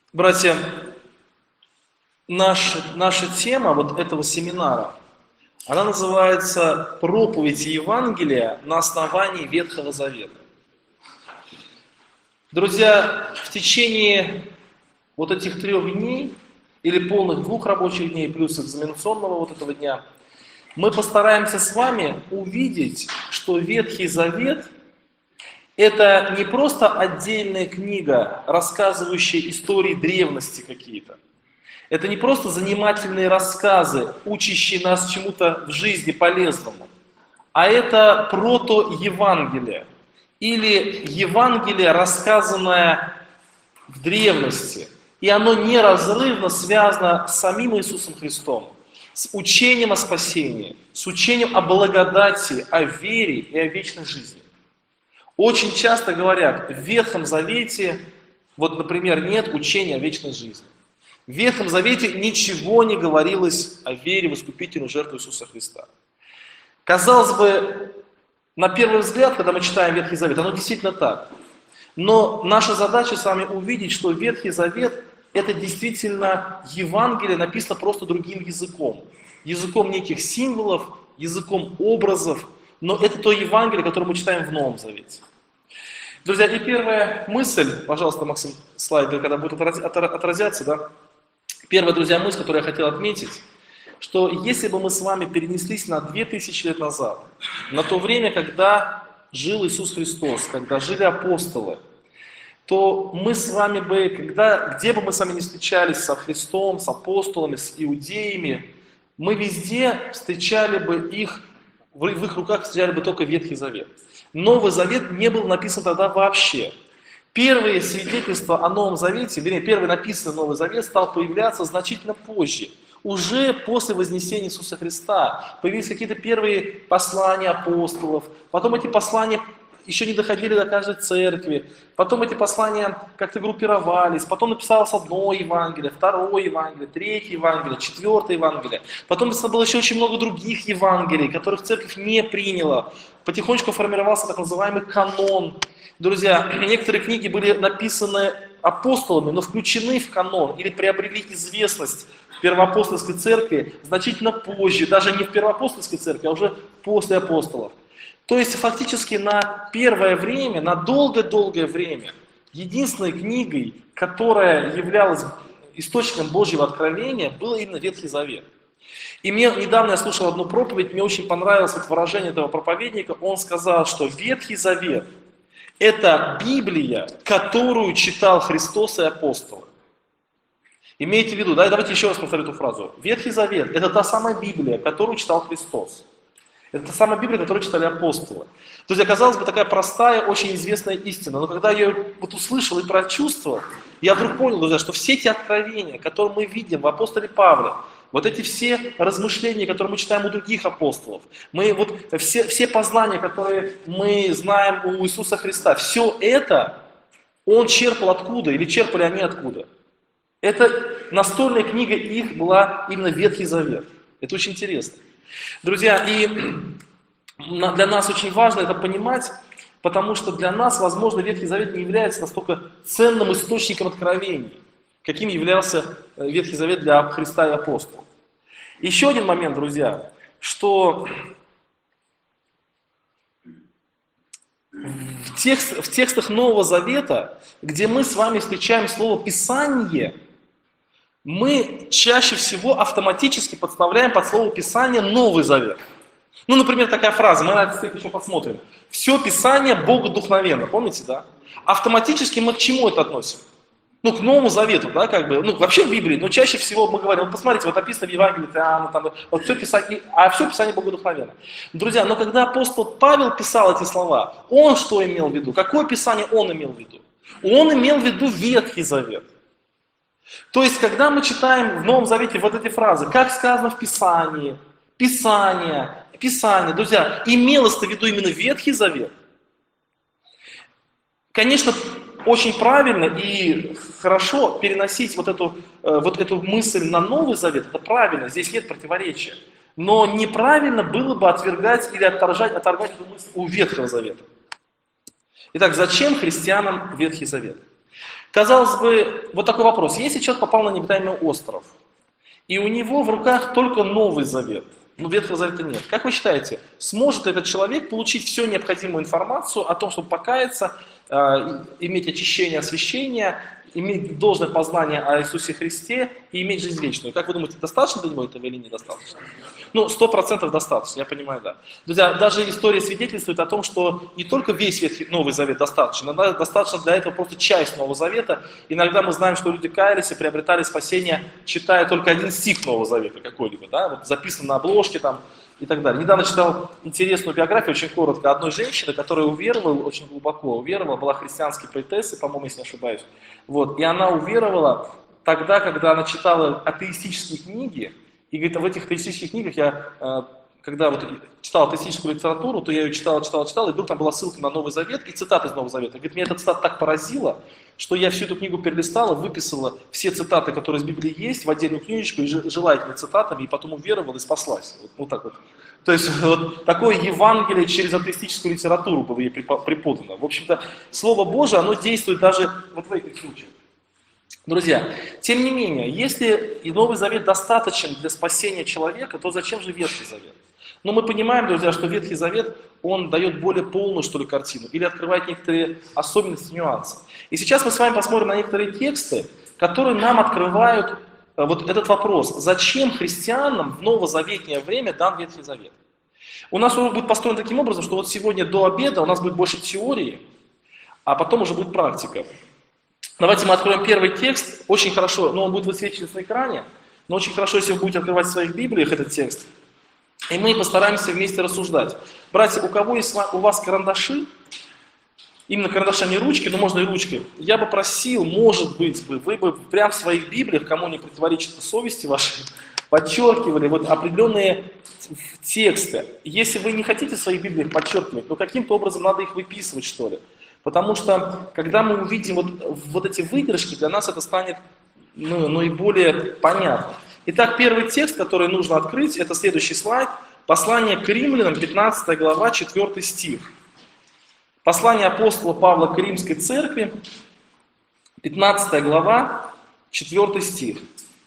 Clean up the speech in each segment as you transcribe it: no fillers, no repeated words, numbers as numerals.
Братья, наша тема вот этого семинара, она называется «Проповедь Евангелия на основании Ветхого Завета». Друзья, в течение вот этих 3 дней, или полных 2 рабочих дней, плюс экзаменационного вот этого дня, мы постараемся с вами увидеть, что Ветхий Завет – это не просто отдельная книга, рассказывающая истории древности какие-то. Это не просто занимательные рассказы, учащие нас чему-то в жизни полезному, а это прото-евангелие, или Евангелие, рассказанное в древности. И оно неразрывно связано с самим Иисусом Христом, с учением о спасении, с учением о благодати, о вере и о вечной жизни. Очень часто говорят, в Ветхом Завете, вот, например, нет учения о вечной жизни. В Ветхом Завете ничего не говорилось о вере в искупительную жертву Иисуса Христа. Казалось бы, на первый взгляд, когда мы читаем Ветхий Завет, оно действительно так. Но наша задача с вами увидеть, что Ветхий Завет – это действительно Евангелие, написано просто другим языком. Языком неких символов, языком образов, но это то Евангелие, которое мы читаем в Новом Завете. Друзья, и первая мысль, пожалуйста, Максим, слайды, когда будут отразятся, да? Первая, друзья, мысль, которую я хотел отметить, что если бы мы с вами перенеслись на 2000 лет назад, на то время, когда жил Иисус Христос, когда жили апостолы, то мы с вами бы, где бы мы с вами не встречались со Христом, с апостолами, с иудеями, мы везде встречали бы их, в их руках встречали бы только Ветхий Завет. Новый Завет не был написан тогда вообще. Первые свидетельства о Новом Завете, вернее, первый написанный Новый Завет стал появляться значительно позже. Уже после вознесения Иисуса Христа появились какие-то первые послания апостолов, потом эти послания еще не доходили до каждой церкви, потом эти послания как-то группировались, потом написалось одно Евангелие, второе Евангелие, третье Евангелие, четвертое Евангелие. Потом было еще очень много других Евангелий, которых церковь не приняла. Потихонечку формировался так называемый канон. Друзья, некоторые книги были написаны апостолами, но включены в канон или приобрели известность в первоапостольской церкви значительно позже, даже не в первоапостольской церкви, а уже после апостолов. То есть фактически на первое время, на долгое-долгое время, единственной книгой, которая являлась источником Божьего откровения, был именно Ветхий Завет. И недавно я слушал одну проповедь, мне очень понравилось это выражение этого проповедника. Он сказал, что Ветхий Завет – это Библия, которую читал Христос и апостолы. Имейте в виду, да, давайте еще раз повторю эту фразу. Ветхий Завет – это та самая Библия, которую читал Христос. Это та самая Библия, которую читали апостолы. Друзья, казалось бы, такая простая, очень известная истина, но когда я ее вот услышал и прочувствовал, я вдруг понял, друзья, что все эти откровения, которые мы видим в апостоле Павле, вот эти все размышления, которые мы читаем у других апостолов, все познания, которые мы знаем у Иисуса Христа, все это Он черпал откуда или черпали они откуда? Это настольная книга их была именно Ветхий Завет. Это очень интересно. Друзья, и для нас очень важно это понимать, потому что для нас, возможно, Ветхий Завет не является настолько ценным источником откровений, каким являлся Ветхий Завет для Христа и апостолов. Еще один момент, друзья, что в текстах Нового Завета, где мы с вами встречаем слово «Писание», мы чаще всего автоматически подставляем под слово Писание Новый Завет. Ну, например, такая фраза, мы на это еще посмотрим. Все Писание богодухновенно, помните, да? Автоматически мы к чему это относим? Ну, к Новому Завету, да, как бы, ну, вообще в Библии, но чаще всего мы говорим, вот посмотрите, вот написано в Евангелии, там, вот все Писание, а все Писание богодухновенно. Друзья, но когда апостол Павел писал эти слова, он что имел в виду? Какое Писание он имел в виду? Он имел в виду Ветхий Завет. То есть, когда мы читаем в Новом Завете вот эти фразы, как сказано в Писании, Писание, друзья, имелось-то в виду именно Ветхий Завет? Конечно, очень правильно и хорошо переносить вот эту мысль на Новый Завет, это правильно, здесь нет противоречия. Но неправильно было бы отвергать или отторгать эту мысль у Ветхого Завета. Итак, зачем христианам Ветхий Завет? Казалось бы, вот такой вопрос. Если человек попал на необитаемый остров, и у него в руках только Новый Завет, но Ветхого Завета нет, как вы считаете, сможет ли этот человек получить всю необходимую информацию о том, чтобы покаяться, иметь очищение, освящение, иметь должное познание о Иисусе Христе и иметь жизнь вечную? Как вы думаете, достаточно для него этого или недостаточно? Ну, 100% достаточно, я понимаю, да. Друзья, даже история свидетельствует о том, что не только весь Новый Завет достаточно, но достаточно для этого просто часть Нового Завета. Иногда мы знаем, что люди каялись и приобретали спасение, читая только один стих Нового Завета какой-либо, да, вот записан на обложке там и так далее. Недавно читал интересную биографию, очень коротко, одной женщины, которая уверовала, очень глубоко уверовала, была христианской поэтессой, по-моему, если не ошибаюсь. Вот, и она уверовала тогда, когда она читала атеистические книги. И говорит, в этих атеистических книгах я, когда вот читал атеистическую литературу, то я ее читал, и вдруг там была ссылка на Новый Завет и цитаты из Нового Завета. Говорит, меня эта цитата так поразила, что я всю эту книгу перелистала, выписала все цитаты, которые из Библии есть, в отдельную книжечку, и жила этими цитатами, и потом уверовала и спаслась. Вот так вот. То есть вот такое Евангелие через атеистическую литературу было ей преподано. В общем-то, Слово Божие, оно действует даже вот в этих случаях. Друзья, тем не менее, если и Новый Завет достаточен для спасения человека, то зачем же Ветхий Завет? Но мы понимаем, друзья, что Ветхий Завет, он дает более полную, что ли, картину, или открывает некоторые особенности, нюансы. И сейчас мы с вами посмотрим на некоторые тексты, которые нам открывают вот этот вопрос. Зачем христианам в новозаветнее время дан Ветхий Завет? У нас урок будет построен таким образом, что вот сегодня до обеда у нас будет больше теории, а потом уже будет практика. Давайте мы откроем первый текст, очень хорошо, но он будет высвечиваться на экране, но очень хорошо, если вы будете открывать в своих Библиях этот текст, и мы постараемся вместе рассуждать. Братья, у кого есть у вас карандаши, именно карандаши, не ручки, но можно и ручкой, я бы просил, может быть, вы бы прямо в своих Библиях, кому не противоречит совести вашей, подчеркивали вот определенные тексты. Если вы не хотите в своих Библиях подчеркивать, то каким-то образом надо их выписывать, что ли. Потому что, когда мы увидим вот эти выдержки, для нас это станет наиболее понятно. Итак, первый текст, который нужно открыть, это следующий слайд. Послание к Римлянам, 15 глава, 4 стих. Послание апостола Павла к Римской церкви, 15 глава, 4 стих.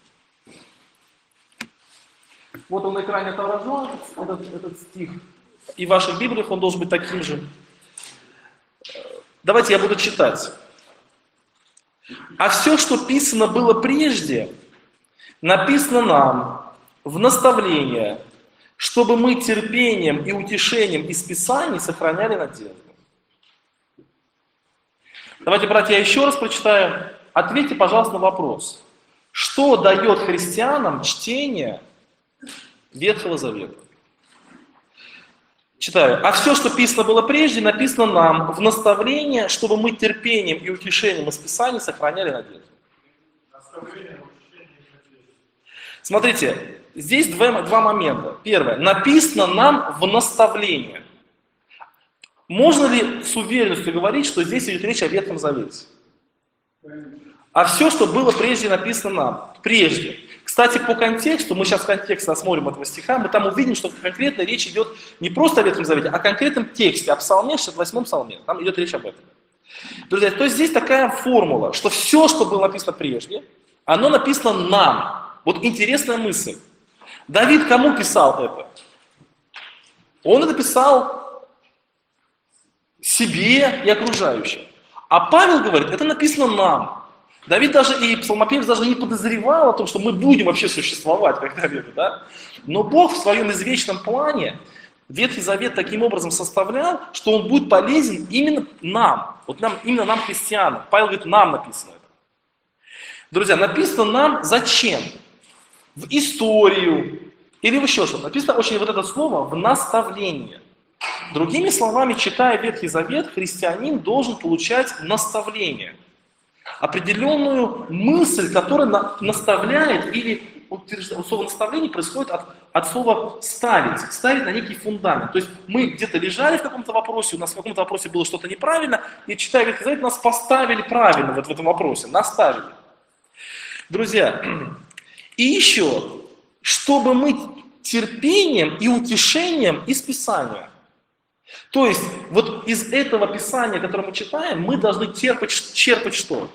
Вот он на экране отображен, этот стих. И в ваших Библиях он должен быть таким же. Давайте я буду читать. «А все, что писано было прежде, написано нам в наставление, чтобы мы терпением и утешением из Писаний сохраняли надежду». Давайте, братья, я еще раз прочитаю. Ответьте, пожалуйста, на вопрос. Что дает христианам чтение Ветхого Завета? Читаю. «А все, что писано было прежде, написано нам в наставление, чтобы мы терпением и утешением из Писаний сохраняли надежду». Смотрите, здесь два момента. Первое. Написано нам в наставление. Можно ли с уверенностью говорить, что здесь идет речь о Ветхом Завете? А все, что было прежде, написано нам. Прежде. Кстати, по контексту, мы сейчас контекст осмотрим этого стиха, мы там увидим, что конкретно речь идет не просто о Ветхом Завете, а о конкретном тексте, о Псалме, 68-м Псалме. Там идет речь об этом. Друзья, то есть здесь такая формула, что все, что было написано прежде, оно написано нам. Вот интересная мысль. Давид кому писал это? Он это писал себе и окружающим. А Павел говорит, это написано нам. Давид даже и псалмопевец даже не подозревал о том, что мы будем вообще существовать когда-либо, да? Но Бог в своем извечном плане Ветхий Завет таким образом составлял, что он будет полезен именно нам. Вот именно нам, христианам. Павел говорит, нам написано это. Друзья, написано нам зачем? В историю или в еще что-то. Написано очень вот это слово в наставление. Другими словами, читая Ветхий Завет, христианин должен получать наставление. Определенную мысль, которая наставляет или слово наставление происходит от слова ставить, ставить на некий фундамент. То есть мы где-то лежали в каком-то вопросе, у нас в каком-то вопросе было что-то неправильно, и читая Ветхий Завет, нас поставили правильно в этом вопросе, наставили. Друзья, и еще, чтобы мы терпением и утешением из Писания. То есть вот из этого Писания, которое мы читаем, мы должны черпать что?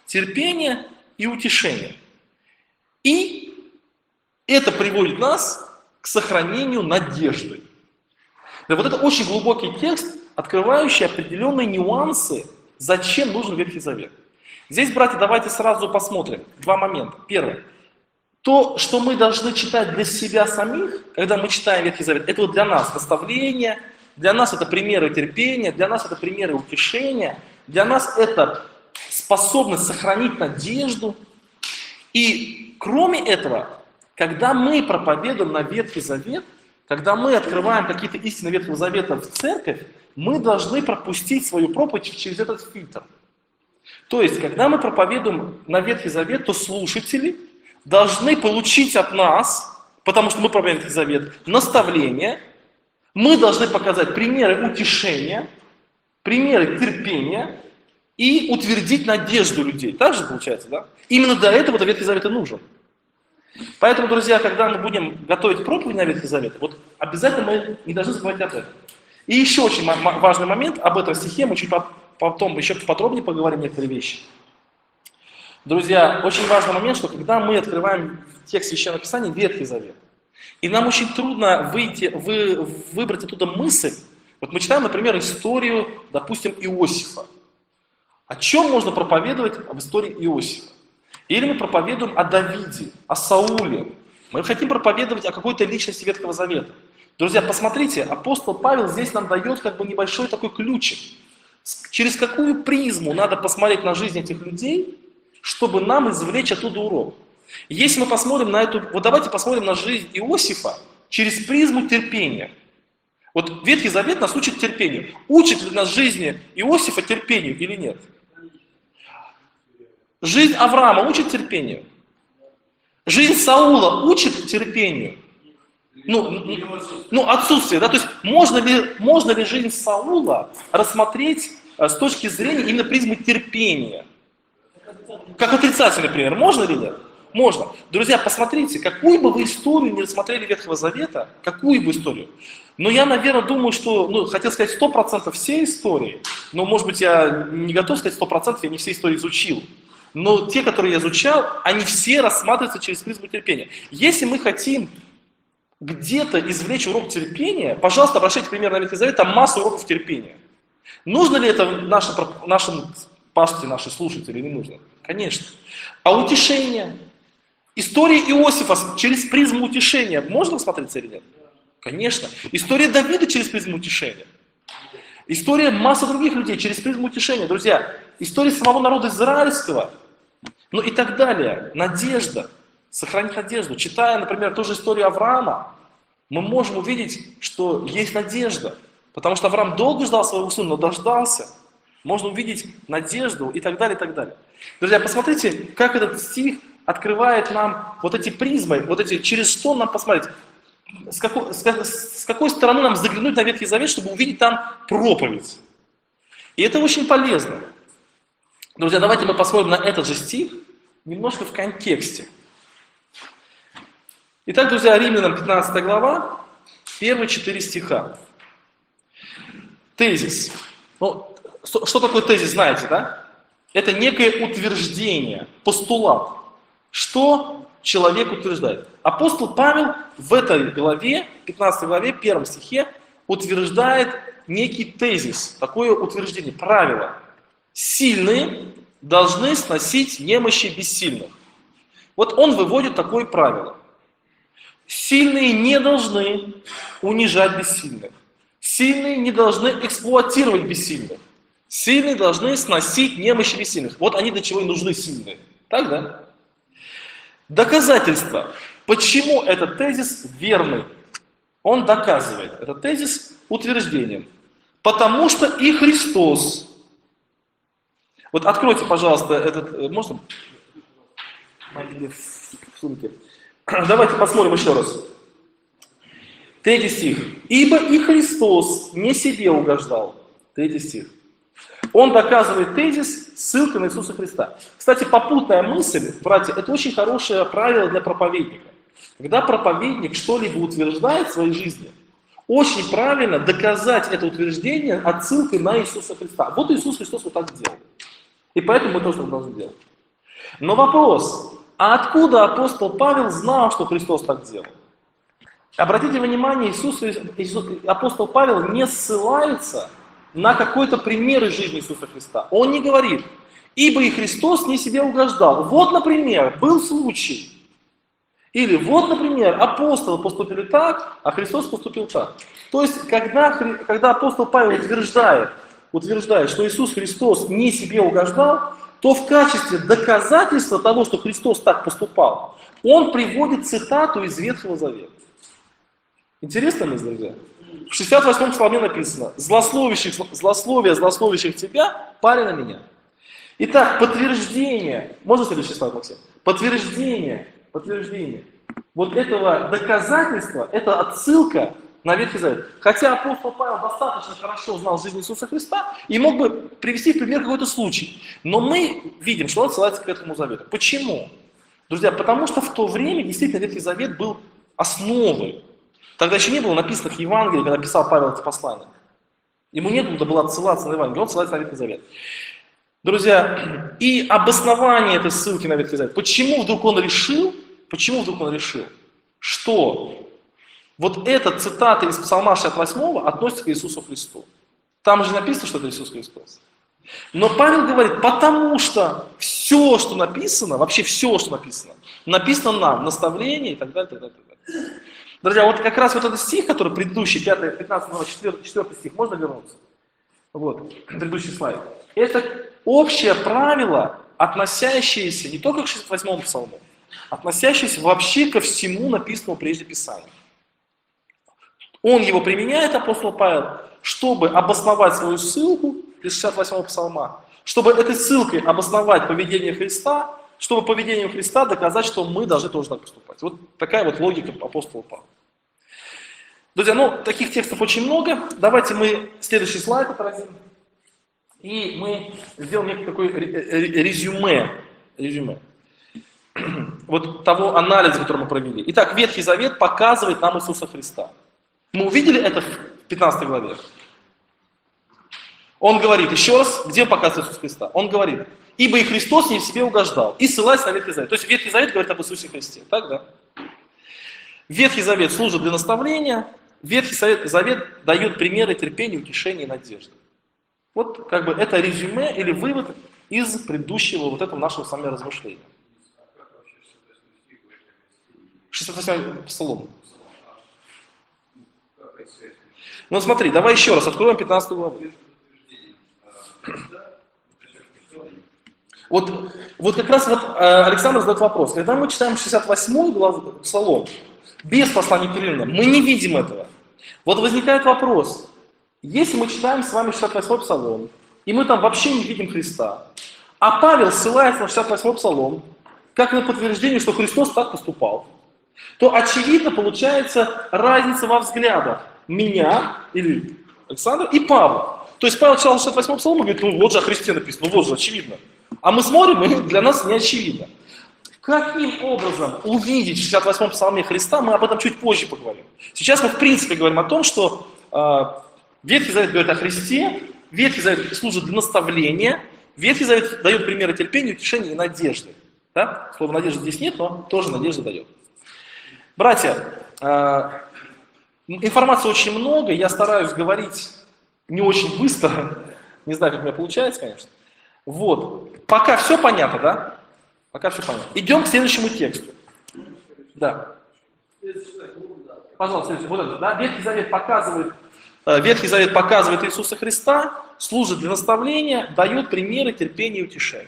терпение и утешение. И это приводит нас к сохранению надежды. И вот это очень глубокий текст, открывающий определенные нюансы, зачем нужен Ветхий Завет. Здесь, братья, давайте сразу посмотрим. Два момента. Первое. То, что мы должны читать для себя самих, когда мы читаем Ветхий Завет, это вот для нас наставление, для нас это примеры терпения, для нас это примеры утешения, для нас это способность сохранить надежду. И кроме этого, когда мы проповедуем на Ветхий Завет, когда мы открываем какие-то истины Ветхого Завета в церковь, мы должны пропустить свою проповедь через этот фильтр. То есть, когда мы проповедуем на Ветхий Завет, то слушатели должны получить от нас, потому что мы проповедуем Ветхий Завет, наставление, мы должны показать примеры утешения, примеры терпения и утвердить надежду людей. Так же получается, да? Именно для этого Ветхий Завет и нужен. Поэтому, друзья, когда мы будем готовить проповедь на Ветхий Завет, вот обязательно мы не должны забывать об этом. И еще очень важный момент, об этом стихе мы чуть потом еще подробнее поговорим некоторые вещи. Друзья, очень важный момент, что когда мы открываем текст Священного Писания, Ветхий Завет, и нам очень трудно выбрать оттуда мысль. Вот мы читаем, например, историю, допустим, Иосифа. О чем можно проповедовать об истории Иосифа? Или мы проповедуем о Давиде, о Сауле. Мы хотим проповедовать о какой-то личности Ветхого Завета. Друзья, посмотрите, апостол Павел здесь нам дает как бы небольшой такой ключик. Через какую призму надо посмотреть на жизнь этих людей, чтобы нам извлечь оттуда урок. Если мы посмотрим на эту... Вот давайте посмотрим на жизнь Иосифа через призму терпения. Вот Ветхий Завет нас учит терпению. Учит ли нас жизни Иосифа терпению или нет? Жизнь Авраама учит терпению. Жизнь Саула учит терпению. Отсутствие, да, то есть можно ли жизнь Саула рассмотреть с точки зрения именно призмы терпения? Как отрицательный пример, можно или нет? Можно. Друзья, посмотрите, какую бы вы историю не рассмотрели Ветхого Завета, какую бы историю, но я, наверное, думаю, что, хотел сказать 100% всей истории, но, может быть, я не готов сказать 100%, я не все истории изучил. Но те, которые я изучал, они все рассматриваются через призму терпения. Если мы хотим где-то извлечь урок терпения, пожалуйста, обращайте пример на Ветхий Завет, там масса уроков терпения. Нужно ли это нашим пастырям, нашим слушателям, не нужно? Конечно. А утешение? История Иосифа через призму утешения можно смотреться или нет? Конечно. История Давида через призму утешения. История массы других людей через призму утешения. Друзья, история самого народа израильского, и так далее. Надежда. Сохранить надежду. Читая, например, ту же историю Авраама, мы можем увидеть, что есть надежда. Потому что Авраам долго ждал своего сына, но дождался. Можно увидеть надежду и так далее, и так далее. Друзья, посмотрите, как этот стих открывает нам вот эти призмы, через что нам посмотреть. С какой стороны нам заглянуть на Ветхий Завет, чтобы увидеть там проповедь. И это очень полезно. Друзья, давайте мы посмотрим на этот же стих немножко в контексте. Итак, друзья, Римлянам 15 глава, первые 4 стиха. Тезис. Что такое тезис, знаете, да? Это некое утверждение, постулат. Что человек утверждает? Апостол Павел в этой главе, 15 главе, 1 стихе, утверждает некий тезис, такое утверждение, правило. Сильные должны сносить немощи бессильных. Вот он выводит такое правило. Сильные не должны унижать бессильных. Сильные не должны эксплуатировать бессильных. Сильные должны сносить немощи бессильных. Вот они для чего и нужны сильные. Так, да? Доказательство. Почему этот тезис верный? Он доказывает этот тезис утверждением. Потому что и Христос. Вот откройте, пожалуйста, этот... Можно? В сумке. Давайте посмотрим еще раз. 3 стих. «Ибо и Христос не себе угождал». 3 стих. Он доказывает тезис ссылкой на Иисуса Христа. Кстати, попутная мысль, братья, это очень хорошее правило для проповедника. Когда проповедник что-либо утверждает в своей жизни, очень правильно доказать это утверждение отсылкой на Иисуса Христа. Вот Иисус Христос вот так делал. И поэтому мы тоже так должны делать. Но вопрос, а откуда апостол Павел знал, что Христос так делал? Обратите внимание, апостол Павел не ссылается на какой-то пример из жизни Иисуса Христа. Он не говорит, ибо и Христос не себе угождал. Вот, например, был случай. Или вот, например, апостолы поступили так, а Христос поступил так. То есть, когда апостол Павел утверждает, что Иисус Христос не себе угождал, то в качестве доказательства того, что Христос так поступал, он приводит цитату из Ветхого Завета. Интересно, мои друзья? В 68-м псалме написано: злословие злословящих тебя, пари на меня. Итак, подтверждение, можно следующий слайд, Максим? Подтверждение вот этого доказательства, это отсылка на Ветхий Завет. Хотя апостол Павел достаточно хорошо знал жизнь Иисуса Христа и мог бы привести в пример какой-то случай. Но мы видим, что он ссылается к этому завету. Почему? Друзья, потому что в то время действительно Ветхий Завет был основой. Тогда еще не было написанных Евангелий, когда писал Павел эти послания. Ему не было, было отсылаться на Евангелие, он ссылается на Ветхий Завет. Друзья, и обоснование этой ссылки на Ветхий Завет. Почему вдруг он решил, что вот эта цитата из Псалма 68 относится к Иисусу Христу? Там же написано, что это Иисус Христос. Но Павел говорит, потому что все, что написано, вообще все, что написано нам, наставление и так далее, так далее, так далее. Друзья, вот как раз вот этот стих, который предыдущий, 5, 15, 4 стих, можно вернуться? Вот, предыдущий слайд. Это общее правило, относящееся не только к 68-му псалму, относящееся вообще ко всему написанному прежде Писанию. Он его применяет, апостол Павел, чтобы обосновать свою ссылку из 68-го псалма, чтобы этой ссылкой обосновать поведение Христа, чтобы поведением Христа доказать, что мы должны тоже так поступать. Вот такая вот логика апостола Павла. Друзья, таких текстов очень много. Давайте мы следующий слайд отразим. И мы сделаем некий такой резюме вот того анализа, который мы провели. Итак, Ветхий Завет показывает нам Иисуса Христа. Мы увидели это в 15 главе. Он говорит, еще раз, где показывает Иисус Христа? Он говорит, ибо и Христос не в себе угождал. И ссылается на Ветхий Завет. То есть Ветхий Завет говорит об Иисусе Христе. Так, да? Ветхий Завет служит для наставления. Ветхий Завет дает примеры терпения, утешения и надежды. Вот как бы это резюме или вывод из предыдущего вот этого нашего с вами размышления. 68-й псалом. Ну смотри, давай еще раз откроем 15 главу. Вот как раз Александр задает вопрос. Когда мы читаем 68-ю главу Псалом, без послания к римлянам, мы не видим этого. Вот возникает вопрос. Если мы читаем с вами 68-й Псалом, и мы там вообще не видим Христа, а Павел ссылается на 68-й Псалом, как на подтверждение, что Христос так поступал, то очевидно получается разница во взглядах меня, или Александра, и Павла. То есть Павел читал 68-й Псалом и говорит, вот же о Христе написано, вот же, очевидно. А мы смотрим, и для нас не очевидно. Каким образом увидеть в 68-м Псалме Христа, мы об этом чуть позже поговорим. Сейчас мы в принципе говорим о том, что Ветхий Завет говорит о Христе, Ветхий Завет служит для наставления, Ветхий Завет дает примеры терпения, утешения и надежды. Да? Слова надежды здесь нет, но тоже надежда дает. Братья, информации очень много, я стараюсь говорить не очень быстро, не знаю, как у меня получается, конечно. Вот, пока все понятно, да? Пока все понятно. Идем к следующему тексту. Да. Пожалуйста, следующий. Вот это, да? Ветхий Завет показывает Иисуса Христа, служит для наставления, дает примеры терпения и утешения.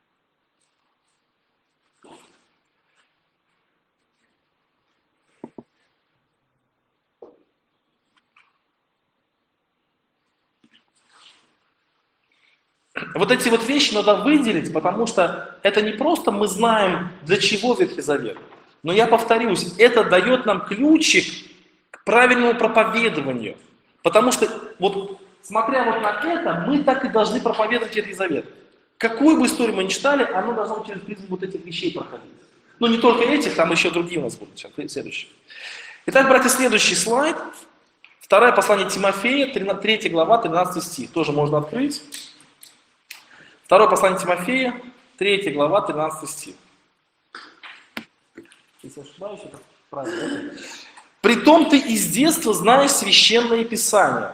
Вот эти вот вещи надо выделить, потому что это не просто мы знаем, для чего Ветхий Завет. Но я повторюсь, это дает нам ключик к правильному проповедованию. Потому что, вот, смотря вот на это, мы так и должны проповедовать Ветхий Завет. Какую бы историю мы ни читали, оно должно через призму вот этих вещей проходить. Ну не только этих, там еще другие у нас будут. Сейчас, следующие. Итак, братья, следующий слайд. Второе послание Тимофея, 3 глава, 13 стих. Тоже можно открыть. Второе послание Тимофея, 3 глава, 13 стих. Если я ошибаюсь, это правильно. «Притом ты из детства знаешь священное Писание».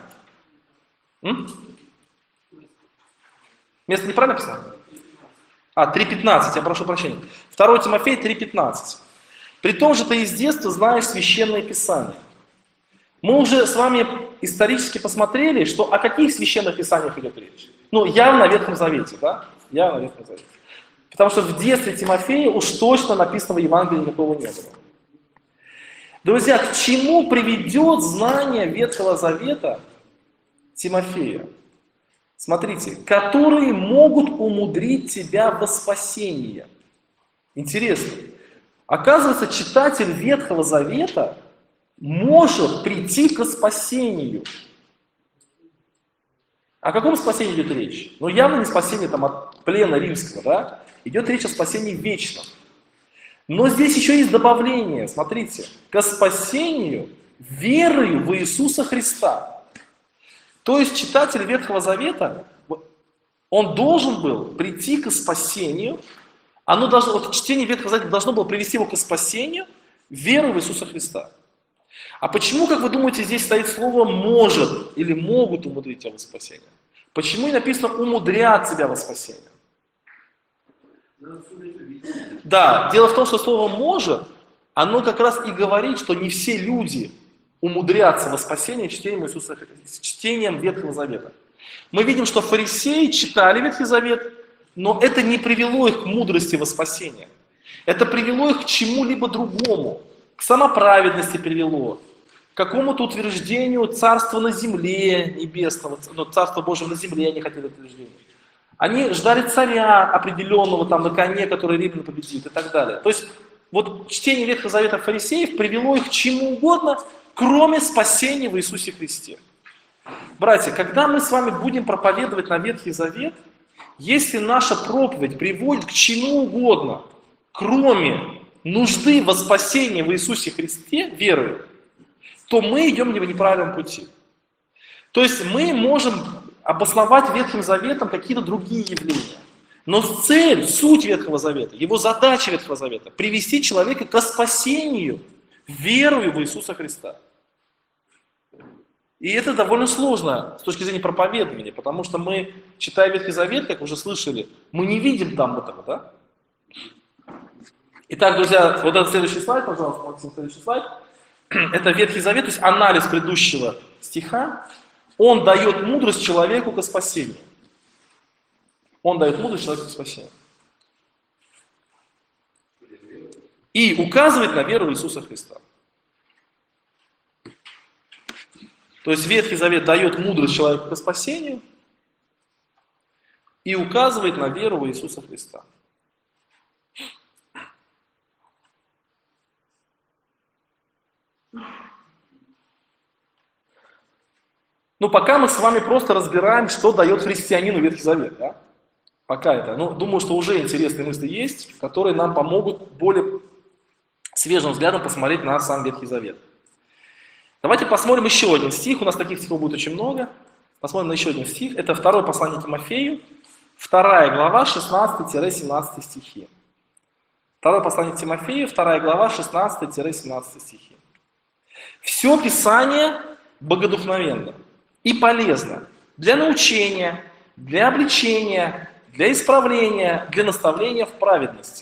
Место неправильно написано? 3:15, я прошу прощения. 2 Тимофея 3:15. «Притом же ты из детства знаешь священное Писание». Мы уже с вами исторически посмотрели, что о каких священных писаниях идет речь. Ну, явно в Ветхом Завете, да? Явно в Ветхом Завете. Потому что в детстве Тимофея уж точно написанного Евангелия никакого не было. Друзья, к чему приведет знание Ветхого Завета Тимофея? Смотрите, которые могут умудрить тебя во спасение. Интересно. Оказывается, читатель Ветхого Завета может прийти к спасению. О каком спасении идет речь? Ну, явно не спасение там, от плена римского, да? Идет речь о спасении вечном. Но здесь еще есть добавление, смотрите, к спасению верою в Иисуса Христа. То есть читатель Ветхого Завета, он должен был прийти к спасению, чтение Ветхого Завета должно было привести его к спасению верою в Иисуса Христа. А почему, как вы думаете, здесь стоит слово «может» или «могут умудрить тебя во спасение»? Почему не написано «умудрят тебя во спасение»? Да, дело в том, что слово «может», оно как раз и говорит, что не все люди умудрятся во спасение чтением Ветхого Завета. Мы видим, что фарисеи читали Ветхий Завет, но это не привело их к мудрости во спасение. Это привело их к чему-либо другому. К самоправедности привело, к какому-то утверждению царства на земле небесного, но царство Божьего на земле они хотели утверждения. Они ждали царя определенного там на коне, который римлян победит и так далее. То есть вот чтение Ветхого Завета фарисеев привело их к чему угодно, кроме спасения в Иисусе Христе. Братья, когда мы с вами будем проповедовать на Ветхий Завет, если наша проповедь приводит к чему угодно, кроме нужды во спасении в Иисусе Христе, верою, то мы идем в неправильном пути. То есть мы можем обосновать Ветхим Заветом какие-то другие явления. Но цель, суть Ветхого Завета, его задача Ветхого Завета – привести человека к спасению верою в Иисуса Христа. И это довольно сложно с точки зрения проповедования, потому что мы, читая Ветхий Завет, как уже слышали, мы не видим там этого, да? Итак, друзья, вот этот следующий слайд, пожалуйста, Максим, следующий слайд. Это Ветхий Завет, то есть анализ предыдущего стиха. Он дает мудрость человеку к спасению. Он дает мудрость человеку к спасению. И указывает на веру в Иисуса Христа. То есть Ветхий Завет дает мудрость человеку к спасению и указывает на веру в Иисуса Христа. Ну, пока мы с вами просто разбираем, что дает христианину Ветхий Завет, да? Пока это. Ну, думаю, что уже интересные мысли есть, которые нам помогут более свежим взглядом посмотреть на сам Ветхий Завет. Давайте посмотрим еще один стих. У нас таких стихов будет очень много. Посмотрим на еще один стих. Это 2 послание Тимофею, 2 глава, 16-17 стихи. 2 послание Тимофею, 2 глава, 16-17 стихи. «Все Писание богодухновенно и полезно для научения, для обличения, для исправления, для наставления в праведности».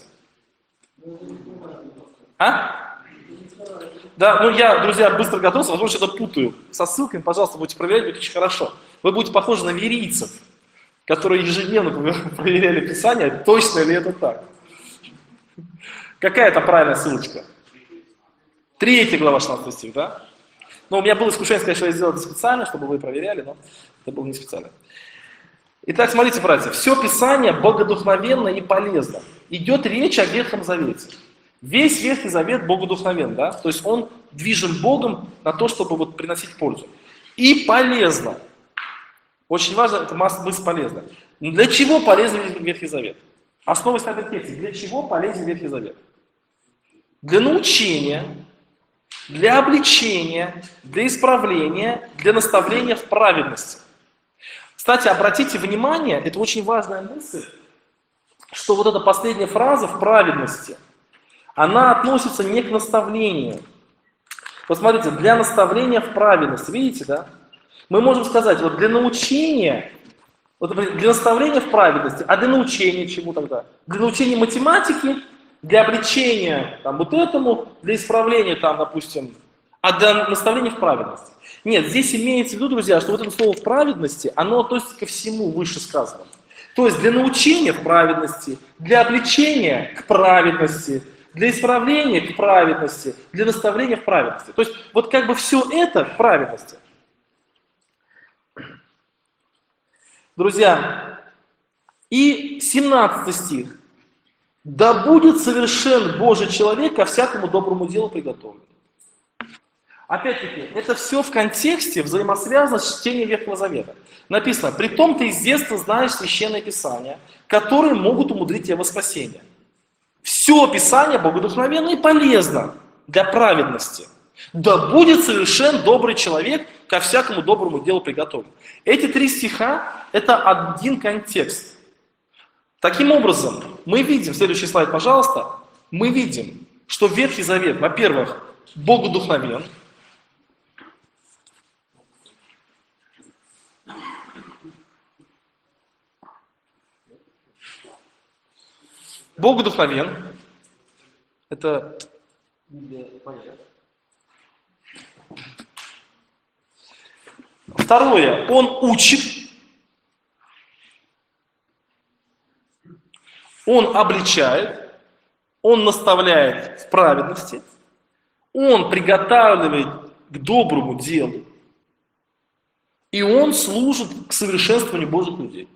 Да, ну я, друзья, быстро готовился, возможно, что-то путаю. Со ссылками, пожалуйста, будете проверять, будет очень хорошо. Вы будете похожи на верийцев, которые ежедневно проверяли Писание, точно ли это так. Какая это правильная ссылочка? 3 глава, 16 стих, да? Ну, у меня было искушение сказать, что я сделал это специально, чтобы вы проверяли, но это было не специально. Итак, смотрите, братья, все Писание богодухновенно и полезно. Идет речь о Ветхом Завете. Весь Ветхий Завет богодухновен, да? То есть он движим Богом на то, чтобы вот приносить пользу. И полезно. Очень важно, это мысль полезна. Для чего полезен Ветхий Завет? Основываясь на этом тексте, для чего полезен Ветхий Завет? Для научения, для обличения, для исправления, для наставления в праведности. Кстати, обратите внимание, это очень важная мысль, что вот эта последняя фраза в праведности, она относится не к наставлению. Посмотрите, для наставления в праведности, видите, да? Мы можем сказать, вот для научения, вот, для наставления в праведности, а для научения чему тогда? Для научения математики, для обличения там, вот этому, для исправления, там, допустим, а для наставления в праведности. Нет, здесь имеется в виду, друзья, что вот это слово в праведности, оно относится ко всему вышесказанному. То есть для научения в праведности, для обличения к праведности, для исправления к праведности, для наставления в праведности. То есть вот как бы все это в праведности. Друзья, и 17 стих. «Да будет совершен Божий человек ко всякому доброму делу приготовлен». Опять-таки, это все в контексте взаимосвязано с чтением Ветхого Завета. Написано, «Притом ты из детства знаешь Священное Писание, которые могут умудрить тебя во спасение». Все Писание богодухновенно и полезно для праведности. «Да будет совершен добрый человек, ко всякому доброму делу приготовлен». Эти 3 стиха – это один контекст. Таким образом, мы видим, следующий слайд, пожалуйста, мы видим, что Ветхий Завет, во-первых, богодухновен. Богодухновен. Это второе, он учит, он обличает, он наставляет в праведности, он приготавливает к доброму делу, и он служит к совершенствованию Божьих людей.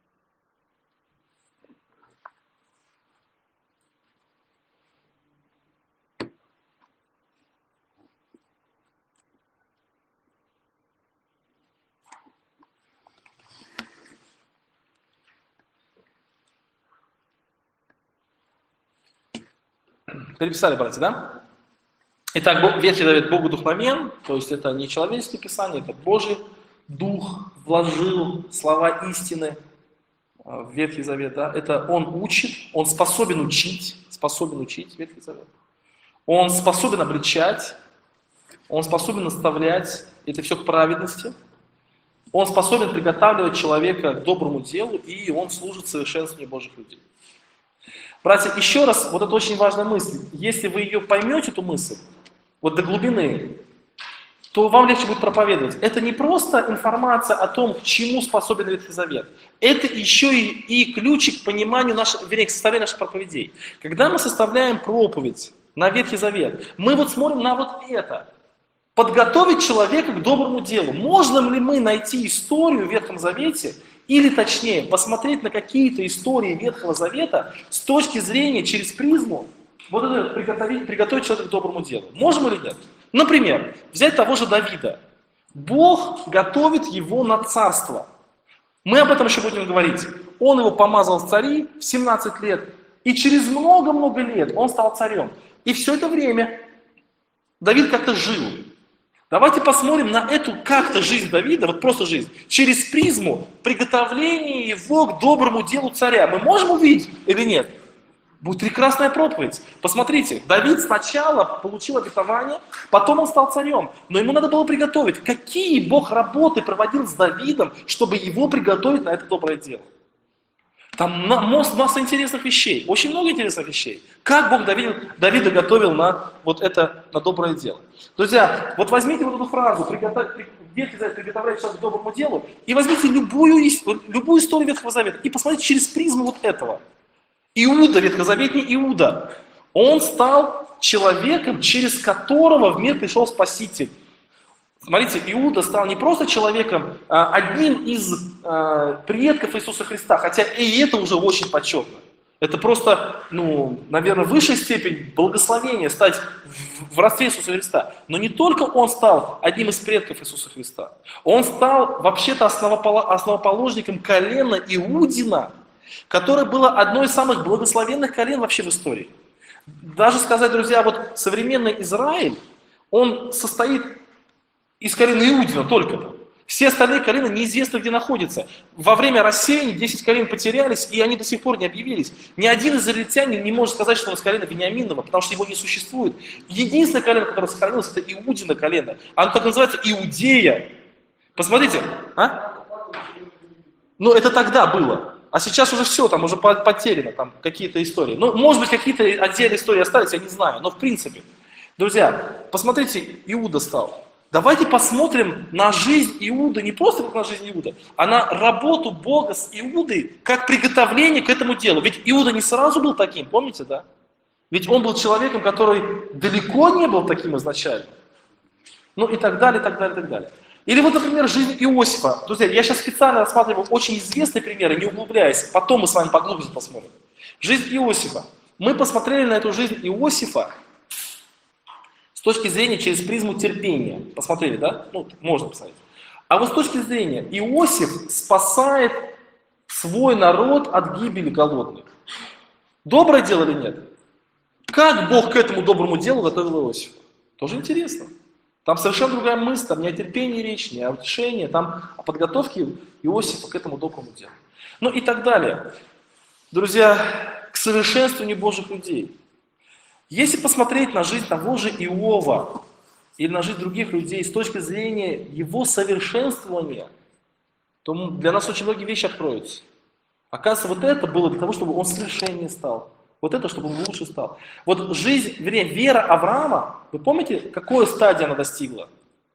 Переписали, братья, да? Итак, Ветхий Завет богодухновен, то есть это не человеческое писание, это Божий Дух вложил слова истины в Ветхий Завет, да? Это он учит, он способен учить Ветхий Завет. Он способен обличать, он способен наставлять, это все к праведности. Он способен приготавливать человека к доброму делу, и он служит совершенствованию Божьих людей. Братья, еще раз, вот это очень важная мысль. Если вы ее поймете, эту мысль, вот до глубины, то вам легче будет проповедовать. Это не просто информация о том, к чему способен Ветхий Завет. Это еще и ключик к пониманию к составлению наших проповедей. Когда мы составляем проповедь на Ветхий Завет, мы вот смотрим на вот это. Подготовить человека к доброму делу. Можем ли мы найти историю в Ветхом Завете, или точнее, посмотреть на какие-то истории Ветхого Завета с точки зрения, через призму, вот это приготовить человека к доброму делу. Можем или нет? Например, взять того же Давида. Бог готовит его на царство. Мы об этом еще будем говорить. Он его помазал в цари в 17 лет, и через много-много лет он стал царем. И все это время Давид как-то жил. Давайте посмотрим на эту как-то жизнь Давида, вот просто жизнь, через призму приготовления его к доброму делу царя. Мы можем увидеть или нет? Будет прекрасная проповедь. Посмотрите, Давид сначала получил обетование, потом он стал царем. Но ему надо было приготовить. Какие Бог работы проводил с Давидом, чтобы его приготовить на это доброе дело? Там масса интересных вещей, очень много интересных вещей. Как Бог Давида готовил на вот это, на доброе дело. Друзья, вот возьмите вот эту фразу, приготовлять человека к доброму делу, и возьмите любую историю Ветхого Завета и посмотрите через призму вот этого. Иуда, ветхозаветний Иуда, он стал человеком, через которого в мир пришел Спаситель. Смотрите, Иуда стал не просто человеком, одним из предков Иисуса Христа, хотя и это уже очень почетно. Это просто, наверное, высшая степень благословения стать в родстве Иисуса Христа. Но не только он стал одним из предков Иисуса Христа, он стал вообще-то основоположником колена Иудина, которое было одной из самых благословенных колен вообще в истории. Даже сказать, друзья, вот современный Израиль, он состоит из колена Иудина только-то. Все остальные колена неизвестно где находятся. Во время рассеяния 10 колен потерялись, и они до сих пор не объявились. Ни один израильтянин не может сказать, что он с колена Вениаминова, потому что его не существует. Единственное колено, которое сохранилось, это Иудина колено. Оно так называется Иудея. Посмотрите, а? Ну, это тогда было. А сейчас уже все, там уже потеряно, там какие-то истории. Ну, может быть, какие-то отдельные истории остались, я не знаю. Но в принципе, друзья, посмотрите, Иуда стал. Давайте посмотрим на жизнь Иуды, не просто как на жизнь Иуды, а на работу Бога с Иудой, как приготовление к этому делу. Ведь Иуда не сразу был таким, помните, да? Ведь он был человеком, который далеко не был таким изначально. Ну и так далее, так далее, так далее. Или вот, например, жизнь Иосифа. Друзья, я сейчас специально рассматриваю очень известные примеры, не углубляясь, потом мы с вами поглубже посмотрим. Жизнь Иосифа. Мы посмотрели на эту жизнь Иосифа с точки зрения через призму терпения. Посмотрели, да? Ну, можно посмотреть. А вот с точки зрения Иосиф спасает свой народ от гибели голодных. Доброе дело или нет? Как Бог к этому доброму делу готовил Иосифа? Тоже интересно. Там совершенно другая мысль, там не о терпении речь, не о утешении, там о подготовке Иосифа к этому доброму делу. Ну и так далее. Друзья, к совершенствованию Божьих людей. Если посмотреть на жизнь того же Иова или на жизнь других людей с точки зрения его совершенствования, то для нас очень многие вещи откроются. Оказывается, вот это было для того, чтобы он совершеннее стал. Вот это, чтобы он лучше стал. Вот жизнь, вернее, вера Авраама, вы помните, какой стадии она достигла?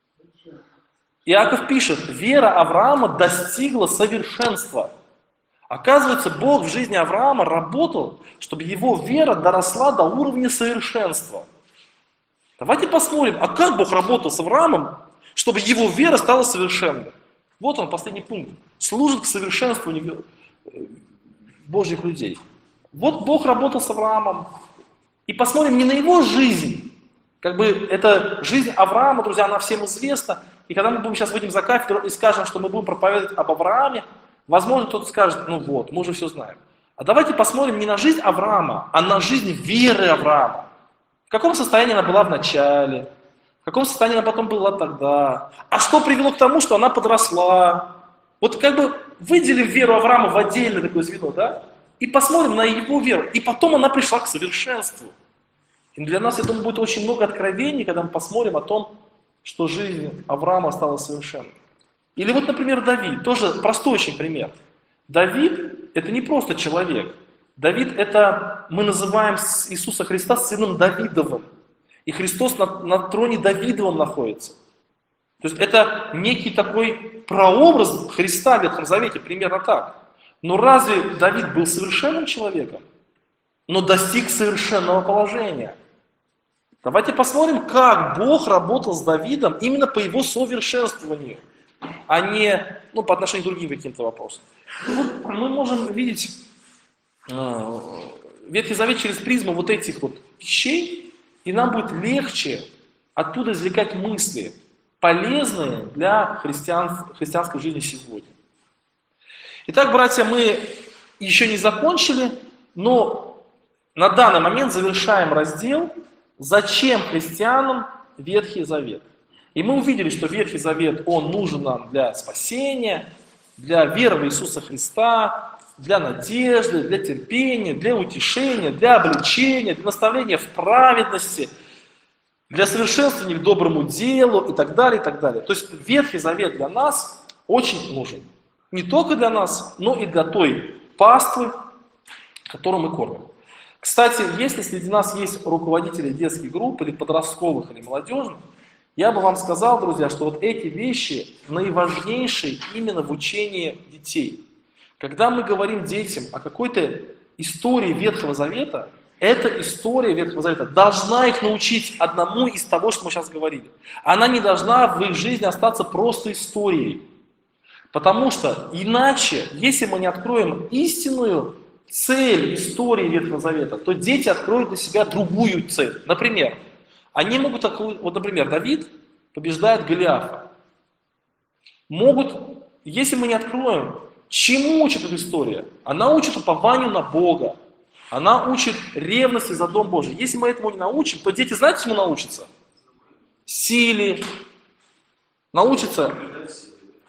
Иаков пишет, вера Авраама достигла совершенства. Оказывается, Бог в жизни Авраама работал, чтобы его вера доросла до уровня совершенства. Давайте посмотрим, а как Бог работал с Авраамом, чтобы его вера стала совершенной? Вот он, последний пункт. Служит к совершенствованию Божьих людей. Вот Бог работал с Авраамом. И посмотрим не на его жизнь. Как бы эта жизнь Авраама, друзья, она всем известна. И когда мы будем сейчас выйдем за кафедру и скажем, что мы будем проповедовать об Аврааме, возможно, кто-то скажет, ну вот, мы уже все знаем. А давайте посмотрим не на жизнь Авраама, а на жизнь веры Авраама. В каком состоянии она была в начале, в каком состоянии она потом была тогда. А что привело к тому, что она подросла. Вот как бы выделим веру Авраама в отдельное такое звено, да? И посмотрим на его веру. И потом она пришла к совершенству. И для нас, я думаю, будет очень много откровений, когда мы посмотрим о том, что жизнь Авраама стала совершенной. Или вот, например, Давид. Тоже простой очень пример. Давид – это не просто человек. Давид – это, мы называем Иисуса Христа сыном Давидовым. И Христос на троне Давидовом находится. То есть это некий такой прообраз Христа в Ветхом Завете, примерно так. Но разве Давид был совершенным человеком? Но достиг совершенного положения. Давайте посмотрим, как Бог работал с Давидом именно по его совершенствованию, а не по отношению к другим каким-то вопросам. Вот мы можем видеть Ветхий Завет через призму вот этих вот вещей, и нам будет легче оттуда извлекать мысли, полезные для христианской жизни сегодня. Итак, братья, мы еще не закончили, но на данный момент завершаем раздел «Зачем христианам Ветхий Завет?». И мы увидели, что Ветхий Завет, он нужен нам для спасения, для веры в Иисуса Христа, для надежды, для терпения, для утешения, для обличения, для наставления в праведности, для совершенствования к доброму делу и так далее, и так далее. То есть Ветхий Завет для нас очень нужен. Не только для нас, но и для той паствы, которую мы кормим. Кстати, если среди нас есть руководители детских групп, или подростковых, или молодежных, я бы вам сказал, друзья, что вот эти вещи наиважнейшие именно в учении детей. Когда мы говорим детям о какой-то истории Ветхого Завета, эта история Ветхого Завета должна их научить одному из того, что мы сейчас говорили. Она не должна в их жизни остаться просто историей. Потому что иначе, если мы не откроем истинную цель истории Ветхого Завета, то дети откроют для себя другую цель. Например, они могут, вот, например, Давид побеждает Голиафа. Могут, если мы не откроем, чему учит эта история? Она учит упованию на Бога. Она учит ревности за Дом Божий. Если мы этому не научим, то дети, знаете, чему научатся? Силе. Научатся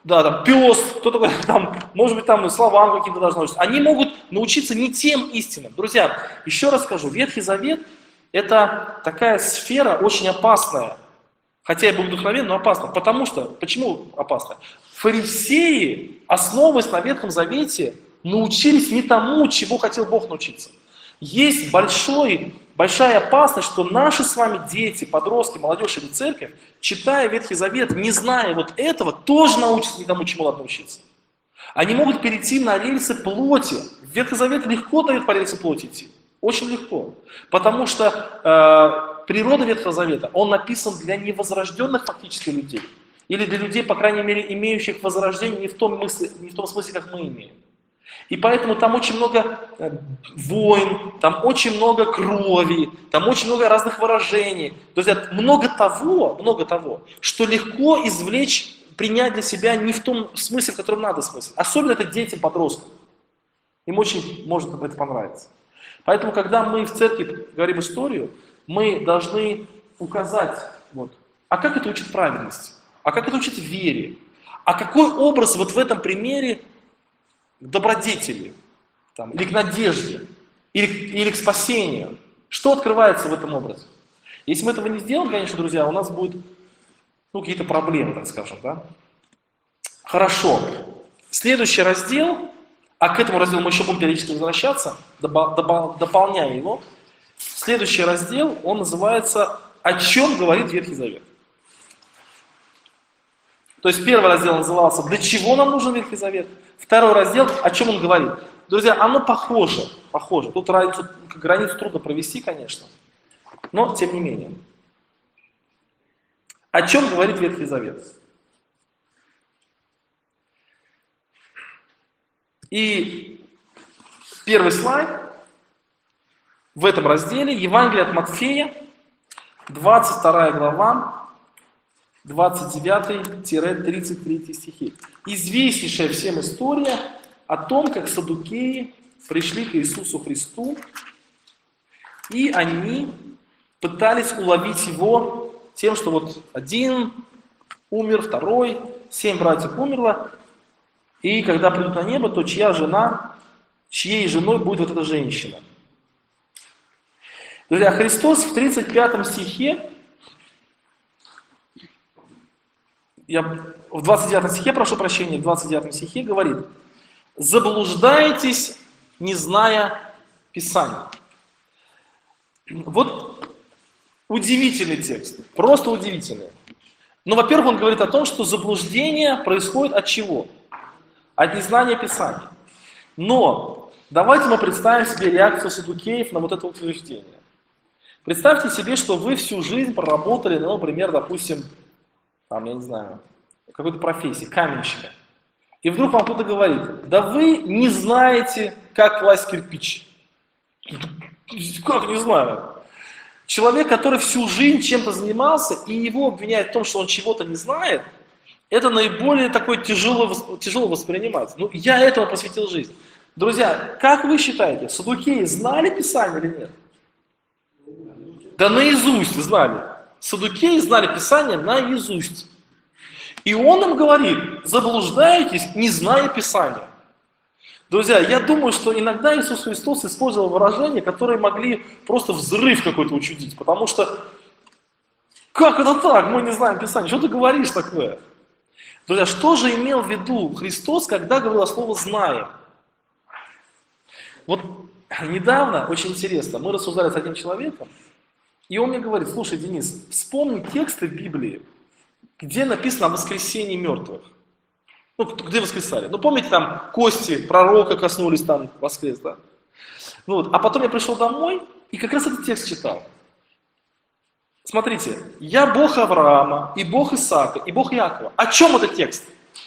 да, там пес, кто-то там, может быть, там словам каким-то должны научиться. Они могут научиться не тем истинам. Друзья, еще раз скажу, Ветхий Завет – это такая сфера очень опасная. Хотя я был вдохновен, но опасно. Потому что, почему опасно? Фарисеи, основываясь на Ветхом Завете, научились не тому, чего хотел Бог научиться. Есть большая опасность, что наши с вами дети, подростки, молодежь или церковь, читая Ветхий Завет, не зная вот этого, тоже научатся не тому, чему надо научиться. Они могут перейти на рельсы плоти. Ветхий Завет легко дает по рельсам плоти идти. Очень легко. Потому что природа Ветхого Завета, он написан для невозрожденных фактически людей. Или для людей, по крайней мере, имеющих возрождение не в том смысле, как мы имеем. И поэтому там очень много войн, там очень много крови, там очень много разных выражений. То есть много того, что легко извлечь, принять для себя не в том смысле, в котором надо смысл. Особенно это детям, подросткам. Им очень может это понравиться. Поэтому, когда мы в церкви говорим историю, мы должны указать, а как это учит праведности, а как это учит вере, а какой образ вот в этом примере к добродетели, или к надежде, или к спасению. Что открывается в этом образе? Если мы этого не сделаем, конечно, друзья, у нас будут какие-то проблемы, так скажем. Да? Хорошо. Следующий раздел, а к этому разделу мы еще будем периодически возвращаться, дополняя его. Следующий раздел, он называется «О чем говорит Ветхий Завет?». То есть первый раздел назывался «Для чего нам нужен Ветхий Завет?». Второй раздел, о чем он говорит. Друзья, оно похоже. Тут границу трудно провести, конечно, но тем не менее. О чем говорит Ветхий Завет? И первый слайд в этом разделе Евангелие от Матфея, 22 глава, 29-33 стихи. Известнейшая всем история о том, как саддукеи пришли к Иисусу Христу, и они пытались уловить его тем, что один умер, второй, 7 братьев умерло, и когда придут на небо, то чьей женой будет вот эта женщина. Друзья, Христос в 35 стихе, в 29 стихе, прошу прощения, в 29 стихе говорит: «Заблуждаетесь, не зная Писания». Вот удивительный текст, просто удивительный. Но, во-первых, он говорит о том, что заблуждение происходит от чего? От незнания Писания. Но давайте мы представим себе реакцию саддукеев на вот это утверждение. Представьте себе, что вы всю жизнь проработали, например, допустим, я не знаю, какой-то профессии, каменщика. И вдруг вам кто-то говорит: да вы не знаете, как класть кирпич. Как не знаю? Человек, который всю жизнь чем-то занимался, и его обвиняют в том, что он чего-то не знает, это наиболее такое тяжело воспринимать. Я этому посвятил жизнь. Друзья, как вы считаете, саддукеи знали Писание или нет? Да наизусть знали. Саддукеи знали Писание наизусть. И он им говорит: заблуждаетесь, не зная Писания. Друзья, я думаю, что иногда Иисус Христос использовал выражения, которые могли просто взрыв какой-то учудить. Потому что, как это так, мы не знаем Писания, что ты говоришь такое? Друзья, что же имел в виду Христос, когда говорил слово «знаем»? Недавно, очень интересно, мы рассуждали с одним человеком, и он мне говорит: слушай, Денис, вспомни тексты Библии, где написано о воскресении мертвых. Где воскресали? Помните, там кости пророка коснулись, там воскрес, да? А потом я пришел домой и как раз этот текст читал. Смотрите, я Бог Авраама, и Бог Исаака, и Бог Иакова. О чем этот текст?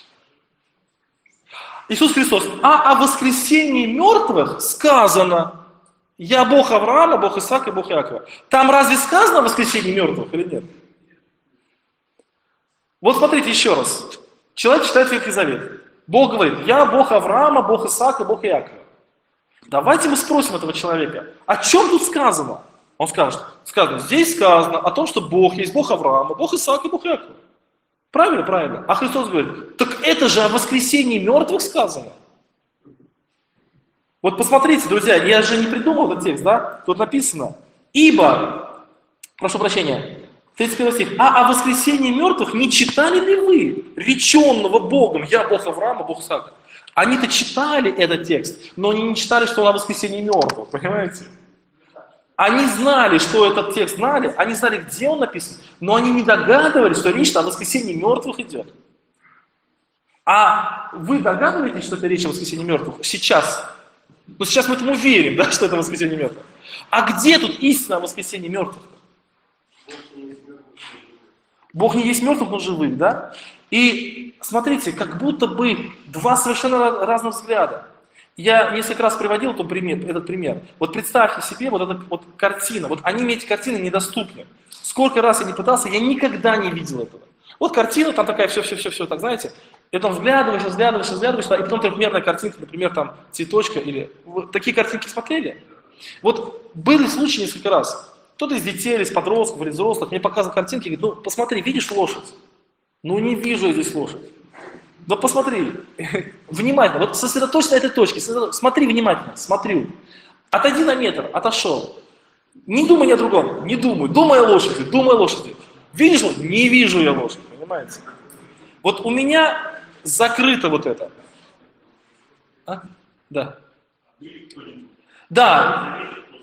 Иисус Христос: о воскресении мертвых сказано: я Бог Авраама, Бог Исаака и Бог Иакова. Там разве сказано о воскресении мертвых или нет? Смотрите еще раз. Человек читает Ветхий Завет. Бог говорит: я Бог Авраама, Бог Исаака, Бог Иакова. Давайте мы спросим этого человека: о чем тут сказано? Он скажет: здесь сказано о том, что Бог есть Бог Авраама, Бог Исаака и Бог Иакова. Правильно, правильно. А Христос говорит, так это же о воскресении мертвых сказано. Вот посмотрите, друзья, я же не придумал этот текст, да? Тут написано, ибо, прошу прощения, 31 стих, а о воскресении мертвых не читали ли вы, реченного Богом, я Бог Авраама, Бог Исаака? Они-то читали этот текст, но они не читали, что он о воскресении мертвых, понимаете? Они знали, что этот текст знали, они знали, где он написан, но они не догадывались, что речь о воскресении мертвых идет. А вы догадываетесь, что это речь о воскресении мертвых сейчас? Ну сейчас мы этому верим, да, что это воскресение мертвых. А где тут истина о воскресении мертвых? Бог не есть мертвых, но живых, да? И смотрите, как будто бы два совершенно разных взгляда. Я несколько раз приводил этот пример. Вот представьте себе вот эта вот картина. Вот они мне эти картины недоступны. Сколько раз я не пытался, я никогда не видел этого. Вот картина, там такая все, так знаете. И потом взглядываешь, и потом трехмерная картинка, например, там цветочка или... Вот такие картинки смотрели? Вот были случаи несколько раз. Кто-то из детей, или из подростков, или взрослых мне показывал картинки и говорит, ну посмотри, видишь лошадь? Ну не вижу я здесь лошадь. Да посмотри, внимательно, вот сосредоточься на этой точке, смотри внимательно, смотрю. Отойди на метр, отошел. Не думай ни о другом, не думай, думай о лошади. Видишь лошадь? Не вижу я лошадь, понимаете? Вот у меня закрыто вот это. А? Да. Да.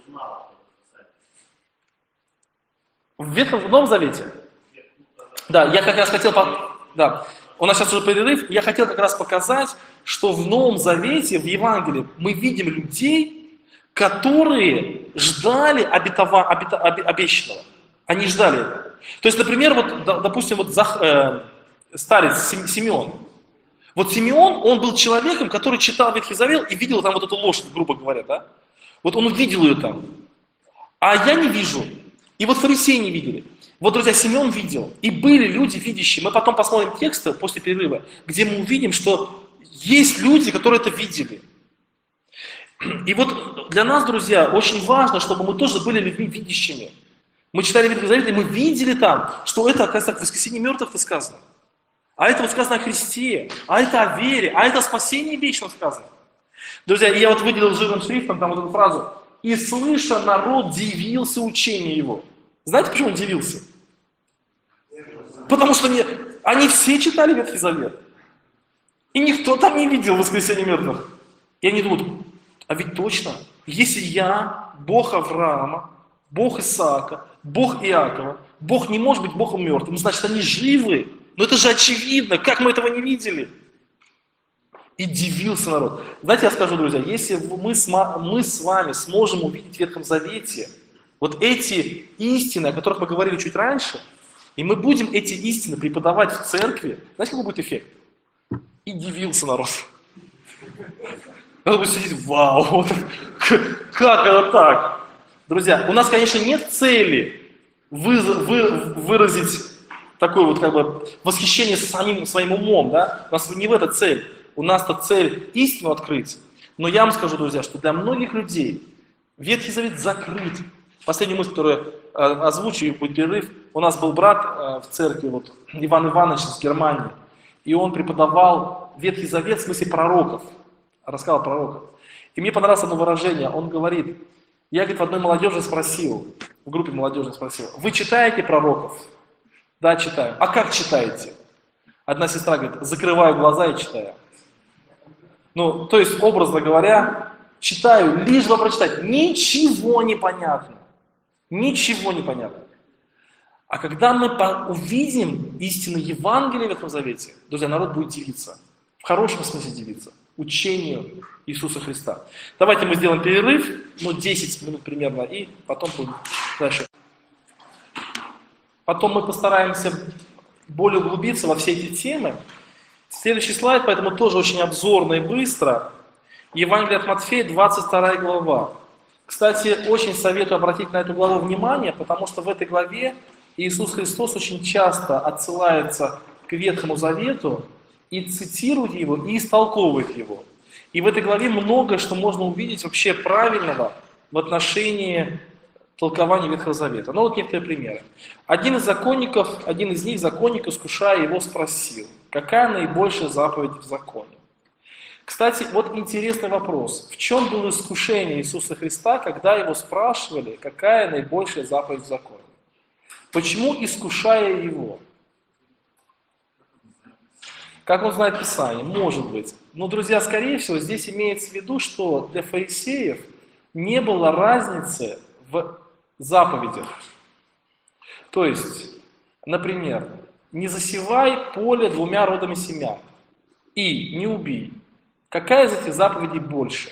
В Новом Завете? Да, я как раз хотел... Да. У нас сейчас уже перерыв. Я хотел как раз показать, что в Новом Завете, в Евангелии, мы видим людей, которые ждали обещанного. Они ждали это. То есть, например, вот, допустим, вот старец Симеон. Вот Симеон, он был человеком, который читал Ветхий Завет и видел там вот эту лошадь, грубо говоря, да? Вот он увидел ее там. А я не вижу. И вот фарисеи не видели. Вот, друзья, Симеон видел. И были люди видящие. Мы потом посмотрим тексты после перерыва, где мы увидим, что есть люди, которые это видели. И вот для нас, друзья, очень важно, чтобы мы тоже были людьми видящими. Мы читали Ветхий Завет, и мы видели там, что это, оказывается, в воскресении мертвых сказано. А это вот сказано о Христе, а это о вере, а это о спасении вечном сказано. Друзья, я вот выделил жирным шрифтом там вот эту фразу. «И слыша, народ дивился учению его». Знаете, почему он дивился? Потому что они все читали Ветхий Завет. И никто там не видел воскресения мертвых. И они думают, а ведь точно, если я, Бог Авраама, Бог Исаака, Бог Иакова, Бог не может быть Богом мертвым, значит они живы. Но это же очевидно, как мы этого не видели? И дивился народ. Знаете, я скажу, друзья, если мы с вами сможем увидеть в Ветхом Завете вот эти истины, о которых мы говорили чуть раньше, и мы будем эти истины преподавать в церкви, знаете, какой будет эффект? И дивился народ. Надо будет сидеть, вау, как это так? Друзья, у нас, конечно, нет цели выразить такое вот как бы восхищение самим своим умом, да? У нас не в этой цель. У нас-то цель истину открыть. Но я вам скажу, друзья, что для многих людей Ветхий Завет закрыт. Последняя мысль, которую озвучу, и будет перерыв. У нас был брат в церкви, вот, Иван Иванович из Германии, и он преподавал Ветхий Завет в смысле пророков, рассказал о пророках. И мне понравилось одно выражение, он говорит, я, говорит, в одной молодежи спросил, в группе молодежи спросил, вы читаете пророков? Да, читаю. А как читаете? Одна сестра говорит, закрываю глаза и читаю. Ну, то есть, образно говоря, читаю, лишь бы прочитать, ничего не понятно. Ничего не понятно. А когда мы увидим истину Евангелия в Ветхом Завете, друзья, народ будет дивиться. В хорошем смысле дивиться. Учению Иисуса Христа. Давайте мы сделаем перерыв, 10 минут примерно, и потом будем дальше. Потом мы постараемся более углубиться во все эти темы. Следующий слайд, поэтому тоже очень обзорно и быстро. Евангелие от Матфея, 22 глава. Кстати, очень советую обратить на эту главу внимание, потому что в этой главе Иисус Христос очень часто отсылается к Ветхому Завету и цитирует его, и истолковывает его. И в этой главе многое, что можно увидеть вообще правильного в отношении толкования Ветхого Завета. Ну вот некоторые примеры. Один из них, законник, искушая его, спросил, какая наибольшая заповедь в законе? Кстати, вот интересный вопрос. В чем было искушение Иисуса Христа, когда его спрашивали, какая наибольшая заповедь в законе? Почему искушая его? Как он знает Писание? Может быть. Но, друзья, скорее всего, здесь имеется в виду, что для фарисеев не было разницы в заповедях. То есть, например, не засевай поле 2 родами семян и не убий. Какая из этих заповедей больше?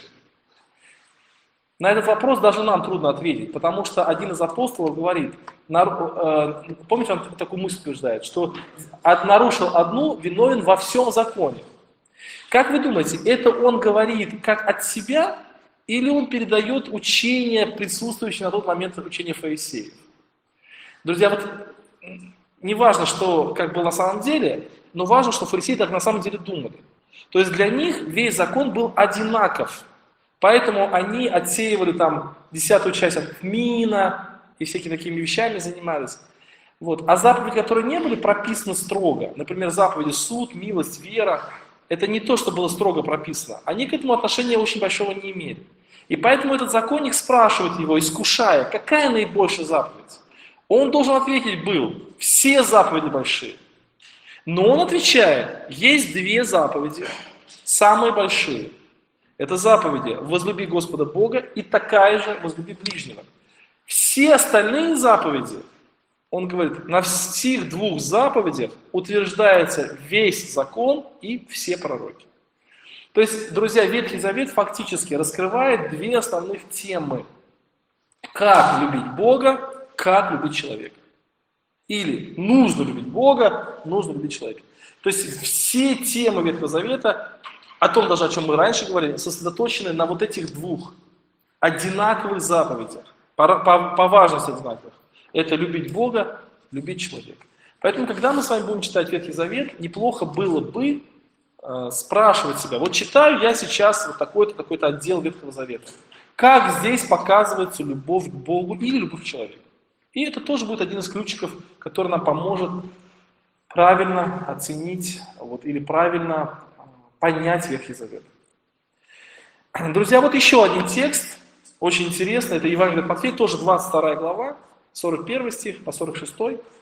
На этот вопрос даже нам трудно ответить, потому что один из апостолов говорит, помните, он такую мысль утверждает, что нарушил одну, виновен во всем законе. Как вы думаете, это он говорит как от себя, или он передает учение, присутствующее на тот момент учения фарисеев? Друзья, вот не важно, что как было на самом деле, но важно, что фарисеи так на самом деле думали. То есть для них весь закон был одинаков. Поэтому они отсеивали там 10-ю часть от мина и всякими такими вещами занимались. Вот. А заповеди, которые не были прописаны строго, например, заповеди суд, милость, вера, это не то, что было строго прописано. Они к этому отношения очень большого не имели. И поэтому этот законник спрашивает его, искушая, какая наибольшая заповедь? Он должен ответить был, все заповеди большие. Но он отвечает, есть 2 заповеди, самые большие. Это заповеди «возлюби Господа Бога» и такая же «возлюби ближнего». Все остальные заповеди, он говорит, на всех 2 заповедях утверждается весь закон и все пророки. То есть, друзья, Ветхий Завет фактически раскрывает 2 основных темы. Как любить Бога, как любить человека. Или нужно любить Бога, нужно любить человека. То есть все темы Ветхого Завета, о том даже, о чем мы раньше говорили, сосредоточены на вот этих 2 одинаковых заповедях, по важности одинаковых. Это любить Бога, любить человека. Поэтому, когда мы с вами будем читать Ветхий Завет, неплохо было бы спрашивать себя, вот читаю я сейчас вот такой-то, такой-то отдел Ветхого Завета. Как здесь показывается любовь к Богу или любовь к человеку? И это тоже будет один из ключиков, который нам поможет правильно оценить или правильно понять Ветхий Завет. Друзья, вот еще один текст, очень интересный, это Евангелие от Матфея, тоже 22 глава, 41 стих по 46.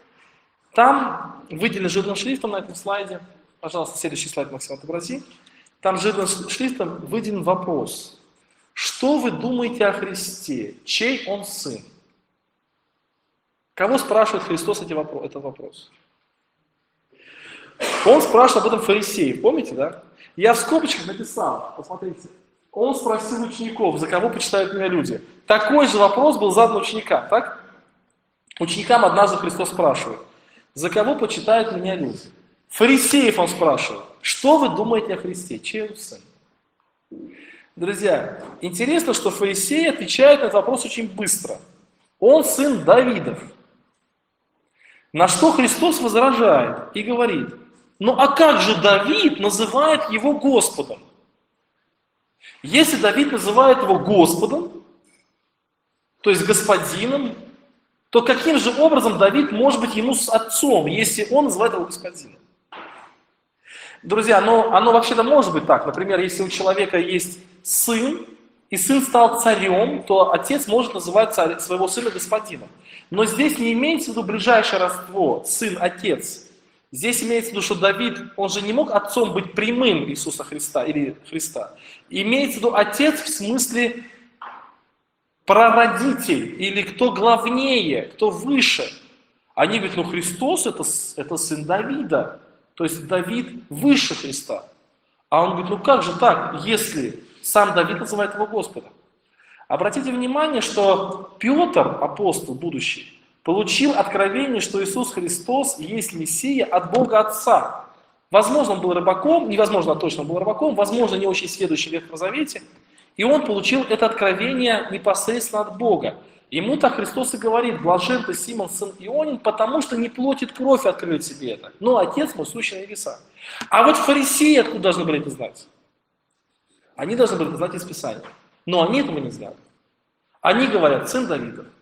Там выделено жирным шрифтом на этом слайде, пожалуйста, следующий слайд, Максим, отобрази. Там жирным шрифтом выделен вопрос. Что вы думаете о Христе? Чей он сын? Кого спрашивает Христос этот вопрос? Он спрашивает об этом фарисеев, помните, да? Я в скобочках написал, посмотрите. Он спросил учеников, за кого почитают меня люди. Такой же вопрос был задан ученикам, так? Ученикам однажды Христос спрашивает, за кого почитают меня люди? Фарисеев он спрашивает, что вы думаете о Христе? Чей он сын? Друзья, интересно, что фарисеи отвечают на этот вопрос очень быстро. Он сын Давидов. На что Христос возражает и говорит, ну а как же Давид называет его Господом? Если Давид называет его Господом, то есть господином, то каким же образом Давид может быть ему с отцом, если он называет его господином? Друзья, оно вообще-то может быть так. Например, если у человека есть сын, и сын стал царем, то отец может называть своего сына господином. Но здесь не имеется в виду ближайшее родство, сын-отец. Здесь имеется в виду, что Давид, он же не мог отцом быть прямым Иисуса Христа или Христа. Имеется в виду отец в смысле прародитель, или кто главнее, кто выше. Они говорят, ну Христос это сын Давида, то есть Давид выше Христа. А он говорит, ну как же так, если сам Давид называет его Господом? Обратите внимание, что Петр, апостол будущий, получил откровение, что Иисус Христос есть Мессия от Бога Отца. Возможно, он был рыбаком, невозможно, точно он был рыбаком, возможно, не очень сведущий в Ветхом Завете, и он получил это откровение непосредственно от Бога. Ему так Христос и говорит, блажен ты, Симон, сын Ионин, потому что не плоть и кровь открыли тебе это, но Отец мой, сущий на небесах. А вот фарисеи откуда должны были это знать? Они должны были это знать из Писания. Но они этого не знали. Они говорят, сын Давидов.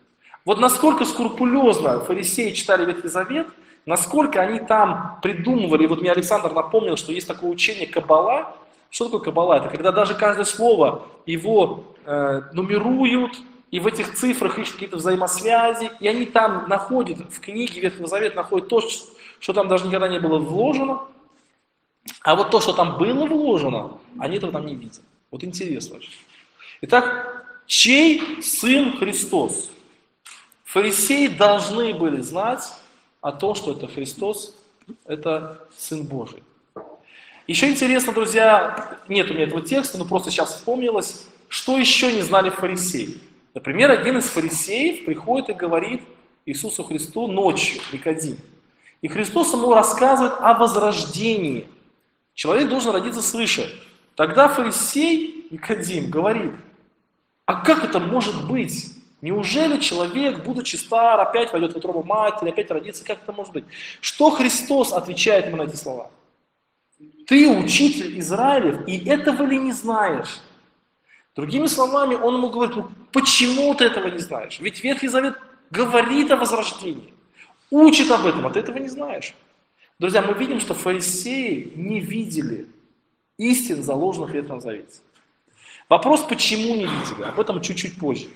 Вот насколько скрупулезно фарисеи читали Ветхий Завет, насколько они там придумывали, вот мне Александр напомнил, что есть такое учение Каббала. Что такое Каббала? Это когда даже каждое слово его нумеруют, и в этих цифрах ищут какие-то взаимосвязи, и они там находят, в книге Ветхого Завета находят то, что там даже никогда не было вложено, а вот то, что там было вложено, они этого там не видят. Вот интересно очень. Итак, чей сын Христос? Фарисеи должны были знать о том, что это Христос, это Сын Божий. Еще интересно, друзья, нет у меня этого текста, но просто сейчас вспомнилось, что еще не знали фарисеи. Например, один из фарисеев приходит и говорит Иисусу Христу ночью, Никодим. И Христос ему рассказывает о возрождении. Человек должен родиться свыше. Тогда фарисей Никодим говорит: а как это может быть? Неужели человек, будучи стар, опять войдет в утробу матери, опять родится? Как это может быть? Что Христос отвечает ему на эти слова? Ты учитель Израилев, и этого ли не знаешь? Другими словами, он ему говорит: ну, почему ты этого не знаешь? Ведь Ветхий Завет говорит о возрождении, учит об этом, а ты этого не знаешь. Друзья, мы видим, что фарисеи не видели истин, заложенных в Ветхом Завете. Вопрос, почему не видели, об этом чуть-чуть позже.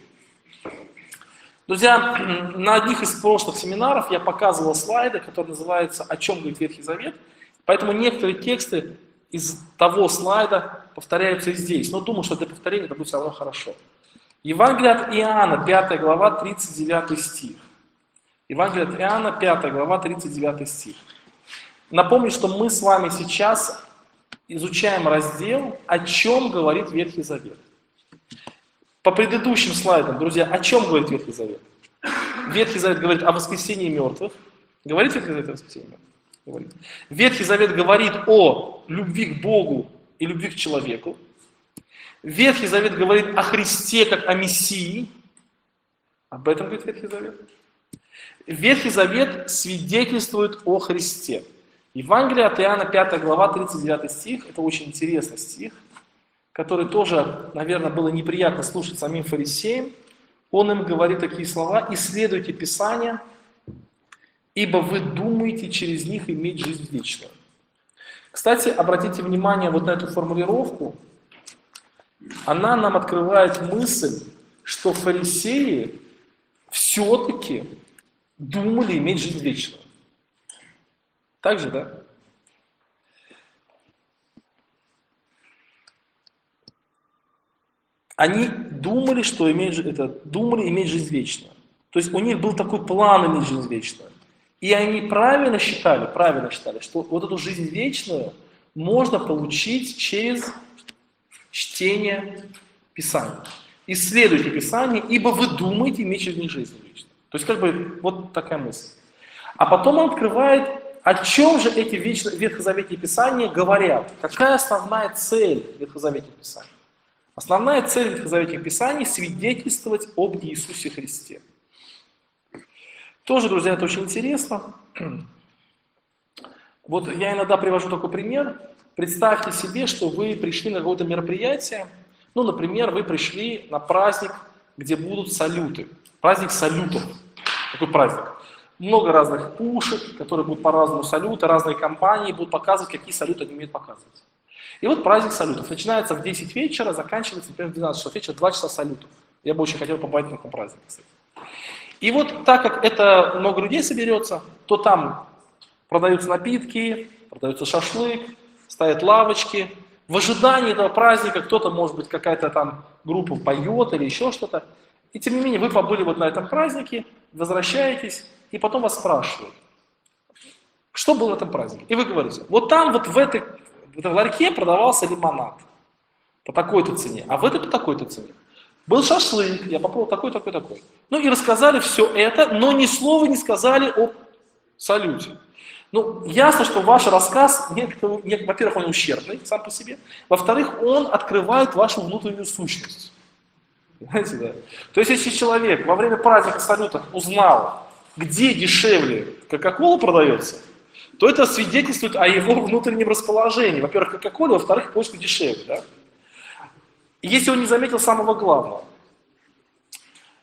Друзья, на одних из прошлых семинаров я показывал слайды, которые называются «О чем говорит Ветхий Завет?». Поэтому некоторые тексты из того слайда повторяются и здесь. Но думаю, что для повторения это будет все равно хорошо. Евангелие от Иоанна, 5 глава, 39 стих. Евангелие от Иоанна, 5 глава, 39 стих. Напомню, что мы с вами сейчас изучаем раздел «О чем говорит Ветхий Завет?». По предыдущим слайдам, друзья, о чем говорит Ветхий Завет? Ветхий Завет говорит о воскресении мертвых. Говорит Ветхий Завет о воскресении мертвых? Говорит. Ветхий Завет говорит о любви к Богу и любви к человеку. Ветхий Завет говорит о Христе как о Мессии. Об этом говорит Ветхий Завет. Ветхий Завет свидетельствует о Христе. Евангелие от Иоанна, 5 глава, 39 стих. Это очень интересный стих, который тоже, наверное, было неприятно слушать самим фарисеям. Он им говорит такие слова: «Исследуйте Писания, ибо вы думаете через них иметь жизнь вечную». Кстати, обратите внимание вот на эту формулировку. Она нам открывает мысль, что фарисеи все-таки думали иметь жизнь вечную. Так же, да? Они думали, что думали иметь жизнь вечную. То есть у них был такой план иметь жизнь вечную. И они правильно считали, что вот эту жизнь вечную можно получить через чтение Писания. Исследуйте Писание, ибо вы думаете иметь через них жизнь вечную. То есть как бы вот такая мысль. А потом он открывает, о чем же эти ветхозаветные Писания говорят. Какая основная цель ветхозаветных Писаний? Основная цель ветхозаветных Писаний – свидетельствовать об Иисусе Христе. Тоже, друзья, это очень интересно. Вот я иногда привожу такой пример. Представьте себе, что вы пришли на какое-то мероприятие. Ну, например, вы пришли на праздник, где будут салюты. Праздник салютов. Такой праздник. Много разных пушек, которые будут по-разному салюты, разные компании будут показывать, какие салюты они умеют показывать. И вот праздник салютов. Начинается в 10 вечера, заканчивается, например, в 12 часов вечера, 2 часа салютов. Я бы очень хотел побывать на этом празднике, кстати. И вот так как это много людей соберется, то там продаются напитки, продается шашлык, стоят лавочки. В ожидании этого праздника кто-то, может быть, какая-то там группа поет или еще что-то. И тем не менее вы побыли вот на этом празднике, возвращаетесь, и потом вас спрашивают, что было на этом празднике. И вы говорите: вот там вот в этом ларьке продавался лимонад по такой-то цене, а в этой по такой-то цене. Был шашлык, я попробовал такой. Ну и рассказали все это, но ни слова не сказали о салюте. Ну, ясно, что ваш рассказ, во-первых, он ущербный сам по себе, во-вторых, он открывает вашу внутреннюю сущность. Понимаете, да? То есть, если человек во время праздника салюта узнал, где дешевле Кока-кола продается, то это свидетельствует о его внутреннем расположении. Во-первых, Кока-кола, во-вторых, почта дешевле. Да? Если он не заметил самого главного.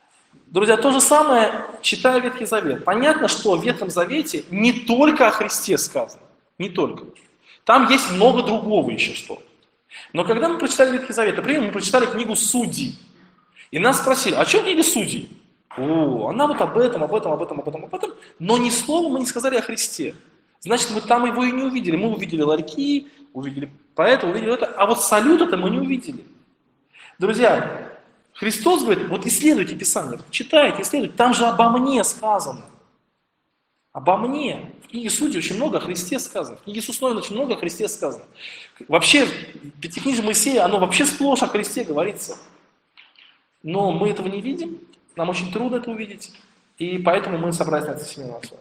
Друзья, то же самое, читая Ветхий Завет. Понятно, что в Ветхом Завете не только о Христе сказано, не только. Там есть много другого еще что. Но когда мы прочитали Ветхий Завет, например, мы прочитали книгу Судей, и нас спросили, а что книга Судей? О, она вот об этом, но ни слова мы не сказали о Христе. Значит, мы там его и не увидели. Мы увидели ларьки, увидели поэта, увидели это, а вот салют-то мы не увидели. Друзья, Христос говорит, вот исследуйте Писание, читайте, исследуйте, там же обо мне сказано. Обо мне. В книге Судей очень много о Христе сказано. В книге Иисуса Новина очень много о Христе сказано. Вообще, Пятикнижие Моисея, оно вообще сплошь о Христе говорится. Но мы этого не видим, нам очень трудно это увидеть, и поэтому мы собрались на это семинар с вами.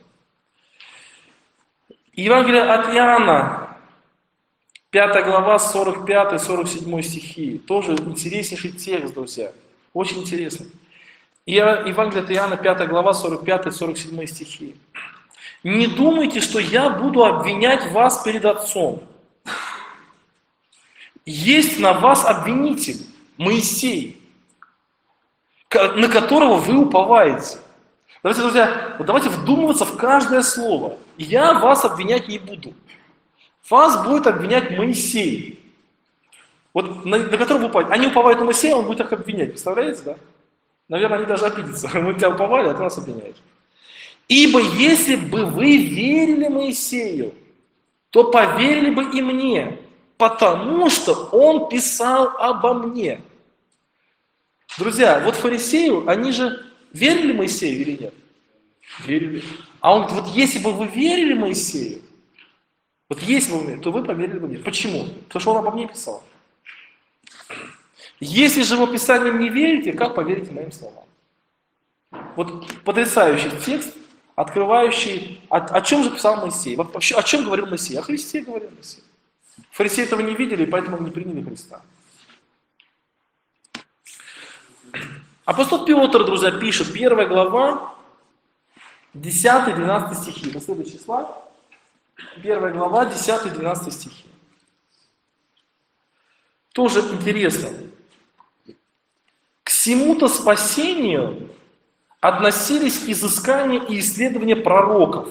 Евангелие от Иоанна, 5 глава, 45-47 стихи. Тоже интереснейший текст, друзья. Очень интересный. Евангелие от Иоанна, 5 глава, 45-47 стихи. «Не думайте, что я буду обвинять вас перед Отцом. Есть на вас обвинитель, Моисей, на которого вы уповаете». Давайте, друзья, вот давайте вдумываться в каждое слово. Я вас обвинять не буду. Вас будет обвинять Моисей. Вот на которого вы уповаете. Они уповают на Моисея, он будет их обвинять. Представляете, да? Наверное, они даже обидятся. Мы тебя уповали, а ты нас обвиняешь. «Ибо если бы вы верили Моисею, то поверили бы и мне, потому что он писал обо мне». Друзья, вот фарисею, они же верили Моисею или нет? Верили. А он говорит, вот если бы вы верили Моисею, вот если бы вы верили, то вы поверили бы мне. Почему? Потому что он обо мне писал. Если же вы Писанием не верите, как поверите моим словам? Вот потрясающий текст, открывающий, о чем же писал Моисей? Вообще, о чем говорил Моисей? О Христе говорил Моисей. Фарисеи этого не видели, и поэтому не приняли Христа. Апостол Петр, друзья, пишет, 1 глава, 10-12 стихи. Последующий слайд. 1 глава, 10-12 стихи. Тоже интересно. К всему-то спасению относились изыскания и исследования пророков.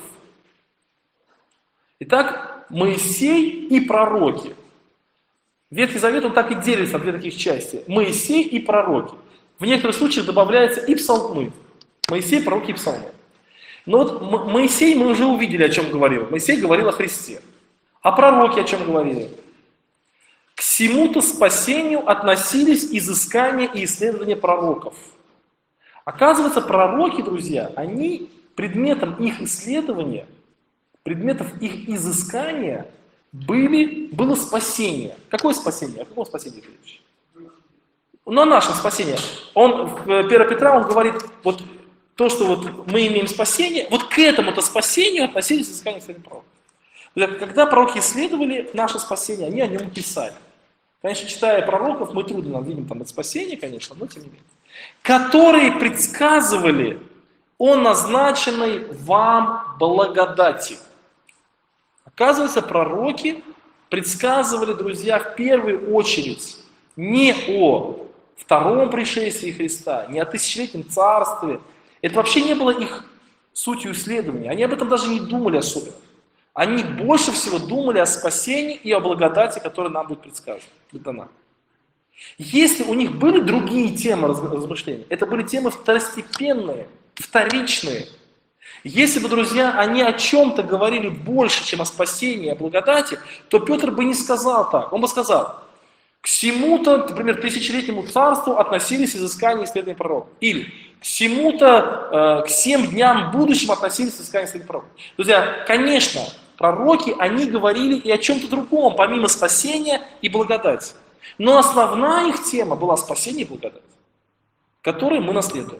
Итак, Моисей и пророки. Ветхий Завет, он так и делится на две таких части. Моисей и пророки. В некоторых случаях добавляется и псалмы. Моисей, пророки и псалмы. Но вот Моисей, мы уже увидели, о чем говорил. Моисей говорил о Христе. А пророки о чем говорили? К всему-то спасению относились изыскания и исследования пророков. Оказывается, пророки, друзья, они предметом их исследования, предметом их изыскания было спасение. Какое спасение? О каком спасении речь? На нашем спасении. Он, в 1 Петра, он говорит, вот то, что вот мы имеем спасение, вот к этому-то спасению относились изыскания исследования пророков. Когда пророки исследовали наше спасение, они о нем писали. Конечно, читая пророков, мы трудно нам видим там это спасение, конечно, но тем не менее. Которые предсказывали о назначенной вам благодати. Оказывается, пророки предсказывали, друзья, в первую очередь не о втором пришествии Христа, не о тысячелетнем царстве. Это вообще не было их сутью исследования. Они об этом даже не думали особенно. Они больше всего думали о спасении и о благодати, которая нам будет предсказана. Если у них были другие темы размышлений, это были темы второстепенные, вторичные. Если бы, друзья, они о чем-то говорили больше, чем о спасении, о благодати, то Петр бы не сказал так. Он бы сказал, к всему-то, например, тысячелетнему царству относились изыскания и исследования пророков. Или к всему-то, к 7 дням будущим относились изыскания и исследования пророков. Друзья, конечно, пророки, они говорили и о чем-то другом, помимо спасения и благодати. Но основная их тема была спасение и благодать, которой мы наследуем.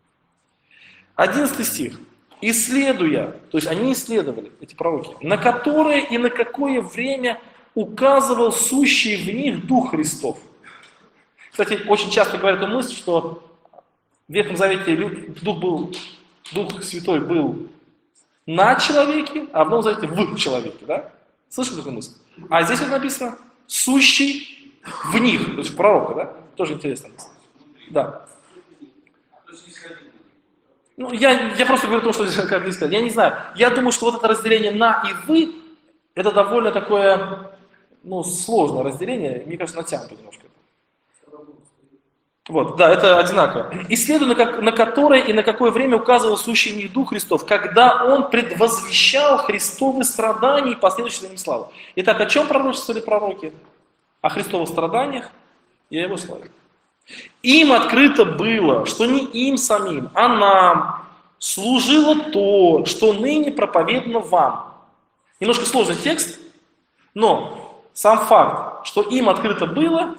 11 стих. Исследуя, то есть они исследовали, эти пророки, на которое и на какое время указывал сущий в них Дух Христов. Кстати, очень часто говорят эту мысль, что в Ветхом Завете Дух Святой был на человеке, а в Новом Завете в человеке. Да? Слышали такую мысль? А здесь вот написано сущий в них, то есть в пророка, да? Тоже интересно. Да. Ну, я просто говорю то, что как здесь сказать. Я не знаю. Я думаю, что вот это разделение на и вы, это довольно такое, ну, сложное разделение. Мне кажется, натянуто немножко. Вот, да, это одинаково. Исследуя, на которое и на какое время указывал сущий в них Дух Христов, когда Он предвозвещал Христовы страдания и последующие за ним славу. Итак, о чем пророчествовали пророки? О Христовых страданиях и о Его славе. Им открыто было, что не им самим, а нам служило то, что ныне проповедано вам. Немножко сложный текст, но сам факт, что им открыто было,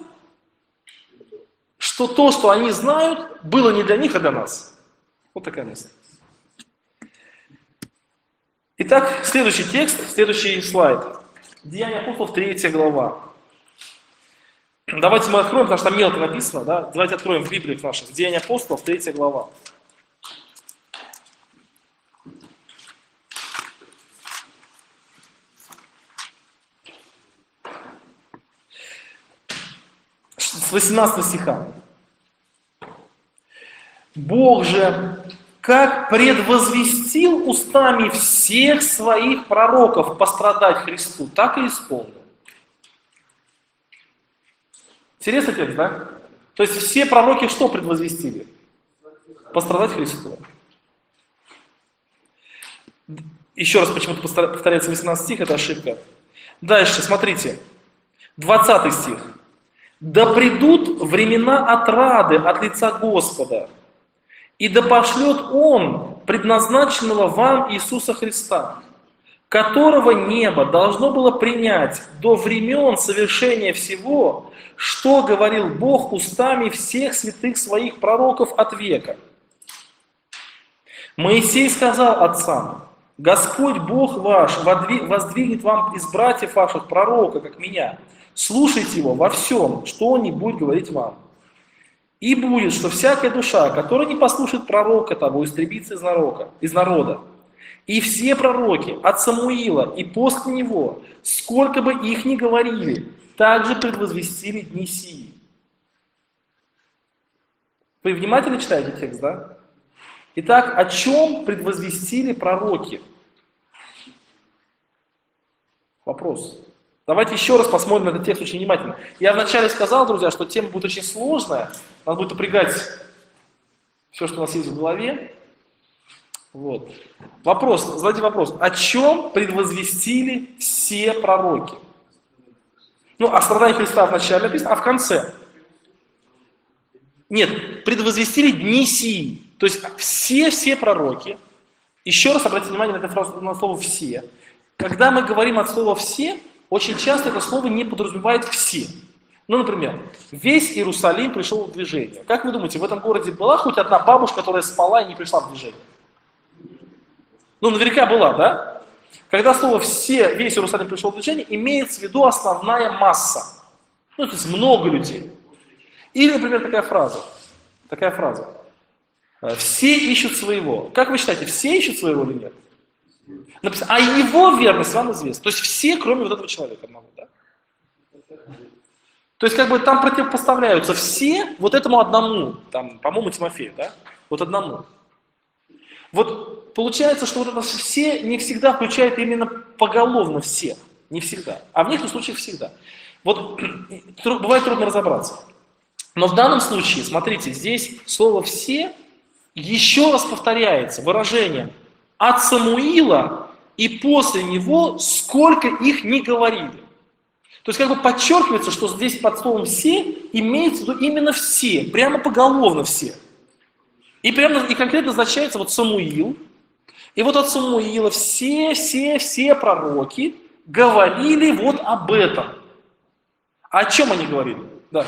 что то, что они знают, было не для них, а для нас. Вот такая мысль. Итак, следующий текст, следующий слайд. Деяния апостолов, 3 глава. Давайте мы откроем, потому что там мелко написано, да? Давайте откроем в Библиях наших. Деяния апостолов, 3 глава. С 18 стиха. Бог же, как предвозвестил устами всех своих пророков пострадать Христу, так и исполнил. Интересный текст, да? То есть все пророки что предвозвестили? Пострадать Христу. Еще раз почему-то повторяется 18 стих, это ошибка. Дальше, смотрите. 20 стих. «Да придут времена отрады от лица Господа, и да пошлет Он предназначенного вам Иисуса Христа, которого небо должно было принять до времен совершения всего, что говорил Бог устами всех святых своих пророков от века. Моисей сказал отцам: Господь Бог ваш воздвигнет вам из братьев ваших пророка, как меня. Слушайте его во всем, что он не будет говорить вам. И будет, что всякая душа, которая не послушает пророка того, истребится из народа. И все пророки от Самуила и после него, сколько бы их ни говорили, также предвозвестили дни сии». Вы внимательно читаете текст, да? Итак, о чем предвозвестили пророки? Вопрос. Давайте еще раз посмотрим на этот текст очень внимательно. Я вначале сказал, друзья, что тема будет очень сложная. Надо будет напрягать все, что у нас есть в голове. Вот. Вопрос, задайте вопрос. О чем предвозвестили все пророки? Ну, о страдании Христа вначале написано, а в конце? Нет, предвозвестили дни сии. То есть все пророки, еще раз обратите внимание на эту фразу, на слово «все». Когда мы говорим от слова «все», очень часто это слово не подразумевает «все». Ну, например, весь Иерусалим пришел в движение. Как вы думаете, в этом городе была хоть одна бабушка, которая спала и не пришла в движение? Ну, наверняка была, да? Когда слово «все», весь Иерусалим пришел в движение, имеется в виду основная масса. Ну, то есть много людей. Или, например, такая фраза. «Все ищут своего». Как вы считаете, все ищут своего или нет? Написано, а его верность вам известна. То есть все, кроме вот этого человека одного, да? То есть как бы там противопоставляются все вот этому одному, там, по-моему, Тимофею, да? Вот одному. Вот получается, что вот это все не всегда включает именно поголовно всех. Не всегда. А в некоторых случаях всегда. Вот бывает трудно разобраться. Но в данном случае, смотрите, здесь слово «все» еще раз повторяется выражением «от Самуила и после него, сколько их не говорили». То есть как бы подчеркивается, что здесь под словом «все» имеется в виду именно все, прямо поголовно все. И конкретно означается вот Самуил. И вот от Самуила все пророки говорили вот об этом. А о чем они говорили? Да.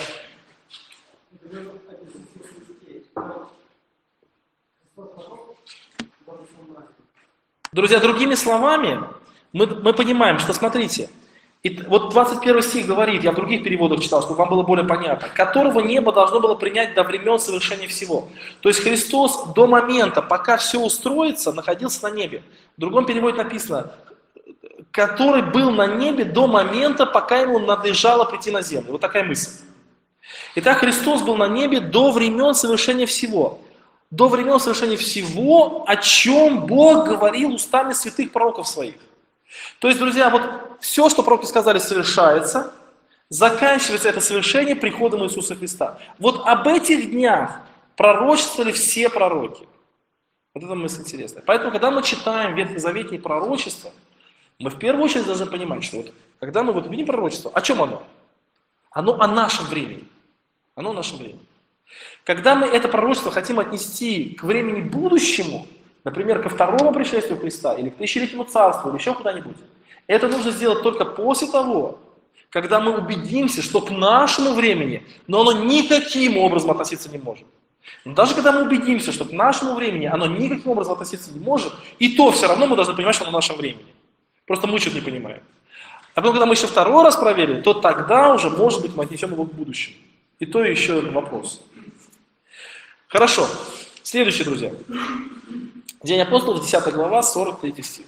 Друзья, другими словами, мы понимаем, что, смотрите, вот 21 стих говорит, я в других переводах читал, чтобы вам было более понятно, которого небо должно было принять до времен совершения всего. То есть Христос до момента, пока все устроится, находился на небе. В другом переводе написано, который был на небе до момента, пока ему надлежало прийти на землю. Вот такая мысль. Итак, Христос был на небе до времен совершения всего. до времен совершения всего, о чем Бог говорил устами святых пророков своих. То есть, друзья, вот все, что пророки сказали, совершается, заканчивается это совершение приходом Иисуса Христа. Вот об этих днях пророчествовали все пророки. Вот это мысль интересная. Поэтому, когда мы читаем ветхозаветные пророчества, мы в первую очередь должны понимать, что вот, когда мы вот видим пророчество, о чем оно? Оно о нашем времени. Оно о нашем времени. Когда мы это пророчество хотим отнести к времени будущему, например, ко второму пришествию Христа, или к тысячелетнему царству, или еще куда-нибудь, это нужно сделать только после того, когда мы убедимся, что к нашему времени, но оно никаким образом относиться не может. Но даже когда мы убедимся, что к нашему времени оно никаким образом относиться не может, и то все равно мы должны понимать, что оно в нашем времени. Просто мы что-то не понимаем. А потом, когда мы еще второй раз проверили, то тогда уже, может быть, мы отнесем его к будущему. И то еще вопрос. Хорошо. Следующее, друзья. День апостолов, 10 глава, 43 стих.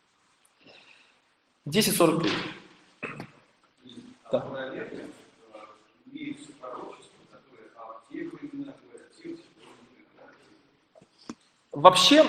10:43. Да. Вообще,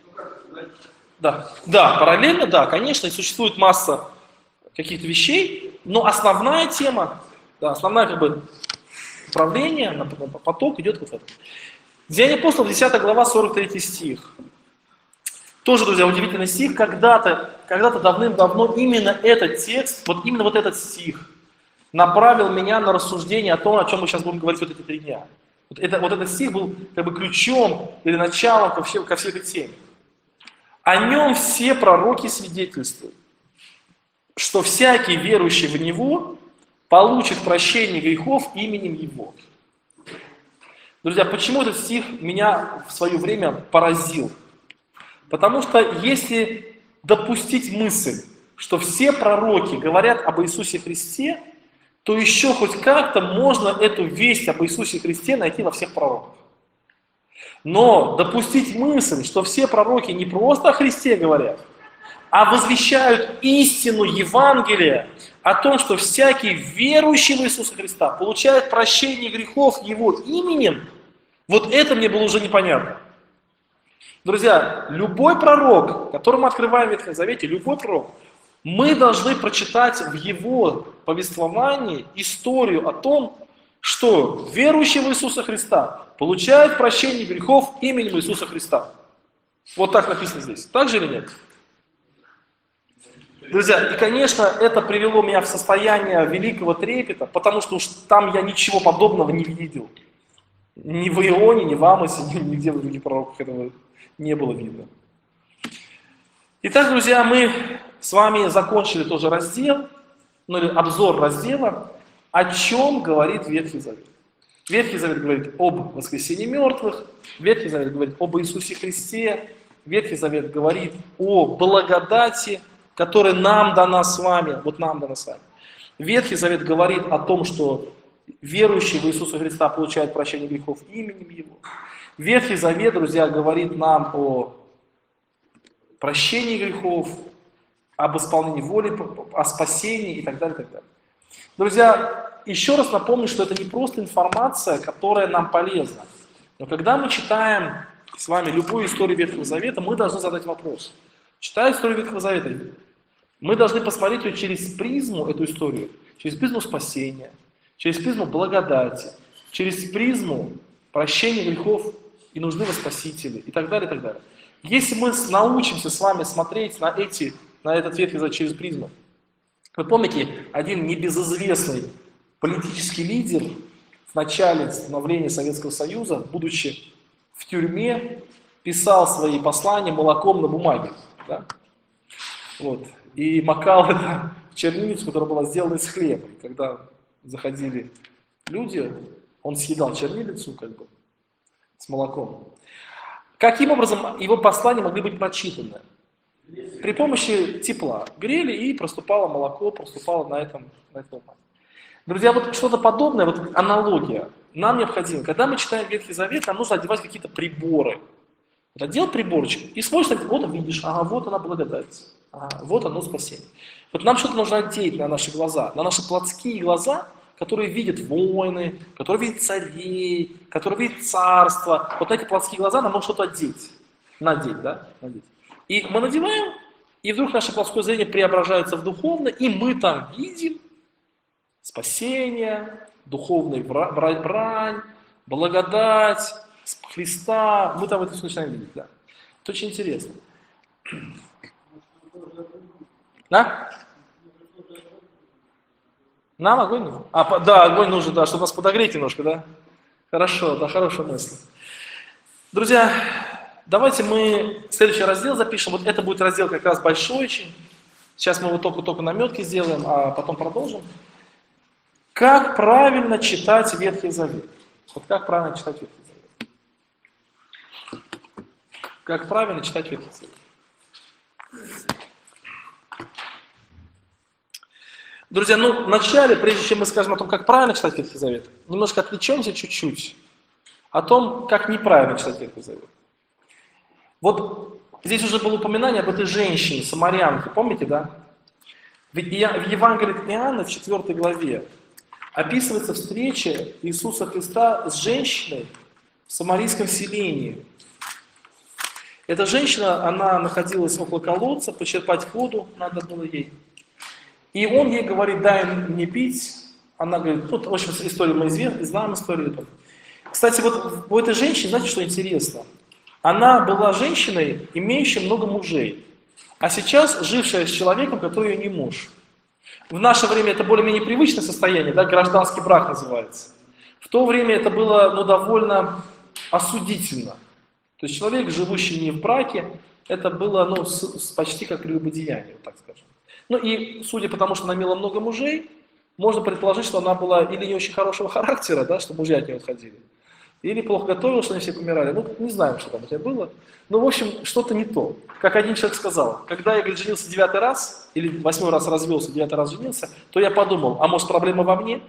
да, параллельно, да, конечно, и существует масса каких-то вещей, но основная тема, да, основная как бы управление, поток идет вот в этом. Деяния апостолов, 10 глава, 43 стих. Тоже, друзья, удивительный стих. Когда-то давным-давно именно этот текст, вот именно вот этот стих направил меня на рассуждение о том, о чем мы сейчас будем говорить вот эти 3 дня. Вот этот стих был как бы ключом или началом ко всей этой теме. О нем все пророки свидетельствуют, что всякий верующий в Него получит прощение грехов именем Его. Друзья, почему этот стих меня в свое время поразил? Потому что если допустить мысль, что все пророки говорят об Иисусе Христе, то еще хоть как-то можно эту весть об Иисусе Христе найти во всех пророках. Но допустить мысль, что все пророки не просто о Христе говорят, а возвещают истину Евангелия о том, что всякий верующий в Иисуса Христа получает прощение грехов Его именем, вот это мне было уже непонятно. Друзья, любой пророк, который мы открываем в Ветхом Завете, любой пророк, мы должны прочитать в его повествовании историю о том, что верующий в Иисуса Христа получает прощение грехов именем Иисуса Христа. Вот так написано здесь. Так же или нет? Друзья, и, конечно, это привело меня в состояние великого трепета, потому что уж там я ничего подобного не видел. Ни в Ионе, ни в Амосе, нигде в других пророках этого не было видно. Итак, друзья, мы с вами закончили тоже раздел, ну или обзор раздела, о чем говорит Ветхий Завет. Ветхий Завет говорит об воскресении мертвых, Ветхий Завет говорит об Иисусе Христе, Ветхий Завет говорит о благодати, которая нам дана с вами, вот нам дана с вами. Ветхий Завет говорит о том, что верующий в Иисуса Христа получает прощение грехов именем Его. Ветхий Завет, друзья, говорит нам о прощении грехов, об исполнении воли, о спасении и так далее, и так далее. Друзья, еще раз напомню, что это не просто информация, которая нам полезна. Но когда мы читаем с вами любую историю Ветхого Завета, мы должны задать вопрос. Читая историю Ветхого Завета, мы должны посмотреть ее через призму, эту историю, через призму спасения, через призму благодати, через призму прощения грехов и нужды во Спасителе и так далее, и так далее. Если мы научимся с вами смотреть на этот Ветхий Завет через призму, вы помните, один небезызвестный политический лидер в начале становления Советского Союза, будучи в тюрьме, писал свои послания молоком на бумаге. Да? Вот. И макал это в чернильницу, которая была сделана из хлеба. И когда заходили люди, он съедал чернильницу как бы с молоком. Каким образом его послания могли быть прочитаны? При помощи тепла. Грели, и проступало молоко, проступало на этом бумаге. Друзья, вот что-то подобное, вот аналогия нам необходима. Когда мы читаем Ветхий Завет, нам нужно одевать какие-то приборы. Вот одел приборчик и смотришь, вот видишь, ага, вот она благодать, ага, вот оно спасение. Вот нам что-то нужно одеть на наши глаза, на наши плотские глаза, который видит войны, который видит царей, который видит царство. Вот эти плотские глаза нам могут что-то надеть, да? Надеть. И мы надеваем, и вдруг наше плотское зрение преображается в духовное, и мы там видим спасение, духовную брань, благодать, Христа. Мы там это все начинаем видеть, да. Это очень интересно. Да? Нам огонь нужен? Да, огонь нужен, да, чтобы нас подогреть немножко, да? Хорошо, да, хорошая мысль. Друзья, давайте мы следующий раздел запишем. Вот это будет раздел как раз большой очень. Сейчас мы его только наметки сделаем, а потом продолжим. Как правильно читать Ветхий Завет? Вот как правильно читать Ветхий Завет? Как правильно читать Ветхий Завет? Друзья, вначале, прежде чем мы скажем о том, как правильно читать Ветхий Завет, немножко отвлечемся чуть-чуть о том, как неправильно читать Ветхий Завет. Вот здесь уже было упоминание об этой женщине, самарянке, помните, да? Ведь в Евангелии от Иоанна, в 4 главе, описывается встреча Иисуса Христа с женщиной в самарийском селении. Эта женщина, она находилась около колодца, почерпать воду надо было ей. И он ей говорит: дай мне пить. Она говорит, в общем, историю мы знаем историю. Кстати, вот у этой женщины, знаете, что интересно? Она была женщиной, имеющей много мужей, а сейчас жившая с человеком, который ее не муж. В наше время это более-менее привычное состояние, да, гражданский брак называется. В то время это было, довольно осудительно. То есть человек, живущий не в браке, это было, почти как прелюбодеяние, вот так скажем. И судя по тому, что она имела много мужей, можно предположить, что она была или не очень хорошего характера, да, что мужья от нее отходили, или плохо готовила, что они все помирали. Не знаем, что там у тебя было. В общем, что-то не то. Как один человек сказал, когда я, говорит, женился 9-й раз, или 8-й раз развелся, 9-й раз женился, то я подумал, а может проблема во мне?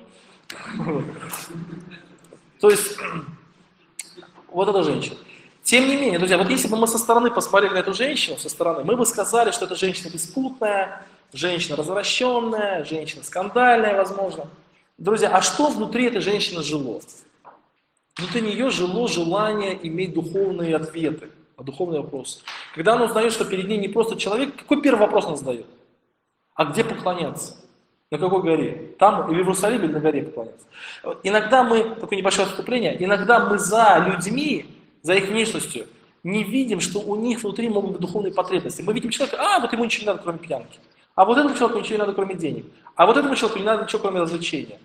То есть, вот эта женщина. Тем не менее, друзья, вот если бы мы со стороны посмотрели на эту женщину, мы бы сказали, что это женщина беспутная, женщина развращенная, женщина скандальная, возможно. Друзья, а что внутри этой женщины жило? Внутри нее жило желание иметь духовные ответы на духовные вопросы. Когда она узнает, что перед ней не просто человек, какой первый вопрос она задает? А где поклоняться? На какой горе? Там или в Иерусалиме, или на горе поклоняться? Иногда мы, такое небольшое отступление, иногда мы за людьми, за их внешностью, не видим, что у них внутри могут быть духовные потребности. Мы видим человека, вот ему ничего не надо, кроме пьянки. А вот этому человеку ничего не надо, кроме денег. А вот этому человеку не надо ничего, кроме развлечения.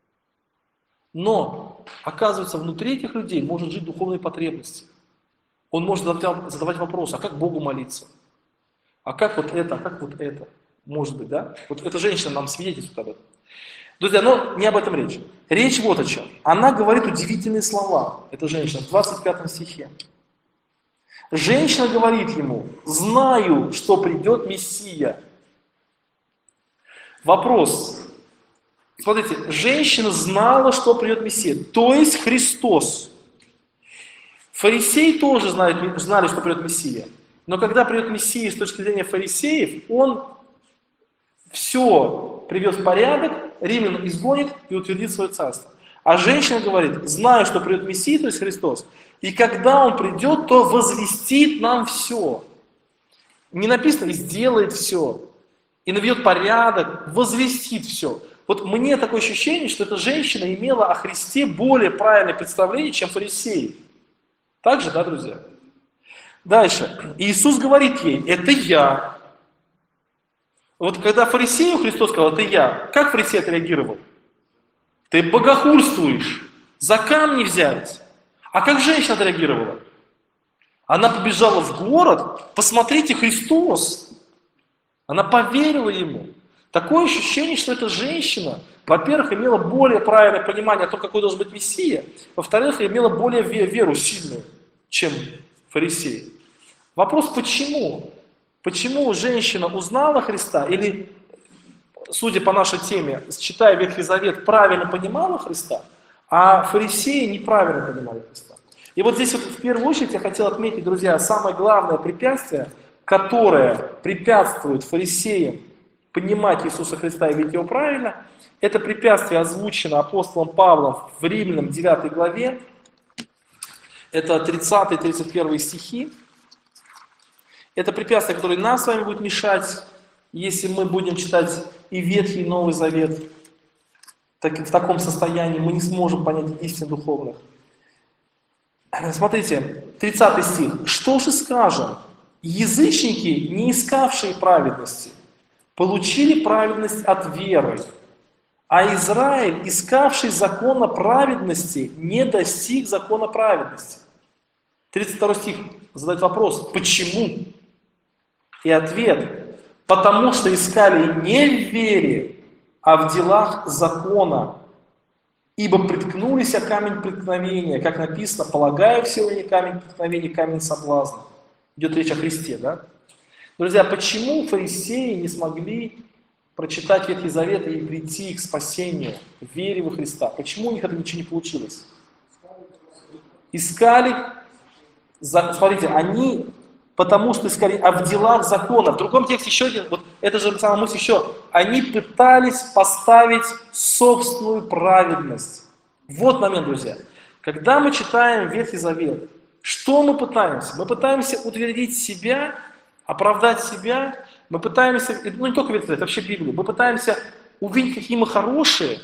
Но, оказывается, внутри этих людей может жить духовные потребности. Он может задавать вопрос, а как Богу молиться? А как вот это, а как вот это? Может быть, да? Вот эта женщина нам свидетельствует об этом. Друзья, но не об этом речь. Речь вот о чем. Она говорит удивительные слова, эта женщина, в 25 стихе. Женщина говорит ему: знаю, что придет Мессия. Вопрос. Смотрите, женщина знала, что придет Мессия, то есть Христос. Фарисеи тоже знали, что придет Мессия. Но когда придет Мессия с точки зрения фарисеев, он все приведет в порядок, римлян изгонит и утвердит свое царство. А женщина говорит: знаю, что придет Мессия, то есть Христос, и когда Он придет, то возвестит нам все. Не написано «и сделает все», и наведет порядок, возвестит все. Вот мне такое ощущение, что эта женщина имела о Христе более правильное представление, чем фарисеи. Так же, да, друзья? Дальше. Иисус говорит ей: это я. Вот когда фарисею Христос сказал: это я, как фарисей отреагировал? Ты богохульствуешь, за камни взять. А как женщина отреагировала? Она побежала в город: посмотрите, Христос. Она поверила Ему. Такое ощущение, что эта женщина, во-первых, имела более правильное понимание о том, какой должен быть Мессия, во-вторых, имела более веру сильную, чем фарисеи. Вопрос, почему? Почему женщина узнала Христа или, судя по нашей теме, читая Ветхий Завет, правильно понимала Христа, а фарисеи неправильно понимали Христа? И вот здесь вот в первую очередь я хотел отметить, друзья, самое главное препятствие, которое препятствует фарисеям понимать Иисуса Христа и видеть Его правильно. Это препятствие озвучено апостолом Павлом в Римлянам 9 главе. Это 30-31 стихи. Это препятствие, которое нам с вами будет мешать, если мы будем читать и Ветхий, и Новый Завет. В таком состоянии мы не сможем понять истин духовных. Смотрите, 30 стих. «Что же скажем? Язычники, не искавшие праведности, получили праведность от веры, а Израиль, искавший закона праведности, не достиг закона праведности». 32 стих задает вопрос, почему? И ответ, потому что искали не в вере, а в делах закона, ибо приткнулись о камень преткновения, как написано, полагаю всего не камень преткновения, камень соблазна. Идет речь о Христе, да? Друзья, почему фарисеи не смогли прочитать Ветхий Завет и прийти к спасению, в вере во Христа? Почему у них это ничего не получилось? Искали, смотрите, они, потому что искали, а в делах закона. В другом тексте еще один, вот это же самая мысль еще, они пытались поставить собственную праведность. Вот момент, друзья. Когда мы читаем Ветхий Завет, что мы пытаемся? Мы пытаемся утвердить себя, оправдать себя, мы пытаемся, ну не только Ветхий Завет, вообще Библию, мы пытаемся увидеть, какие мы хорошие.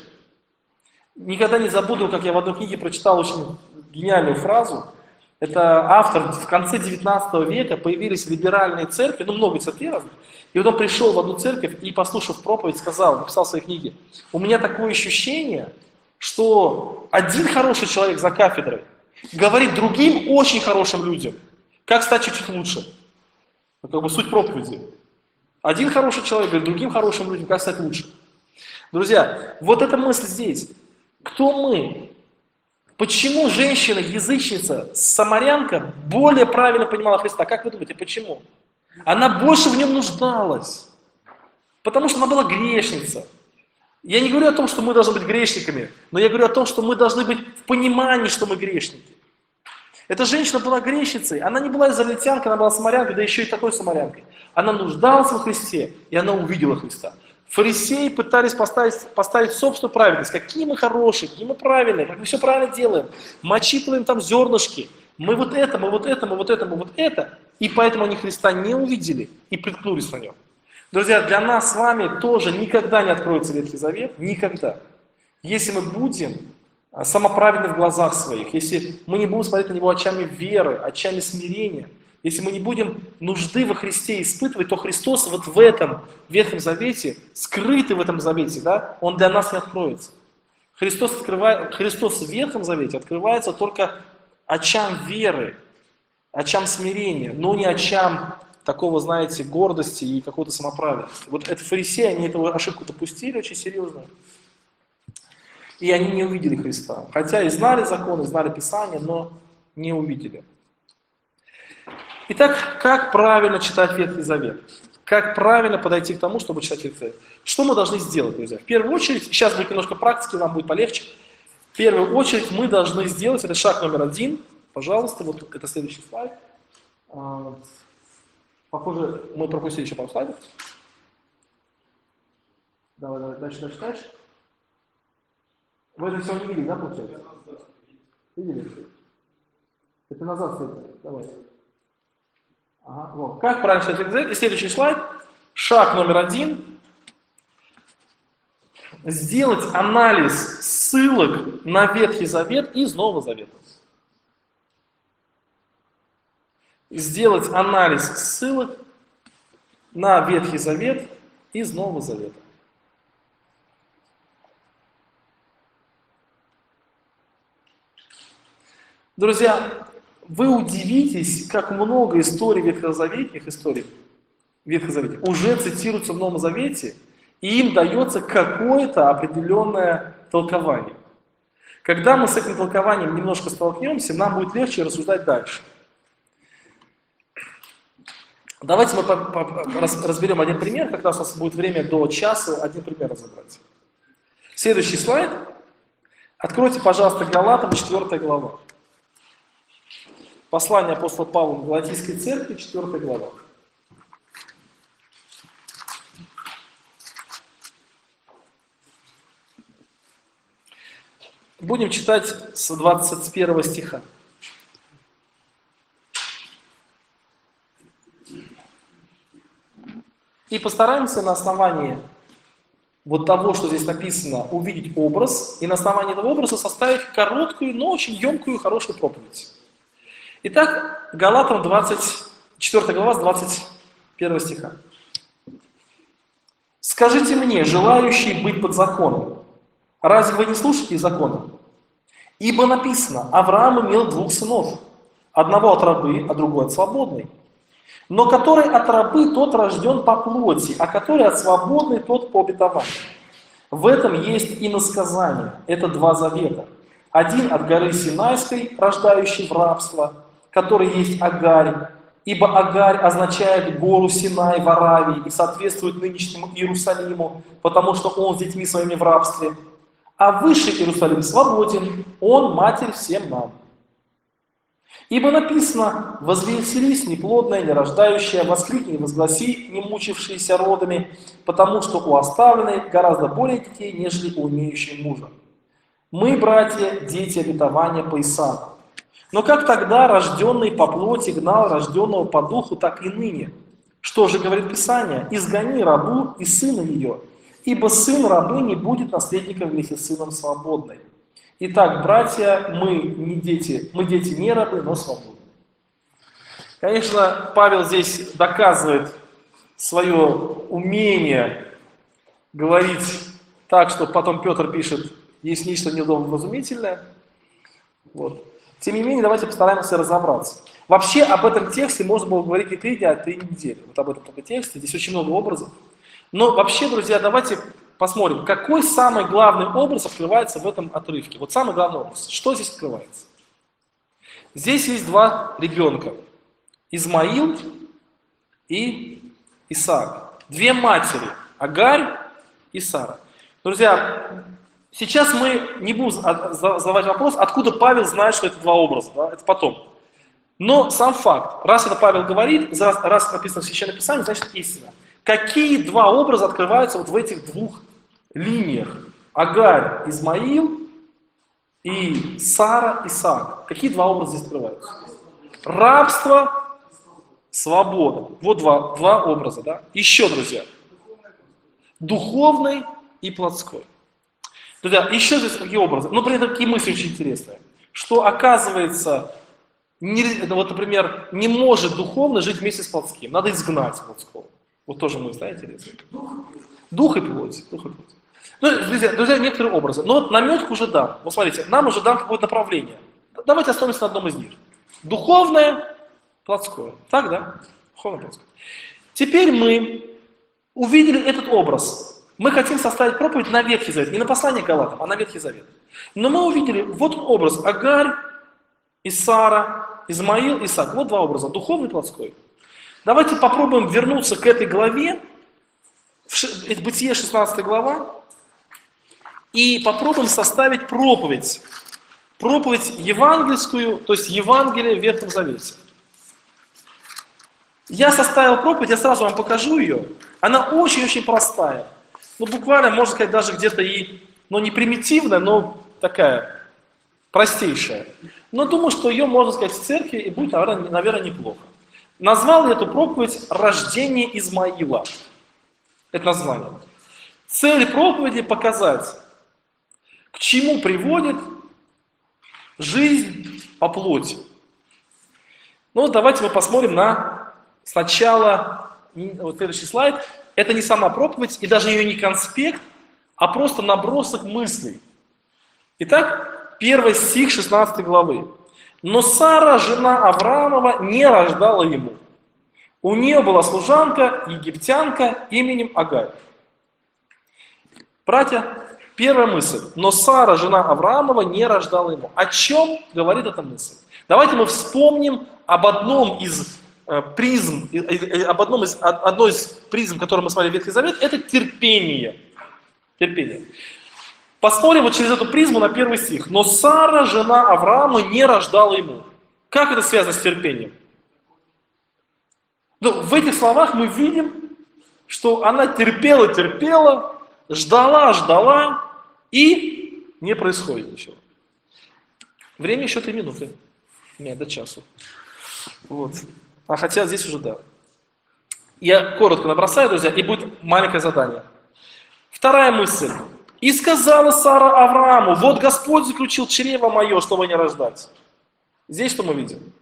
Никогда не забуду, как я в одной книге прочитал очень гениальную фразу. Это автор, в конце 19 века появились либеральные церкви, ну много церквей разных, и вот он пришел в одну церковь и, послушав проповедь, сказал, написал в своей книге, у меня такое ощущение, что один хороший человек за кафедрой говорит другим очень хорошим людям, как стать чуть-чуть лучше. Это как бы суть проповеди. Один хороший человек говорит другим хорошим людям, как стать лучше. Друзья, вот эта мысль здесь. Кто мы? Почему женщина-язычница, самарянка, более правильно понимала Христа? Как вы думаете, почему? Она больше в нем нуждалась. Потому что она была грешница. Я не говорю о том, что мы должны быть грешниками, но я говорю о том, что мы должны быть в понимании, что мы грешники. Эта женщина была грешницей, она не была израильтянкой, она была самарянкой, да еще и такой самарянкой. Она нуждалась во Христе, и она увидела Христа. Фарисеи пытались поставить собственную праведность. Какие мы хорошие, какие мы правильные, как мы все правильно делаем. Мы отчитываем там зернышки. Мы вот это, мы вот это, мы вот это, мы вот это. И поэтому они Христа не увидели и приткнулись на нем. Друзья, для нас с вами тоже никогда не откроется Ветхий Завет. Никогда. Если мы будем самоправедны в глазах своих, если мы не будем смотреть на него очами веры, очами смирения, если мы не будем нужды во Христе испытывать, то Христос вот в этом Ветхом Завете, скрытый в этом Завете, да, он для нас не откроется. Христос в Ветхом Завете открывается только очам веры, очам смирения, но не очам такого, знаете, гордости и какой-то самоправедности. Вот это фарисеи, они эту ошибку допустили очень серьезно. И они не увидели Христа. Хотя и знали законы, знали Писание, но не увидели. Итак, как правильно читать Ветхий Завет? Как правильно подойти к тому, чтобы читать Ветхий Завет? Что мы должны сделать, друзья? В первую очередь, сейчас будет немножко практики, вам будет полегче. В первую очередь мы должны сделать, это шаг номер 1, пожалуйста, вот это следующий слайд. Похоже, мы пропустили еще пару слайдов. Давай, дальше. Вы это все не видели, да, получается? Видели? Это назад следует. Давай. Ага, вот. Как правильно читать Ветхий Завет? И следующий слайд. Шаг номер 1. Сделать анализ ссылок на Ветхий Завет из Нового Завета. Сделать анализ ссылок на Ветхий Завет из Нового Завета. Друзья, вы удивитесь, как много историй ветхозаветных историй уже цитируются в Новом Завете, и им дается какое-то определенное толкование. Когда мы с этим толкованием немножко столкнемся, нам будет легче рассуждать дальше. Давайте мы разберем один пример, как раз у нас будет время до часа один пример разобрать. Следующий слайд. Откройте, пожалуйста, Галатам, 4 глава. Послание апостола Павла к Галатийской церкви, 4 глава. Будем читать с 21 стиха. И постараемся на основании вот того, что здесь написано, увидеть образ, и на основании этого образа составить короткую, но очень емкую и хорошую проповедь. Итак, Галатам 4 глава с 21 стиха. «Скажите мне, желающие быть под законом, разве вы не слушаете закона? Ибо написано, Авраам имел 2 сынов, одного от рабы, а другого от свободной. Но который от рабы, тот рожден по плоти, а который от свободной, тот по обетованию. В этом есть иносказание, это 2 завета. Один от горы Синайской, рождающий в рабство, который есть Агарь, ибо Агарь означает гору Синай в Аравии и соответствует нынешнему Иерусалиму, потому что он с детьми своими в рабстве. А высший Иерусалим свободен, он матерь всем нам. Ибо написано, возвеселись неплодная, нерождающая, воскликни, возгласи, не мучившиеся родами, потому что у оставленной гораздо более детей, нежели у имеющей мужа. Мы, братья, дети обетования по Исааку. Но как тогда рожденный по плоти гнал рожденного по духу, так и ныне. Что же говорит Писание? Изгони рабу и сына ее, ибо сын рабы не будет наследником вместе с сыном свободной. Итак, братья, мы дети не рабы, но свободны». Конечно, Павел здесь доказывает свое умение говорить так, что потом Петр пишет, есть нечто недобровразумительное. Вот. Тем не менее, давайте постараемся разобраться. Вообще об этом тексте можно было говорить не 3 дня, а 3 недели. Вот об этом только тексте, здесь очень много образов. Но вообще, друзья, давайте посмотрим, какой самый главный образ открывается в этом отрывке. Вот самый главный образ. Что здесь открывается? Здесь есть 2 ребенка. Измаил и Исаак. 2 матери. Агарь и Сара. Друзья, сейчас мы не будем задавать вопрос, откуда Павел знает, что это 2 образа. Да? Это потом. Но сам факт. Раз это Павел говорит, раз это написано в Священном Писании, значит истина. Какие 2 образа открываются вот в этих 2 линиях? Агарь, Измаил и Сара, Исаак. Какие 2 образа здесь открываются? Рабство, свобода. Вот 2 образа. Да? Еще, друзья. Духовный и плотской. Друзья, еще здесь какие образы? Но при этом какие мысли очень интересные. Что оказывается, вот, например, не может духовно жить вместе с плотским. Надо изгнать плотского. Вот тоже мы, знаете, дух и плоть. Дух и плоть. Ну, друзья, некоторые образы. Но вот намек уже дам. Вот смотрите, нам уже дам какое-то направление. Давайте остановимся на одном из них. Духовное, плотское. Так, да? Духовное, плотское. Теперь мы увидели этот образ. Мы хотим составить проповедь на Ветхий Завет. Не на послание к Галатам, а на Ветхий Завет. Но мы увидели вот образ Агарь и Сара, Измаил, Исаак. Вот 2 образа. Духовный и плотской. Давайте попробуем вернуться к этой главе, в Бытие 16 глава, и попробуем составить проповедь. Проповедь евангельскую, то есть Евангелие в Ветхом Завете. Я составил проповедь, я сразу вам покажу ее. Она очень-очень простая. Ну, буквально, можно сказать, даже где-то и, не примитивная, но такая простейшая. Но думаю, что ее можно сказать в церкви, и будет, наверное, неплохо. Назвал я эту проповедь «Рождение Измаила». Это название. Цель проповеди – показать, к чему приводит жизнь по плоти. Ну, давайте мы посмотрим на сначала, вот следующий слайд. Это не сама проповедь, и даже ее не конспект, а просто набросок мыслей. Итак, 1 стих 16 главы. «Но Сара, жена Авраамова, не рождала ему. У нее была служанка, египтянка именем Агарь». Братья, первая мысль. «Но Сара, жена Авраамова, не рождала ему». О чем говорит эта мысль? Давайте мы вспомним об одной из призм, которую мы смотрели в Ветхий Завет, это терпение. Терпение. Посмотрим вот через эту призму на 1 стих. «Но Сара, жена Авраама, не рождала ему». Как это связано с терпением? Ну, в этих словах мы видим, что она терпела, ждала и не происходит ничего. Время еще 3 минуты. Нет, до часу. Вот. А хотя здесь уже да. Я коротко набросаю, друзья, и будет маленькое задание. Вторая мысль. «И сказала Сара Аврааму, вот Господь заключил чрево мое, чтобы не рождать». Здесь что мы видим?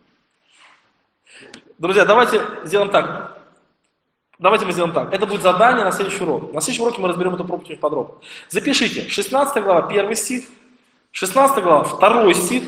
Друзья, давайте сделаем так. Давайте мы сделаем так. Это будет задание на следующий урок. На следующем уроке мы разберем эту проповедь подробно. Запишите. 16 глава 1 стих, 16 глава 2 стих,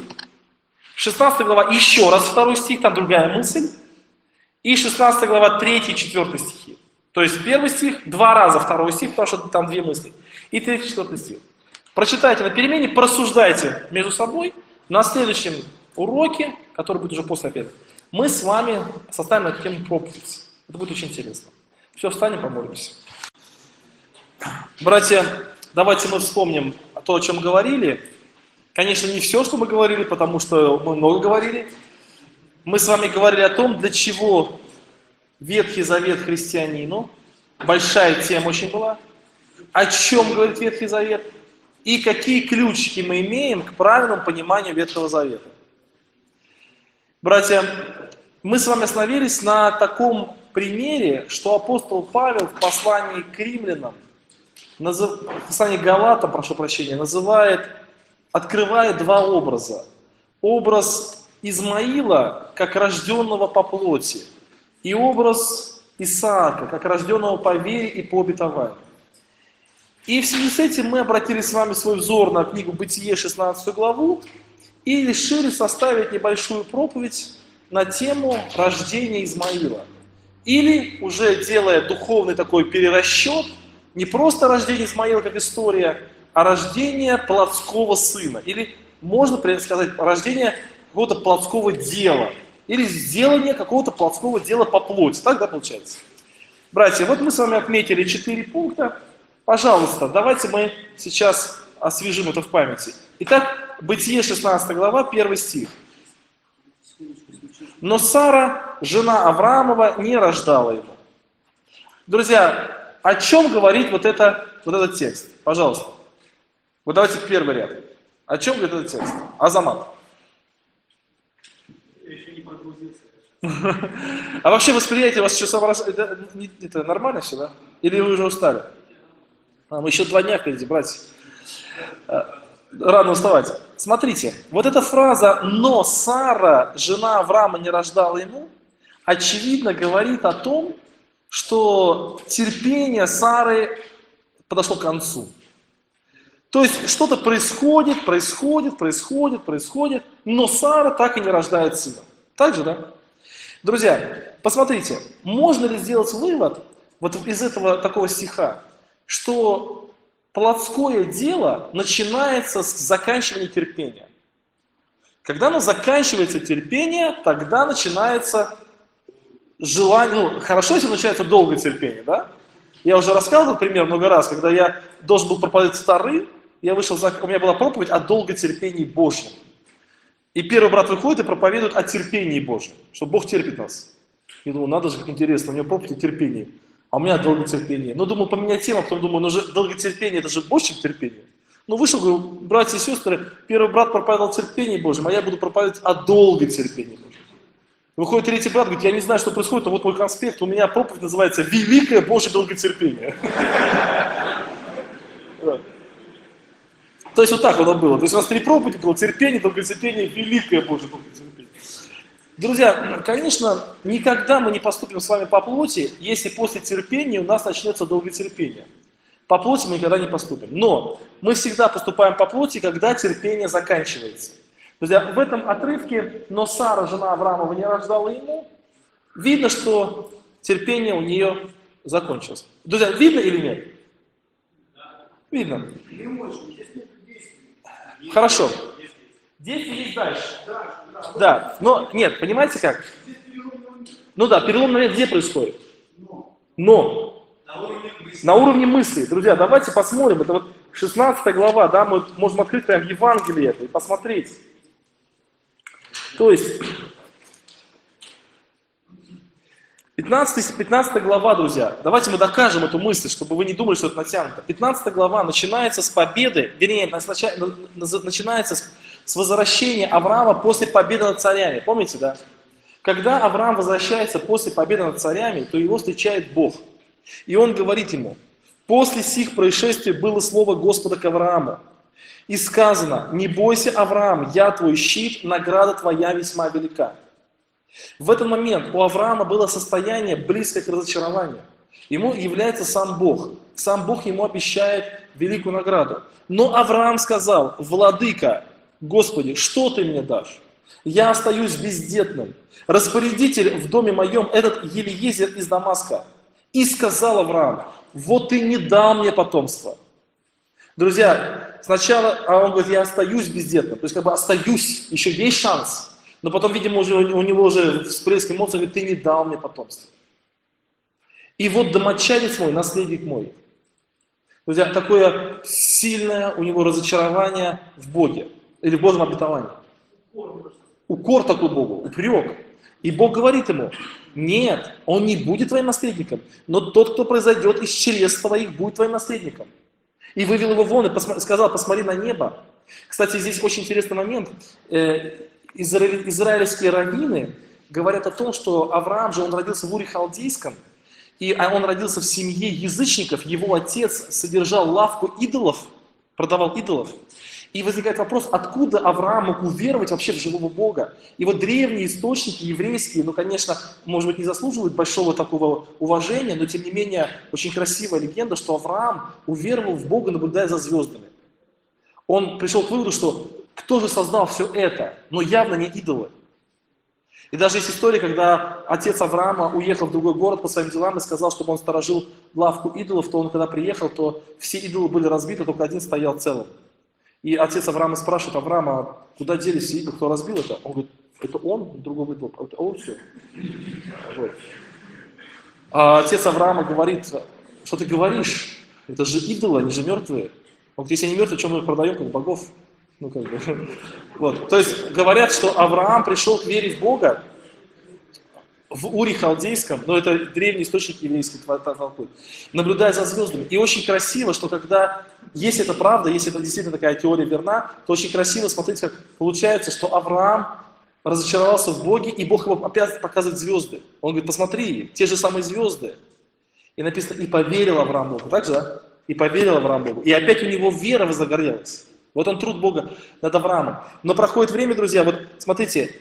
16 глава еще раз 2 стих, там другая мысль, и 16 глава 3 и 4 стихи. То есть 1 стих, 2 раза 2 стих, потому что там 2 мысли, и 3 и 4 стих. Прочитайте на перемене, просуждайте между собой. На следующем уроке, который будет уже после обеда, мы с вами составим на эту тему проповедь. Это будет очень интересно. Все, встанем, помолимся. Братья, давайте мы вспомним то, о чем говорили. Конечно, не все, что мы говорили, потому что мы много говорили. Мы с вами говорили о том, для чего Ветхий Завет христианину. Большая тема очень была. О чем говорит Ветхий Завет. И какие ключики мы имеем к правильному пониманию Ветхого Завета. Братья, мы с вами остановились на таком примере, что апостол Павел в послании к римлянам, в послании к Галатам, прошу прощения, открывает 2 образа. Образ Измаила, как рожденного по плоти, и образ Исаака, как рожденного по вере и по обетованию. И в связи с этим мы обратили с вами свой взор на книгу Бытие, 16 главу, и решили составить небольшую проповедь на тему рождения Измаила. Или, уже делая духовный такой перерасчет, не просто рождение Измаила как история, а рождение плотского сына. Или, можно сказать, рождение какого-то плотского дела. Или сделание какого-то плотского дела по плоти. Так, да, получается? Братья, вот мы с вами отметили 4 пункта. Пожалуйста, давайте мы сейчас освежим это в памяти. Итак, Бытие, 16 глава, 1 стих. «Но Сара, жена Авраамова, не рождала ему». Друзья, о чем говорит вот этот текст? Пожалуйста. Вот давайте первый ряд. О чем говорит этот текст? Азамат. Я еще не погрузился. А вообще восприятие у вас еще это нормально все, да? Или вы уже устали? Мы еще 2 дня впереди, братья. Рано вставать. Смотрите, вот эта фраза «но Сара, жена Авраама, не рождала ему», очевидно говорит о том, что терпение Сары подошло к концу. То есть что-то происходит, но Сара так и не рождает сына. Так же, да? Друзья, посмотрите, можно ли сделать вывод вот из этого такого стиха, что плотское дело начинается с заканчивания терпения. Когда оно заканчивается терпение, тогда начинается желание, хорошо, если начинается долгое терпение, да? Я уже рассказывал пример много раз, когда я должен был проповедовать вторым, у меня была проповедь о долготерпении Божьем. И первый брат выходит и проповедует о терпении Божьем, что Бог терпит нас. Я думаю, надо же, как интересно, у него проповедь о терпении. А у меня долготерпение. Ну, думаю, поменять тему, потом думаю, ну же долготерпение, это же больше, чем терпение. Ну, вышел, говорю, братья и сестры, первый брат проповедовал терпение Божьем, а я буду проповедовать о долготерпении Божьем. Выходит третий брат, говорит, я не знаю, что происходит, но вот мой конспект, у меня проповедь называется «Великое Божье долготерпение». То есть вот так оно было. То есть у нас 3 проповеди было: терпение, долготерпение, великое Божье долготерпение. Друзья, конечно, никогда мы не поступим с вами по плоти, если после терпения у нас начнется долготерпение. По плоти мы никогда не поступим. Но мы всегда поступаем по плоти, когда терпение заканчивается. Друзья, в этом отрывке «но Сара, жена Авраамова, не рождала ему», видно, что терпение у нее закончилось. Друзья, видно или нет? Видно. Хорошо. Действие есть дальше. Да, но нет, понимаете как? Ну да, перелом, наверное, где происходит? Но. На уровне мысли. Друзья, давайте посмотрим. Это вот 16 глава, да, мы можем открыть прям Евангелие это и посмотреть. То есть, 15 глава, друзья, давайте мы докажем эту мысль, чтобы вы не думали, что это натянуто. 15 глава начинается с победы, вернее, начинается с возвращения Авраама после победы над царями. Помните, да? Когда Авраам возвращается после победы над царями, то его встречает Бог. И он говорит ему: «После сих происшествий было слово Господа к Аврааму. И сказано: не бойся, Авраам, я твой щит, награда твоя весьма велика». В этот момент у Авраама было состояние близкое к разочарованию. Ему является сам Бог. Сам Бог ему обещает великую награду. Но Авраам сказал: «Владыка, Господи, что ты мне дашь? Я остаюсь бездетным. Распорядитель в доме моем этот Елиезер из Дамаска». И сказал Авраам: «Вот ты не дал мне потомства». Друзья, сначала он говорит: «Я остаюсь бездетным». То есть как бы остаюсь, еще есть шанс. Но потом, видимо, уже, у него уже всплеск эмоций, говорит: «Ты не дал мне потомства». И вот домочадец мой, наследник мой. Друзья, такое сильное у него разочарование в Боге, или в Божьем обетовании. Укор такой Богу, упрек. И Бог говорит ему: нет, он не будет твоим наследником, но тот, кто произойдет из чресл твоих, будет твоим наследником. И вывел его вон и сказал: посмотри на небо. Кстати, здесь очень интересный момент. Израильские раввины говорят о том, что Авраам же, он родился в Уре Халдейском, и он родился в семье язычников, его отец содержал лавку идолов, продавал идолов. И возникает вопрос, откуда Авраам мог уверовать вообще в живого Бога? И вот древние источники еврейские, ну, конечно, может быть, не заслуживают большого такого уважения, но, тем не менее, очень красивая легенда, что Авраам уверовал в Бога, наблюдая за звездами. Он пришел к выводу, что кто же создал все это, но явно не идолы. И даже есть история, когда отец Авраама уехал в другой город по своим делам и сказал, чтобы он сторожил лавку идолов, то он, когда приехал, то все идолы были разбиты, только один стоял целым. И отец Авраама спрашивает Авраама: куда делись все идолы, кто разбил это? Он говорит: это он, другой идол, это он все. Вот. А отец Авраама говорит: что ты говоришь? Это же идолы, они же мертвые. Он говорит: если они мертвые, что мы их продаем как богов? Ну, как бы. Вот. То есть говорят, что Авраам пришел к вере в Бога в Уре Халдейском, но это древний источник еврейский толкует, наблюдая за звездами. И очень красиво, что когда, если это правда, если это действительно такая теория верна, то очень красиво, смотрите, как получается, что Авраам разочаровался в Боге, и Бог ему опять показывает звезды. Он говорит: посмотри, те же самые звезды. И написано: и поверил Авраам Богу. Так же, да? И поверил Авраам Богу. И опять у него вера возгорелась. Вот он труд Бога над Авраамом. Но проходит время, друзья, вот смотрите,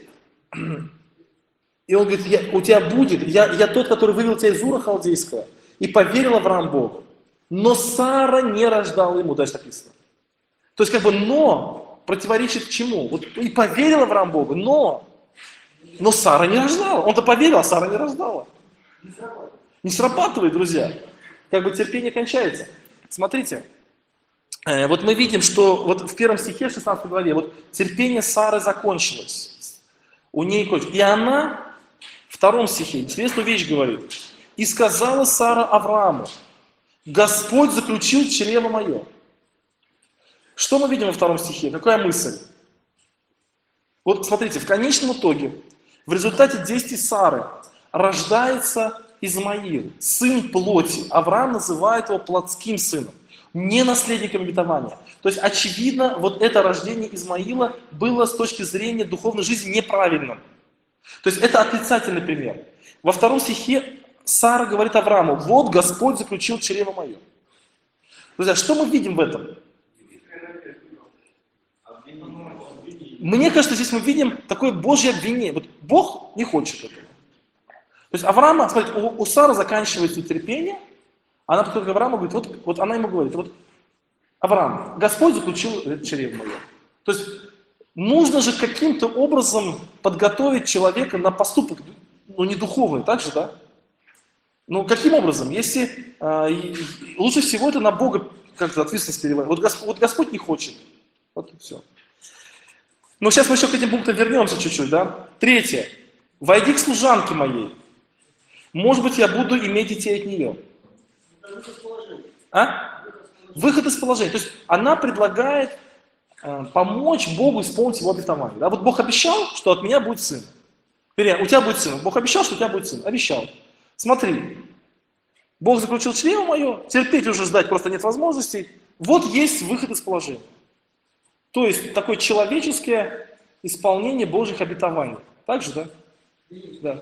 и он говорит: у тебя будет, я тот, который вывел тебя из Ура Халдейского, и поверил Авраам Богу. Но Сара не рождала ему, дальше написано. То есть как бы «но» противоречит чему? Вот и поверил Авраам Богу, но Сара не рождала. Он-то поверил, а Сара не рождала. Не срабатывает, друзья. Как бы терпение кончается. Смотрите. Вот мы видим, что вот в первом стихе, в 16 главе, вот терпение Сары закончилось. У ней кончилось. И она в втором стихе интересную вещь говорит. «И сказала Сара Аврааму: Господь заключил чрево мое». Что мы видим во втором стихе? Какая мысль? Вот смотрите, в конечном итоге, в результате действий Сары рождается Измаил, сын плоти. Авраам называет его плотским сыном, не наследником обетования. То есть, очевидно, вот это рождение Измаила было с точки зрения духовной жизни неправильным. То есть, это отрицательный пример. Во втором стихе Сара говорит Аврааму: вот Господь заключил чрево мое. Друзья, что мы видим в этом? Мне кажется, здесь мы видим такое Божье обвинение. Вот Бог не хочет этого. То есть Авраама, смотрите, у Сары заканчивается терпение, она подходит к Аврааму и говорит, вот она ему говорит: вот Авраам, Господь заключил чрево мое. То есть нужно же каким-то образом подготовить человека на поступок, ну не духовный, так же, да? Ну каким образом? Если лучше всего это на Бога как-то ответственность переводить. Вот Господь не хочет. Вот и все. Но сейчас мы еще к этим пунктам вернемся чуть-чуть, да? Третье. Войди к служанке моей. Может быть, я буду иметь детей от нее. Выход из положения. То есть она предлагает помочь Богу исполнить его обетование. Да? Вот Бог обещал, что от меня будет сын. Вернее, у тебя будет сын. Бог обещал, что у тебя будет сын. Обещал. Смотри. Бог заключил чрево мое, терпеть уже ждать просто нет возможностей. Вот есть выход из положения. То есть такое человеческое исполнение Божьих обетований. Так же, да? Да.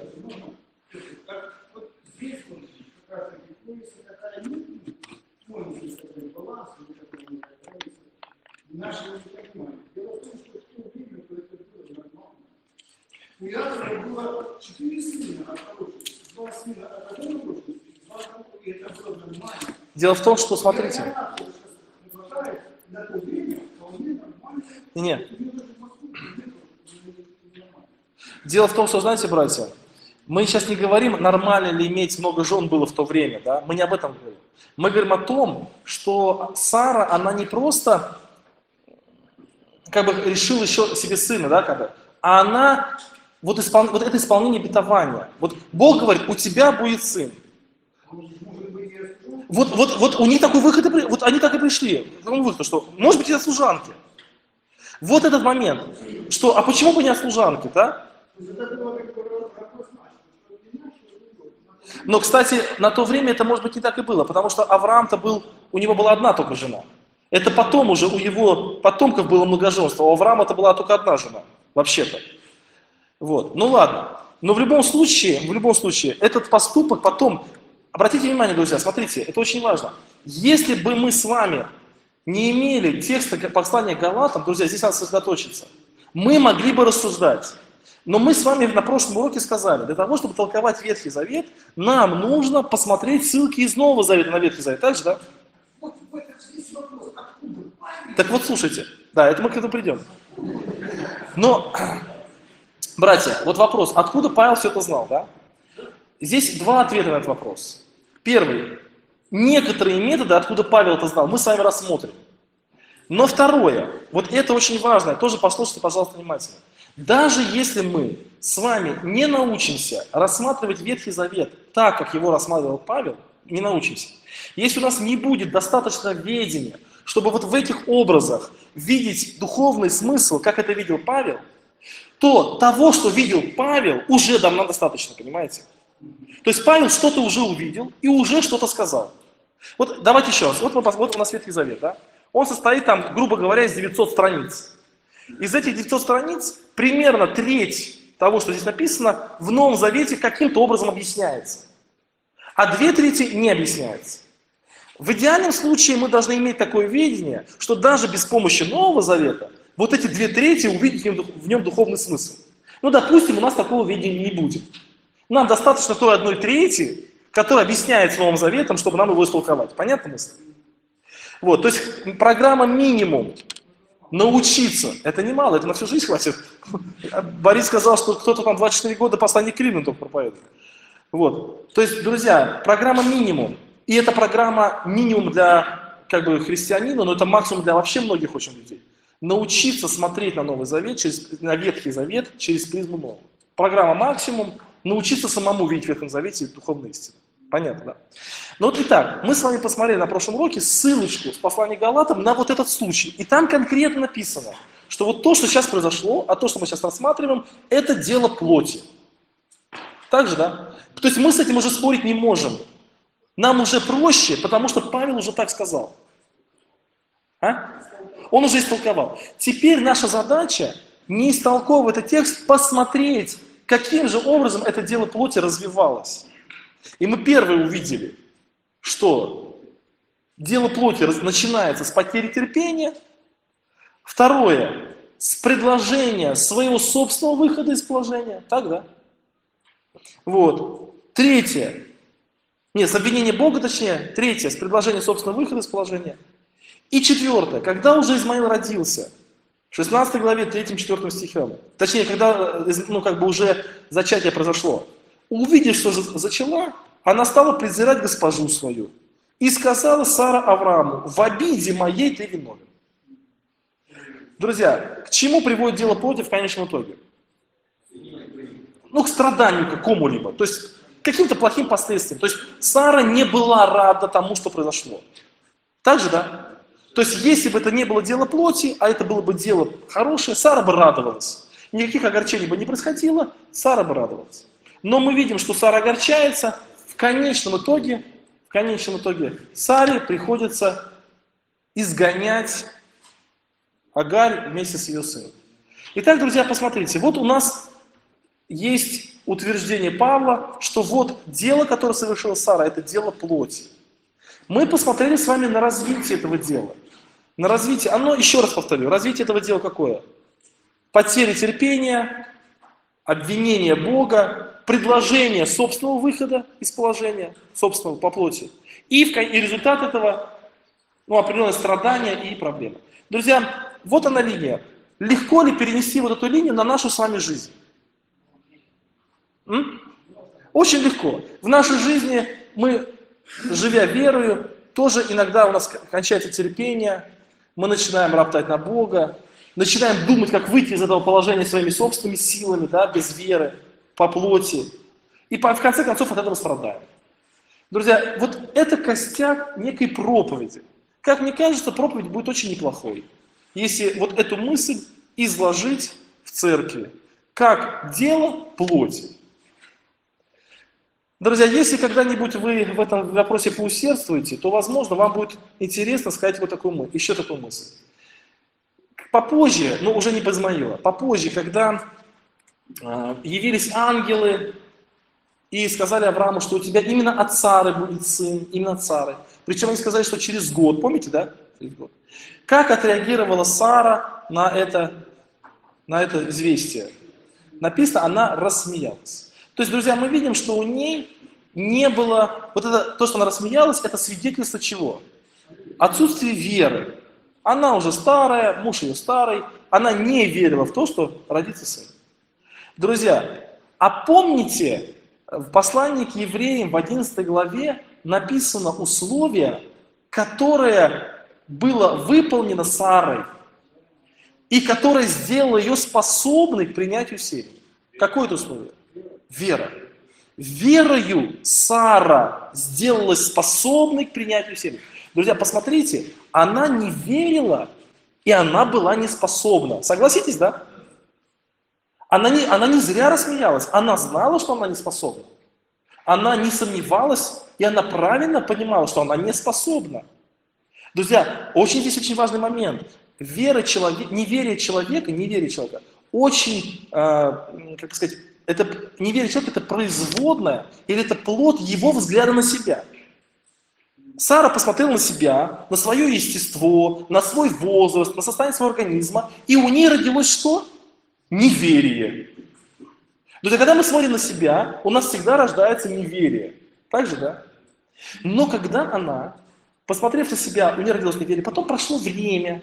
У Иакова было 4 сына от пророчества, 2 сына от одной пророчества, 2 от и это было нормально. Дело в том, что, смотрите. Нет. Дело в том, что, знаете, братья, мы сейчас не говорим, нормально ли иметь много жен было в то время, да? Мы не об этом говорим. Мы говорим о том, что Сара, она не просто как бы решила еще себе сына, да, как бы, а она вот это исполнение обетования. Вот Бог говорит, у тебя будет сын. Вот у них такой выход, вот они так и пришли. К тому выходу, что, может быть, это служанки. Вот этот момент, что, а почему бы не от служанки, да? Но, кстати, на то время это, может быть, не так и было, потому что Авраам-то был, у него была одна только жена. Это потом уже у его потомков было многоженство, а у Авраама-то была только одна жена, вообще-то. Вот, ну ладно. Но в любом случае, этот поступок потом, обратите внимание, друзья, смотрите, это очень важно. Если бы мы с вами не имели текста послания к Галатам, друзья, здесь надо сосредоточиться, мы могли бы рассуждать. Но мы с вами на прошлом уроке сказали, для того, чтобы толковать Ветхий Завет, нам нужно посмотреть ссылки из Нового Завета на Ветхий Завет. Так же, да? Так вот, слушайте. Да, это мы к этому придем. Но, братья, вот вопрос, откуда Павел все это знал, да? Здесь два ответа на этот вопрос. Первый. Некоторые методы, откуда Павел это знал, мы с вами рассмотрим. Но второе, вот это очень важно, тоже послушайте, пожалуйста, внимательно. Даже если мы с вами не научимся рассматривать Ветхий Завет так, как его рассматривал Павел, не научимся. Если у нас не будет достаточно ведения, чтобы вот в этих образах видеть духовный смысл, как это видел Павел, то того, что видел Павел, уже нам достаточно, понимаете? То есть Павел что-то уже увидел и уже что-то сказал. Вот давайте еще раз. Вот у нас Ветхий Завет, да? Он состоит там, грубо говоря, из 900 страниц. Из этих 900 страниц примерно треть того, что здесь написано, в Новом Завете каким-то образом объясняется. А 2/3 не объясняется. В идеальном случае мы должны иметь такое видение, что даже без помощи Нового Завета вот эти 2/3 увидеть в нем духовный смысл. Ну, допустим, у нас такого видения не будет. Нам достаточно той 1/3, которая объясняется Новым Заветом, чтобы нам его истолковать. Понятно мысль? Вот, то есть программа минимум. Научиться. Это немало, это на всю жизнь хватит. Борис сказал, что кто-то там 24 года послание к Римлянам только проповедует. Вот. То есть, друзья, программа минимум. И это программа минимум для как бы христианина, но это максимум для вообще многих очень людей. Научиться смотреть на Новый Завет, на Ветхий Завет через призму Нового. Программа максимум. Научиться самому видеть в Ветхом Завете духовные истины. Понятно, да? Ну вот итак, мы с вами посмотрели на прошлом уроке ссылочку с послания Галатам на вот этот случай. И там конкретно написано, что вот то, что сейчас произошло, а то, что мы сейчас рассматриваем, это дело плоти. Так же, да? То есть мы с этим уже спорить не можем. Нам уже проще, потому что Павел уже так сказал. А? Он уже истолковал. Теперь наша задача, не истолковывая этот текст, посмотреть, каким же образом это дело плоти развивалось. И мы первые увидели, что дело плоти начинается с потери терпения. Второе, с предложения своего собственного выхода из положения. Так, да? Вот. Третье, с обвинения Бога, точнее. Третье, с предложения собственного выхода из положения. И четвертое, когда уже Измаил родился, в 16 главе, 3-4 стихам, точнее, когда уже зачатие произошло, увидев, что зачала, она стала презирать госпожу свою. И сказала Сара Аврааму: в обиде моей ты виновен. Друзья, к чему приводит дело плоти в конечном итоге? К страданию какому-либо, то есть к каким-то плохим последствиям. То есть Сара не была рада тому, что произошло. Так же, да? То есть если бы это не было дело плоти, а это было бы дело хорошее, Сара бы радовалась. Никаких огорчений бы не происходило, Сара бы радовалась. Но мы видим, что Сара огорчается. В конечном итоге Саре приходится изгонять Агарь вместе с ее сыном. Итак, друзья, посмотрите, вот у нас есть утверждение Павла, что вот дело, которое совершила Сара, это дело плоти. Мы посмотрели с вами на развитие этого дела. На развитие, оно, еще раз повторю, развитие этого дела какое? Потеря терпения, обвинение Бога, предложение собственного выхода из положения, собственного по плоти. И результат этого, определенное страдание и проблемы. Друзья, вот она линия. Легко ли перенести вот эту линию на нашу с вами жизнь? Очень легко. В нашей жизни мы, живя верою, тоже иногда у нас кончается терпение, мы начинаем роптать на Бога, начинаем думать, как выйти из этого положения своими собственными силами, да, без веры, по плоти. И в конце концов от этого страдаем. Друзья, вот это костяк некой проповеди. Как мне кажется, проповедь будет очень неплохой, если вот эту мысль изложить в церкви, как дело плоти. Друзья, если когда-нибудь вы в этом вопросе поусердствуете, то, возможно, вам будет интересно сказать вот такую еще такую мысль. Попозже, уже не без Измаила, попозже, когда явились ангелы и сказали Аврааму, что у тебя именно от Сары будет сын, именно от Сары. Причем они сказали, что через год, помните, да? Через год. Как отреагировала Сара на это известие? Написано, она рассмеялась. То есть, друзья, мы видим, что у ней не было, вот это, то, что она рассмеялась, это свидетельство чего? Отсутствие веры. Она уже старая, муж ее старый, она не верила в то, что родится сын. Друзья, а помните, в послании к евреям в 11 главе написано условие, которое было выполнено Сарой и которое сделало ее способной к принятию семени. Какое это условие? Вера. Верою Сара сделалась способной к принятию семени. Друзья, посмотрите, она не верила, и она была неспособна. Согласитесь, да? Она не зря рассмеялась, она знала, что она не способна. Она не сомневалась, и она правильно понимала, что она не способна. Друзья, здесь очень важный момент. Неверие человека очень, неверие человека это производное, или это плод его взгляда на себя. Сара посмотрела на себя, на свое естество, на свой возраст, на состояние своего организма, и у нее родилось что? Неверие. Друзья, когда мы смотрим на себя, у нас всегда рождается неверие. Так же, да? Но когда она, посмотрев на себя, у нее родилось неверие, потом прошло время,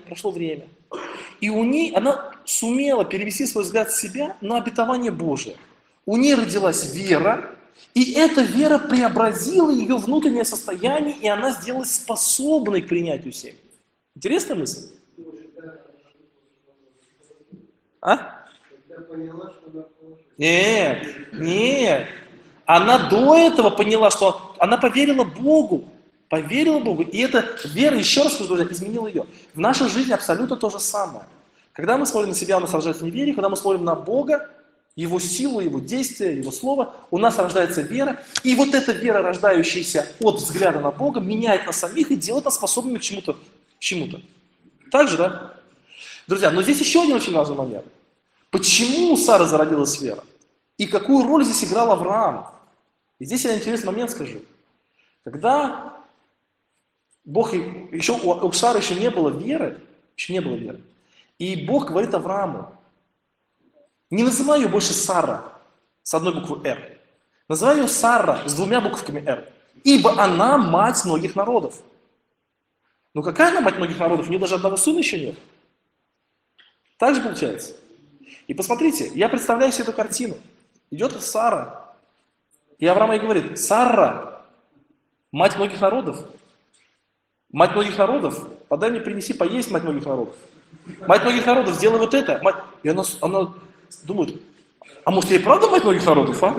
и она сумела перевести свой взгляд с себя на обетование Божие. У нее родилась вера, и эта вера преобразила ее внутреннее состояние, и она сделалась способной к принятию семени. Интересная мысль? Нет. Она до этого поняла, что она поверила Богу. И эта вера, еще раз скажу, друзья, изменила ее. В нашей жизни абсолютно то же самое. Когда мы смотрим на себя, у нас рождается неверие, когда мы смотрим на Бога, Его силу, Его действия, Его Слово, у нас рождается вера, и вот эта вера, рождающаяся от взгляда на Бога, меняет нас самих и делает нас способными к чему-то. Так же, да? Друзья, но здесь еще один очень важный момент. Почему у Сары зародилась вера? И какую роль здесь играл Авраам? И здесь я интересный момент скажу. Когда Бог, у Сары еще не было веры, и Бог говорит Аврааму, не называй ее больше Сара с одной буквой «Р». Называй ее Сара с двумя буквами «Р». Ибо она мать многих народов. Ну какая она мать многих народов? У нее даже одного сына еще нет. Так же получается. И посмотрите, я представляю себе эту картину. Идет Сара. И Авраам ей говорит: Сара, мать многих народов. Мать многих народов, подай мне, принеси поесть, мать многих народов. Мать многих народов, сделай вот это. И она думает, а может я и правда мать многих народов, а?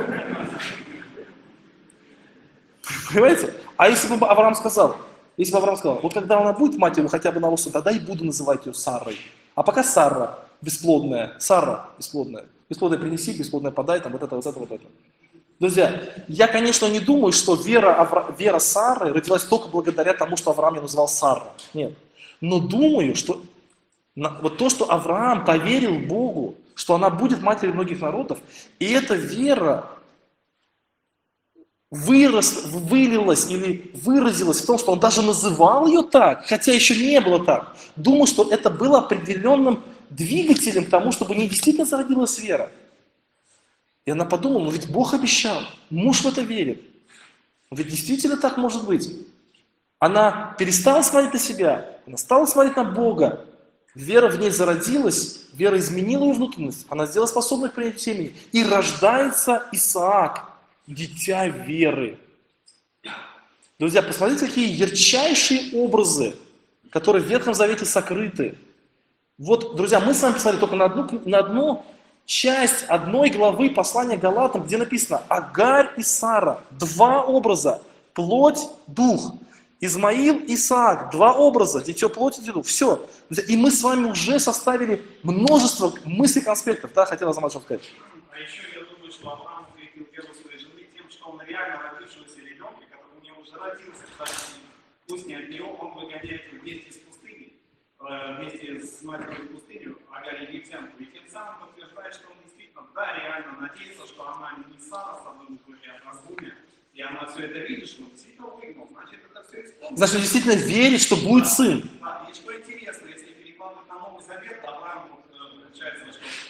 Понимаете? А если бы Авраам сказал, вот когда она будет мать его хотя бы на рост, тогда и буду называть ее Сарой. А пока Сара бесплодная, бесплодная принеси, бесплодная подай, там вот это. Друзья, я, конечно, не думаю, что вера Сары родилась только благодаря тому, что Авраам ее назвал Сара. Нет. Но думаю, что Вот то, что Авраам поверил Богу, что она будет матерью многих народов, и эта вера вылилась или выразилась в том, что он даже называл ее так, хотя еще не было так. Думал, что это было определенным двигателем к тому, чтобы не действительно зародилась вера. И она подумала, ну ведь Бог обещал, муж в это верит. Ведь действительно так может быть. Она перестала смотреть на себя, она стала смотреть на Бога. Вера в ней зародилась, вера изменила ее внутренность, она сделала способной к принятию семени. И рождается Исаак, дитя веры. Друзья, посмотрите, какие ярчайшие образы, которые в Ветхом Завете сокрыты. Вот, друзья, мы с вами посмотрели только на одну часть одной главы послания Галатам, где написано Агарь и Сара. Два образа. Плоть, дух. Измаил, Исаак. Два образа. Дитё плоти, дитё дух. Все. И мы с вами уже составили множество мыслей, конспектов. Да, хотел Азамат что сказать. А еще я думаю, что Авраам укрепил веру своей жены тем, что он реально родившегося ребенка, который у него уже родился, кстати, пусть не от нее, он выгоняет вместе с пустыней, вместе с матерью в пустыню, Агарь и Египтянку. И тем самым подтверждает, что он действительно, да, реально надеется, что она не Сара с одной буквой, а раздумья, и она все это видит, что действительно выгнал, значит, это все исполнено. Значит, действительно верит, что будет сын. Да, и что интересно, если перекладывать на Новый Завет, Авраам, получается,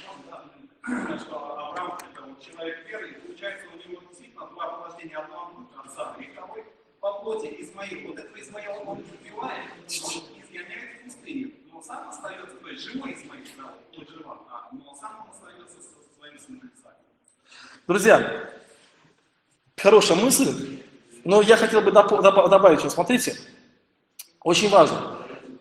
что Авраам это вот человек веры, и получается у него действительно два порождения, одно от Сары, и второй по плоти Измаил. Вот этого Измаила он убивает, он изгоняет в пустыню, но сам остается, то есть живой Измаил, да, он жива, но сам он остается со своим сыном Исааком. Друзья, хорошая мысль, но я хотел бы добавить, что смотрите, очень важно.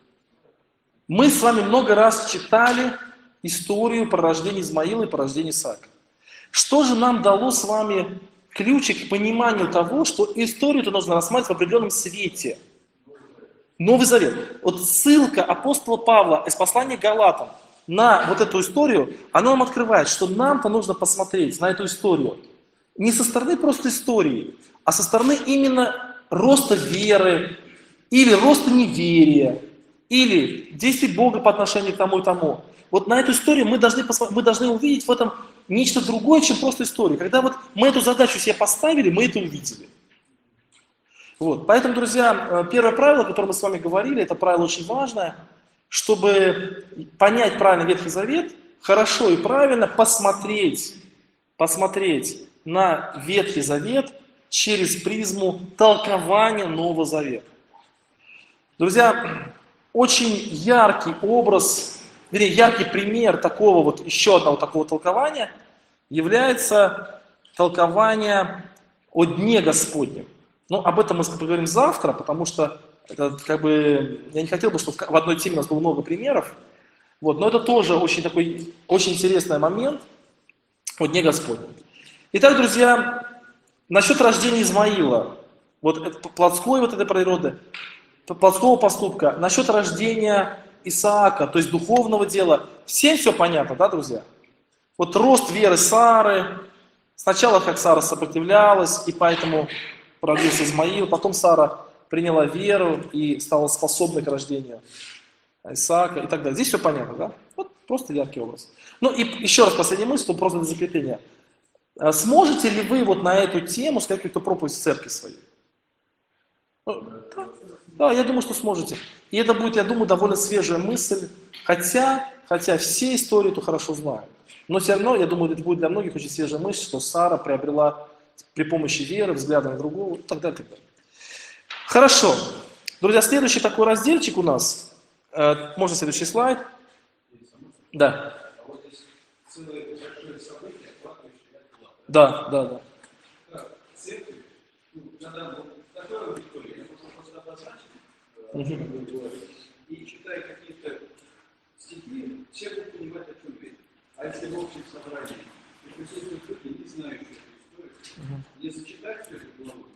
Мы с вами много раз читали историю про рождение Измаила и про рождение Исаака. Что же нам дало с вами ключик к пониманию того, что историю-то нужно рассматривать в определенном свете? Новый Завет. Вот ссылка апостола Павла из послания к Галатам на вот эту историю, она нам открывает, что нам-то нужно посмотреть на эту историю не со стороны просто истории, а со стороны именно роста веры, или роста неверия, или действий Бога по отношению к тому и тому. Вот на эту историю мы должны увидеть в этом нечто другое, чем просто историю. Когда вот мы эту задачу себе поставили, мы это увидели. Вот. Поэтому, друзья, первое правило, о котором мы с вами говорили, это правило очень важное, чтобы понять правильно Ветхий Завет, хорошо и правильно посмотреть на Ветхий Завет через призму толкования Нового Завета. Друзья, очень яркий образ, вернее, яркий пример такого вот, еще одного такого толкования является толкование о Дне Господнем. Но об этом мы поговорим завтра, потому что это, я не хотел бы, чтобы в одной теме у нас было много примеров. Вот, но это тоже очень интересный момент о Дне Господнем. Итак, друзья, насчет рождения Измаила, вот плотской вот этой природы, плотского поступка, насчет рождения Исаака, то есть духовного дела, всем все понятно, да, друзья? Вот рост веры Сары, сначала как Сара сопротивлялась, и поэтому родился Измаил, потом Сара приняла веру и стала способной к рождению Исаака и так далее. Здесь все понятно, да? Вот просто яркий образ. Ну и еще раз последняя мысль, просто для закрепления. Сможете ли вы вот на эту тему сказать какую-то проповедь в церкви своей? Да, я думаю, что сможете. И это будет, я думаю, довольно свежая мысль, хотя все истории эту хорошо знают. Но все равно, я думаю, это будет для многих очень свежая мысль, что Сара приобрела при помощи веры, взгляда на другого и так далее, так далее. Хорошо. Друзья, следующий такой разделчик у нас. Можно следующий слайд? Да. Да. И читая какие-то стихи, все будут понимать, о чем речь. А если в общем собрании, и присутствуют люди, не знающие эту историю, если читать все это главу,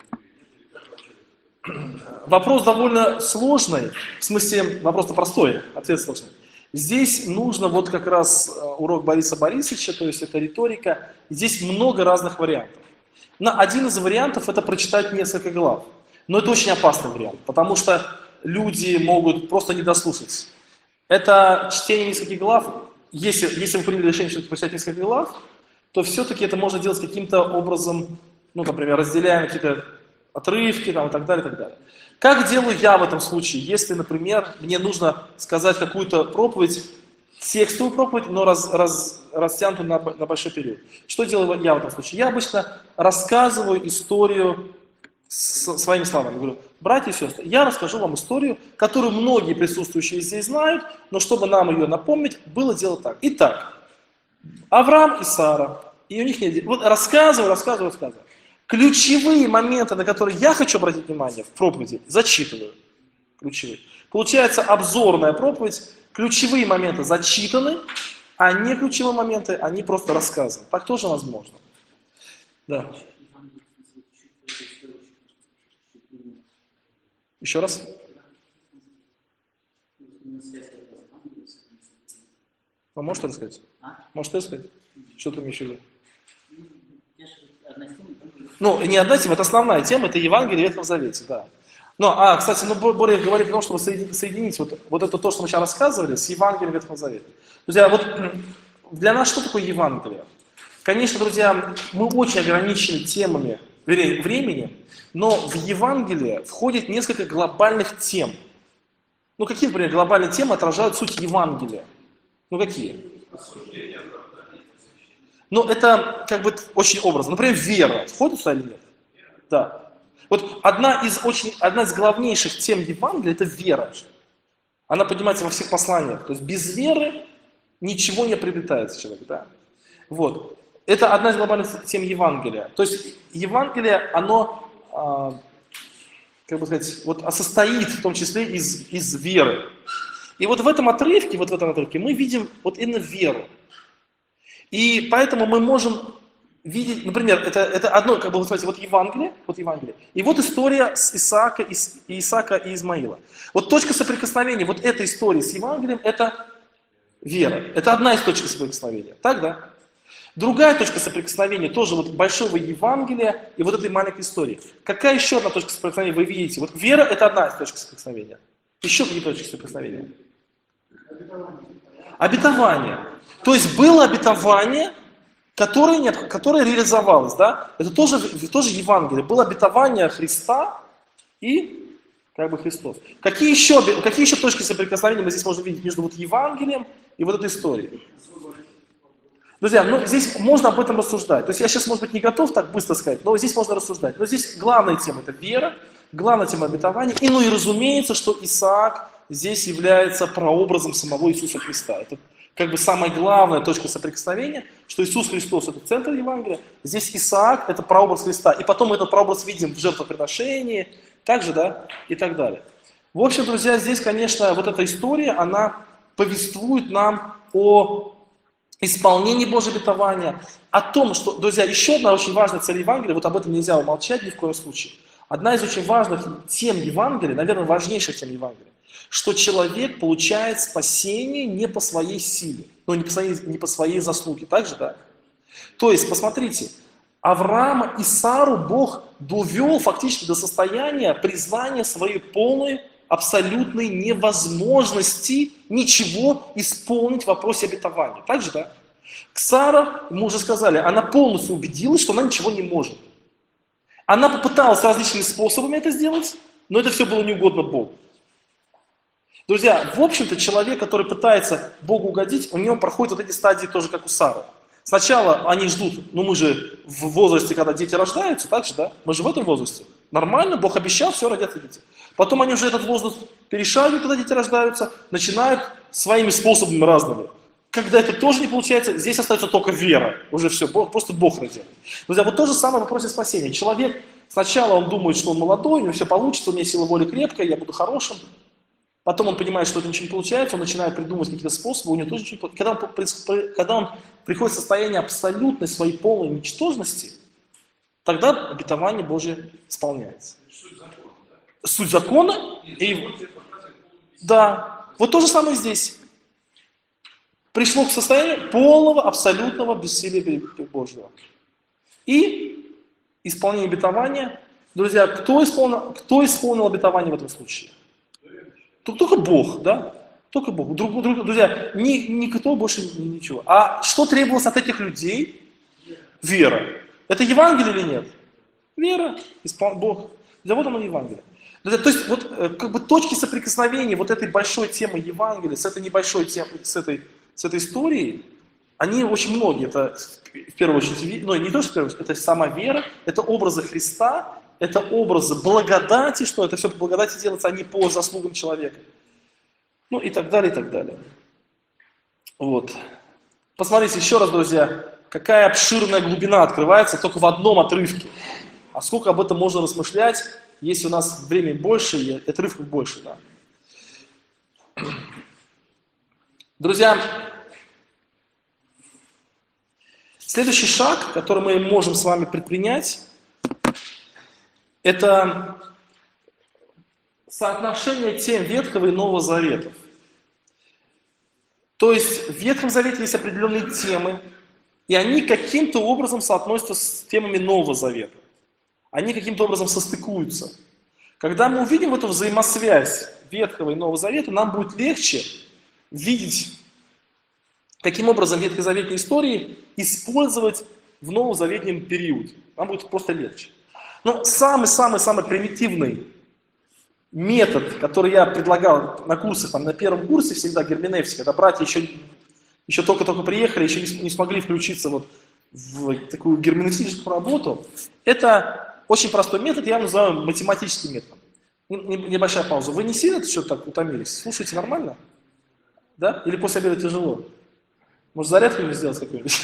вопрос довольно сложный, в смысле, вопрос-то простой, ответ сложный. Здесь нужно вот как раз урок Бориса Борисовича, то есть это риторика. Здесь много разных вариантов. Один из вариантов это прочитать несколько глав. Но это очень опасный вариант, потому что люди могут просто не дослушать. это чтение нескольких глав. Если вы приняли решение что-то прочитать несколько глав, то все-таки это можно делать каким-то образом, ну, например, разделяя какие-то отрывки там, и так далее, и так далее. Как делаю я в этом случае, если, например, мне нужно сказать какую-то проповедь, текстовую проповедь, но растянутую на большой период? Что делаю я в этом случае? Я обычно рассказываю историю своими словами. Говорю: братья и сестры, я расскажу вам историю, которую многие присутствующие здесь знают, но чтобы нам ее напомнить, было дело так. Итак, Авраам и Сара, и у них нет... Вот рассказываю. Ключевые моменты, на которые я хочу обратить внимание в проповеди, зачитываю. Ключевые. Получается обзорная проповедь, ключевые моменты зачитаны, а не ключевые моменты, они просто рассказаны. Так тоже возможно. Да. Еще раз. Вы можете рассказать? Можете рассказать? Что ты имеешь в виду? Ну, не одна тема, это основная тема, это Евангелие в Ветхом Завете, да. Но, кстати, Боря говорит о том, чтобы соединить вот это то, что мы сейчас рассказывали, с Евангелием в Ветхом Завете. Друзья, вот для нас что такое Евангелие? Конечно, друзья, мы очень ограничены темами, вернее, временем, но в Евангелие входит несколько глобальных тем. Ну, какие, например, глобальные темы отражают суть Евангелия? Ну, какие? Ну, это как бы очень образно. Например, вера. Входит сюда или нет? Да. Вот одна из главнейших тем Евангелия – это вера. Она поднимается во всех посланиях. То есть без веры ничего не приобретается человек. Да? Вот. Это одна из глобальных тем Евангелия. То есть Евангелие, оно, как бы сказать, вот, состоит в том числе из веры. И вот в этом отрывке мы видим вот именно веру. И поэтому мы можем видеть, например, это одно, как бы, вот, смотрите, вот Евангелие, и вот история с Исаака и Измаила. Вот точка соприкосновения вот этой истории с Евангелием – это вера. Это одна из точек соприкосновения. Так, да? Другая точка соприкосновения тоже вот большого Евангелия и вот этой маленькой истории. Какая еще одна точка соприкосновения вы видите? Вот вера – это одна из точек соприкосновения. Еще какие точки соприкосновения? Обетование. То есть было обетование, которое реализовалось, да? Это тоже Евангелие. Было обетование Христа и как бы Христос. Какие еще точки соприкосновения мы здесь можем видеть между вот Евангелием и вот этой историей? Друзья, ну здесь можно об этом рассуждать. То есть я сейчас, может быть, не готов так быстро сказать, но здесь можно рассуждать. Но здесь главная тема – это вера, главная тема – обетования. И, ну и разумеется, что Исаак здесь является прообразом самого Иисуса Христа. Это как бы самая главная точка соприкосновения, что Иисус Христос – это центр Евангелия, здесь Исаак – это прообраз Христа. И потом мы этот прообраз видим в жертвоприношении, также, да, и так далее. В общем, друзья, здесь, конечно, вот эта история, она повествует нам о исполнении Божьего обетования, о том, что, друзья, еще одна очень важная цель Евангелия, вот об этом нельзя умолчать ни в коем случае. Одна из очень важных тем Евангелия, наверное, важнейших тем Евангелия, что человек получает спасение не по своей силе, но не по своей заслуге. Так же, да? То есть, посмотрите, Авраама и Сару Бог довел фактически до состояния признания своей полной, абсолютной невозможности ничего исполнить в вопросе обетования. Так же, да? Сара, мы уже сказали, она полностью убедилась, что она ничего не может. Она попыталась различными способами это сделать, но это все было неугодно Богу. Друзья, в общем-то, человек, который пытается Богу угодить, у него проходят вот эти стадии тоже, как у Сары. Сначала они ждут, ну мы же в возрасте, когда дети рождаются, так же, да? Мы же в этом возрасте. Нормально, Бог обещал, все, родятся дети. Потом они уже этот возраст перешагивают, когда дети рождаются, начинают своими способами разными. Когда это тоже не получается, здесь остается только вера. Уже все, просто Бог родил. Друзья, вот то же самое в вопросе спасения. Человек, сначала он думает, что он молодой, у него все получится, у меня сила воли крепкая, я буду хорошим. Потом он понимает, что это ничего не получается, он начинает придумывать какие-то способы, у него тоже ничего не получается. Когда он приходит в состояние абсолютной своей полной ничтожности, тогда обетование Божие исполняется. Суть закона? Да. Вот то же самое здесь. Пришло к состоянию полного, абсолютного бессилия Божьего. И исполнение обетования. Друзья, кто исполнил обетование в этом случае? Только Бог, да? Только Бог. Друзья, никто больше ничего. А что требовалось от этих людей? Вера. Это Евангелие или нет? Вера, Бог. Да вот оно Евангелие. Друзья, то есть вот как бы точки соприкосновения вот этой большой темы Евангелия с этой небольшой темой, с этой историей, они очень многие. Это в первую очередь, ну не то, что в первую очередь, это сама вера, это образы Христа, это образы благодати, что это все по благодати делается, а не по заслугам человека. Ну и так далее, и так далее. Вот. Посмотрите еще раз, друзья, какая обширная глубина открывается только в одном отрывке. А сколько об этом можно размышлять, если у нас времени больше и отрывков больше. Да? Друзья, следующий шаг, который мы можем с вами предпринять, это соотношение тем Ветхого и Нового Заветов. То есть в Ветхом Завете есть определенные темы, и они каким-то образом соотносятся с темами Нового Завета. Они каким-то образом состыкуются. Когда мы увидим эту взаимосвязь Ветхого и Нового Завета, нам будет легче видеть, каким образом ветхозаветные истории использовать в новозаветном периоде. Нам будет просто легче. Но самый-самый-самый примитивный метод, который я предлагал на курсах, на первом курсе всегда герменевтика, когда братья еще только-только приехали, еще не смогли включиться вот в такую герменевтическую работу, это очень простой метод, я его называю математическим методом. Небольшая пауза. Вы не сильно что-то так утомились? Слушайте, нормально? Да? Или после обеда тяжело? Может, зарядку мне сделать какую-нибудь?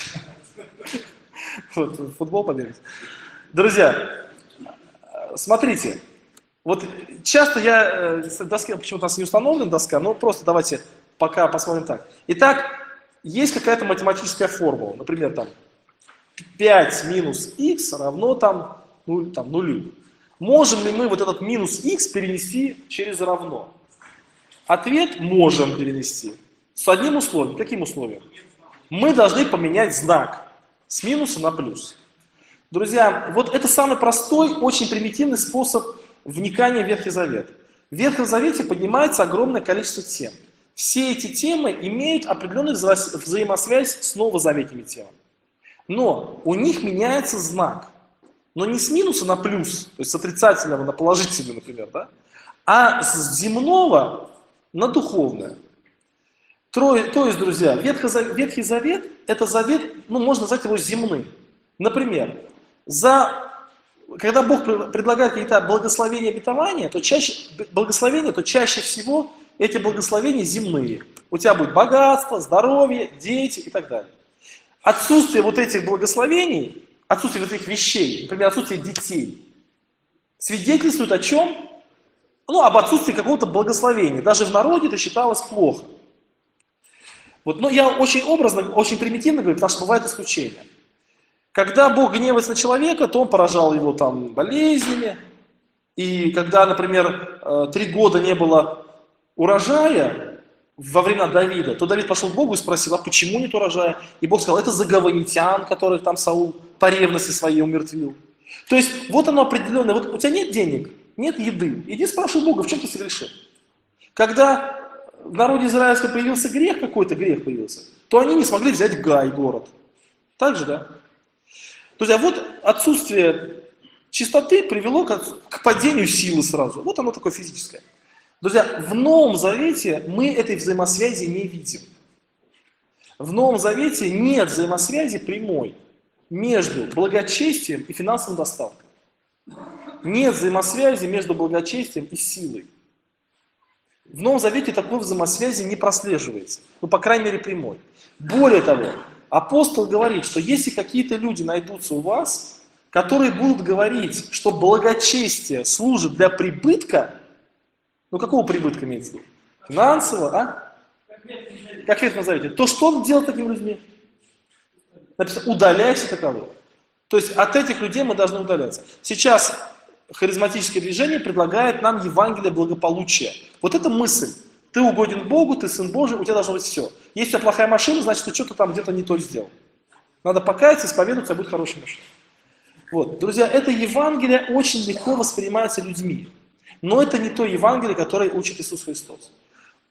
Вот, в футбол побегать. Друзья, смотрите. Вот часто доска, почему-то у нас не установлена доска, но просто давайте пока посмотрим так. Итак, есть какая-то математическая формула. Например, там 5 минус х равно там нулю. Можем ли мы вот этот минус х перенести через равно? Ответ можем перенести. С одним условием. Каким условием? Мы должны поменять знак с минуса на плюс. Друзья, вот это самый простой, очень примитивный способ вникания в Ветхий Завет. В Ветхом Завете поднимается огромное количество тем. Все эти темы имеют определенную взаимосвязь с новозаветными темами. Но у них меняется знак. Но не с минуса на плюс, то есть с отрицательного на положительный, например, да? А с земного на духовное. То есть, друзья, Ветхий Завет – это завет, можно назвать его земным. Например, когда Бог предлагает какие-то благословения обетования, то чаще всего эти благословения земные. У тебя будет богатство, здоровье, дети и так далее. Отсутствие вот этих благословений, отсутствие вот этих вещей, например, отсутствие детей, свидетельствует о чем? Об отсутствии какого-то благословения. Даже в народе это считалось плохо. Вот, но я очень образно, очень примитивно говорю, потому что бывают исключения. Когда Бог гневается на человека, то он поражал его там болезнями. И когда, например, 3 года не было урожая во времена Давида, то Давид пошел к Богу и спросил, а почему нет урожая? И Бог сказал, это за гаванитян, которых там Саул по ревности своей умертвил. То есть вот оно определенное. Вот у тебя нет денег, нет еды. Иди спрашивай Бога, в чем ты согрешил. Когда в народе израильском появился грех, какой-то грех появился, то они не смогли взять Гай, город. Так же, да? Друзья, вот отсутствие чистоты привело к падению силы сразу. Вот оно такое физическое. Друзья, в Новом Завете мы этой взаимосвязи не видим. В Новом Завете нет взаимосвязи прямой между благочестием и финансовым достатком. Нет взаимосвязи между благочестием и силой. В Новом Завете такой взаимосвязи не прослеживается. По крайней мере, прямой. Более того, апостол говорит, что если какие-то люди найдутся у вас, которые будут говорить, что благочестие служит для прибытка, какого прибытка имеется в виду? Финансового, а? Как в Ветхом Завете. То что он делает такими людьми? Написано, удаляйся таковых. То есть от этих людей мы должны удаляться. Сейчас харизматическое движение предлагает нам Евангелие благополучия. Вот эта мысль. Ты угоден Богу, ты Сын Божий, у тебя должно быть все. Если у тебя плохая машина, значит, ты что-то там где-то не то сделал. Надо покаяться, исповедоваться, а будет хорошая машина. Вот. Друзья, это Евангелие очень легко воспринимается людьми. Но это не то Евангелие, которое учит Иисус Христос.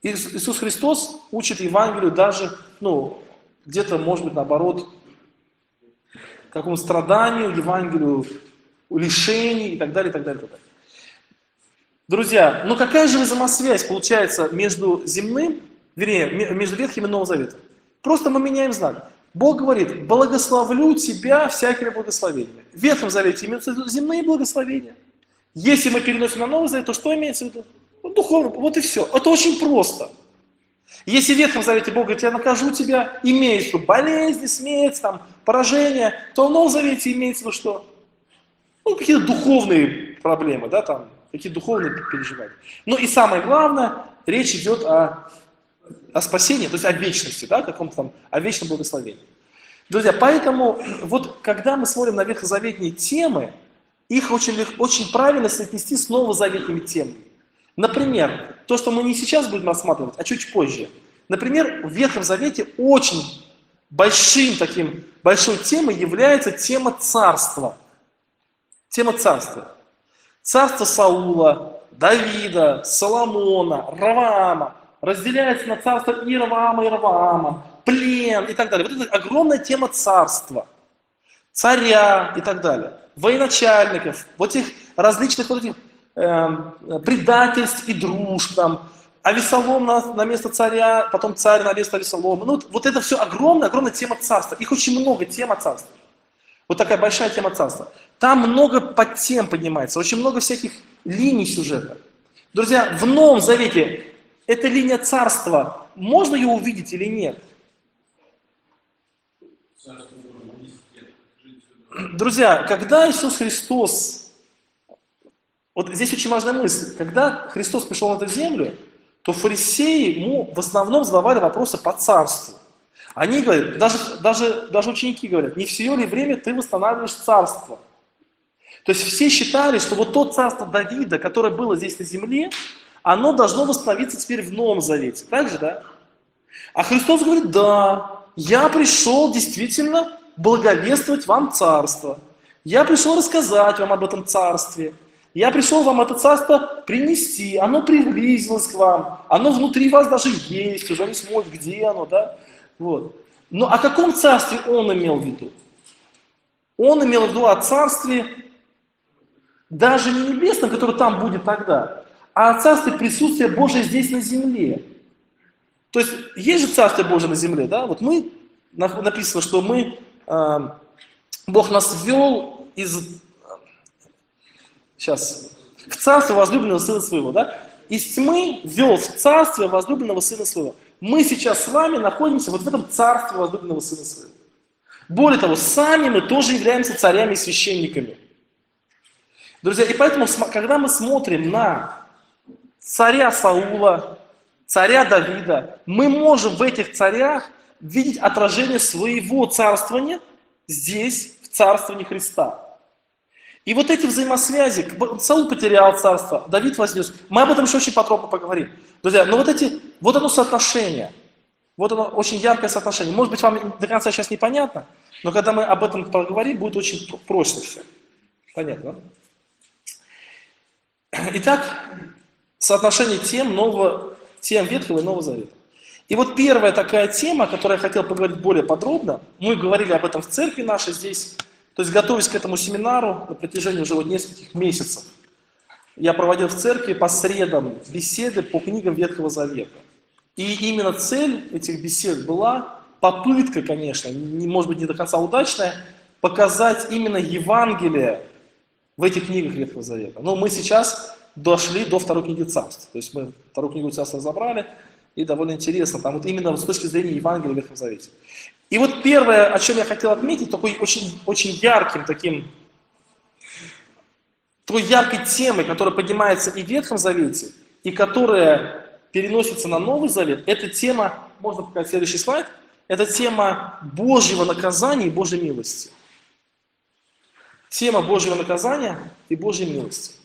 Иисус Христос учит Евангелию даже, где-то, может быть, наоборот, какому страданию, Евангелию лишений и так далее, и так далее, и так далее. Друзья, какая же взаимосвязь получается между земным, вернее, между Ветхим и Новым Заветом? Просто мы меняем знак. Бог говорит: благословлю тебя всякими благословениями. В Ветхом Завете имеются в виду земные благословения. Если мы переносим на Новый Завет, то что имеется в виду? Духовно, вот и все. Это очень просто. Если в Ветхом Завете Бог говорит: я накажу тебя, имеется в виду болезни, смерть, поражение, то в Новом Завете имеется в виду что? Какие-то духовные проблемы, какие-то духовные переживания. И самое главное, речь идет о спасении, то есть о вечности, каком-то о вечном благословении. Друзья, поэтому когда мы смотрим на ветхозаветные темы, их очень правильно соотнести с новозаветными темами. Например, то, что мы не сейчас будем рассматривать, а чуть позже. Например, в Ветхом Завете очень большой темой является тема царства. Тема царства. Царство Саула, Давида, Соломона, Раваама разделяется на царство Ираваама, плен и так далее. Вот это огромная тема царства, царя и так далее, военачальников, этих различных предательств и дружб, Авесолом на место царя, потом царь на место Авесолома. Это все огромная тема царства. Их очень много тем о царстве. Вот такая большая тема царства. Там много подтем поднимается, очень много всяких линий сюжета. Друзья, в Новом Завете эта линия царства, можно ее увидеть или нет? Друзья, когда Иисус Христос, здесь очень важная мысль, когда Христос пришел на эту землю, то фарисеи ему в основном задавали вопросы по царству. Они говорят, даже ученики говорят: не в сие ли время ты восстанавливаешь царство? То есть все считали, что то царство Давида, которое было здесь на земле, оно должно восстановиться теперь в Новом Завете. Так же, да? А Христос говорит: да, я пришел действительно благовествовать вам царство. Я пришел рассказать вам об этом царстве. Я пришел вам это царство принести. Оно приблизилось к вам. Оно внутри вас даже есть. Уже не смотрит, где оно, да? Но о каком царстве он имел в виду? Он имел в виду о царстве даже не небесном, которое там будет тогда, а о царстве присутствия Божия здесь на земле. То есть же Царствие Божие на земле, да? Написано, что Бог нас ввел в царство возлюбленного Сына Своего, да? Из тьмы ввел в царство возлюбленного Сына Своего. Мы сейчас с вами находимся в этом царстве возлюбленного Сына Своего. Более того, сами мы тоже являемся царями и священниками. Друзья, и поэтому, когда мы смотрим на царя Саула, царя Давида, мы можем в этих царях видеть отражение своего царствования здесь, в царствовании Христа. И эти взаимосвязи, Саул потерял царство, Давид вознес. Мы об этом еще очень подробно поговорим. Друзья, но оно соотношение. Оно очень яркое соотношение. Может быть, вам до конца сейчас непонятно, но когда мы об этом поговорим, будет очень проще все. Понятно, да? Итак, соотношение тем Ветхого и Нового Завета. И первая такая тема, о которой я хотел поговорить более подробно, мы говорили об этом в церкви нашей здесь, то есть готовясь к этому семинару на протяжении уже нескольких месяцев. Я проводил в церкви по средам беседы по книгам Ветхого Завета. И именно цель этих бесед была попытка, конечно, может быть не до конца удачная, показать именно Евангелие в этих книгах Ветхого Завета. Но мы сейчас дошли до второй книги Царств. То есть мы вторую книгу Царств разобрали, и довольно интересно, там именно с точки зрения Евангелия в Ветхом Завете. И первое, о чем я хотел отметить, такой очень ярким такой яркой темой, которая поднимается и в Ветхом Завете, и которая переносится на Новый Завет, это тема, можно показать следующий слайд, это тема Божьего наказания и Божьей милости. Тема Божьего наказания и Божьей милости.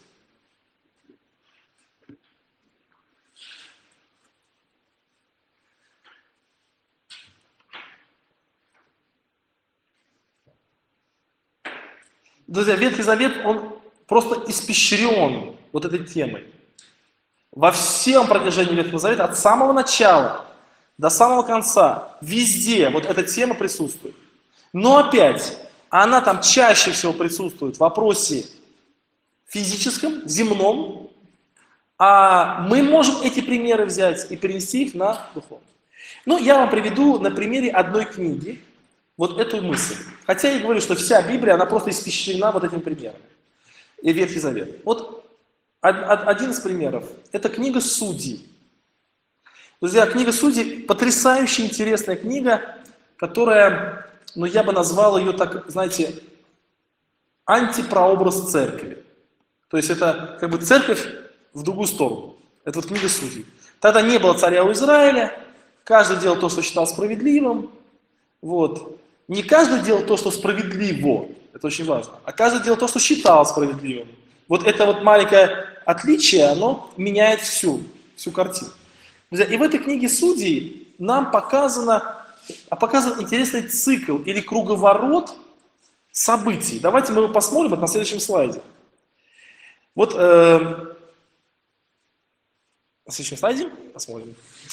Друзья, Ветхий Завет, он просто испещрен этой темой. Во всем протяжении Ветхого Завета, от самого начала до самого конца, везде вот эта тема присутствует. Но опять, она там чаще всего присутствует в вопросе физическом, земном, а мы можем эти примеры взять и перенести их на духовное. Ну, я вам приведу на примере одной книги вот эту мысль. Хотя я говорю, что вся Библия, она просто испещрена вот этим примером. И Ветхий Завет. Вот один из примеров. Это книга Судей. Друзья, книга Судей потрясающе интересная книга, которая, ну, я бы назвал ее так, знаете, антипрообраз церкви. То есть это как бы церковь в другую сторону. Это вот книга Судей. Тогда не было царя у Израиля, каждый делал то, что считал справедливым. Вот. Не каждый делал то, что справедливо, это очень важно, а каждый делал то, что считал справедливым. Вот это вот маленькое отличие, оно меняет всю картину. Друзья, и в этой книге Судей нам показан интересный цикл или круговорот событий. Давайте мы его посмотрим это на следующем слайде. Вот на следующем слайде посмотрим.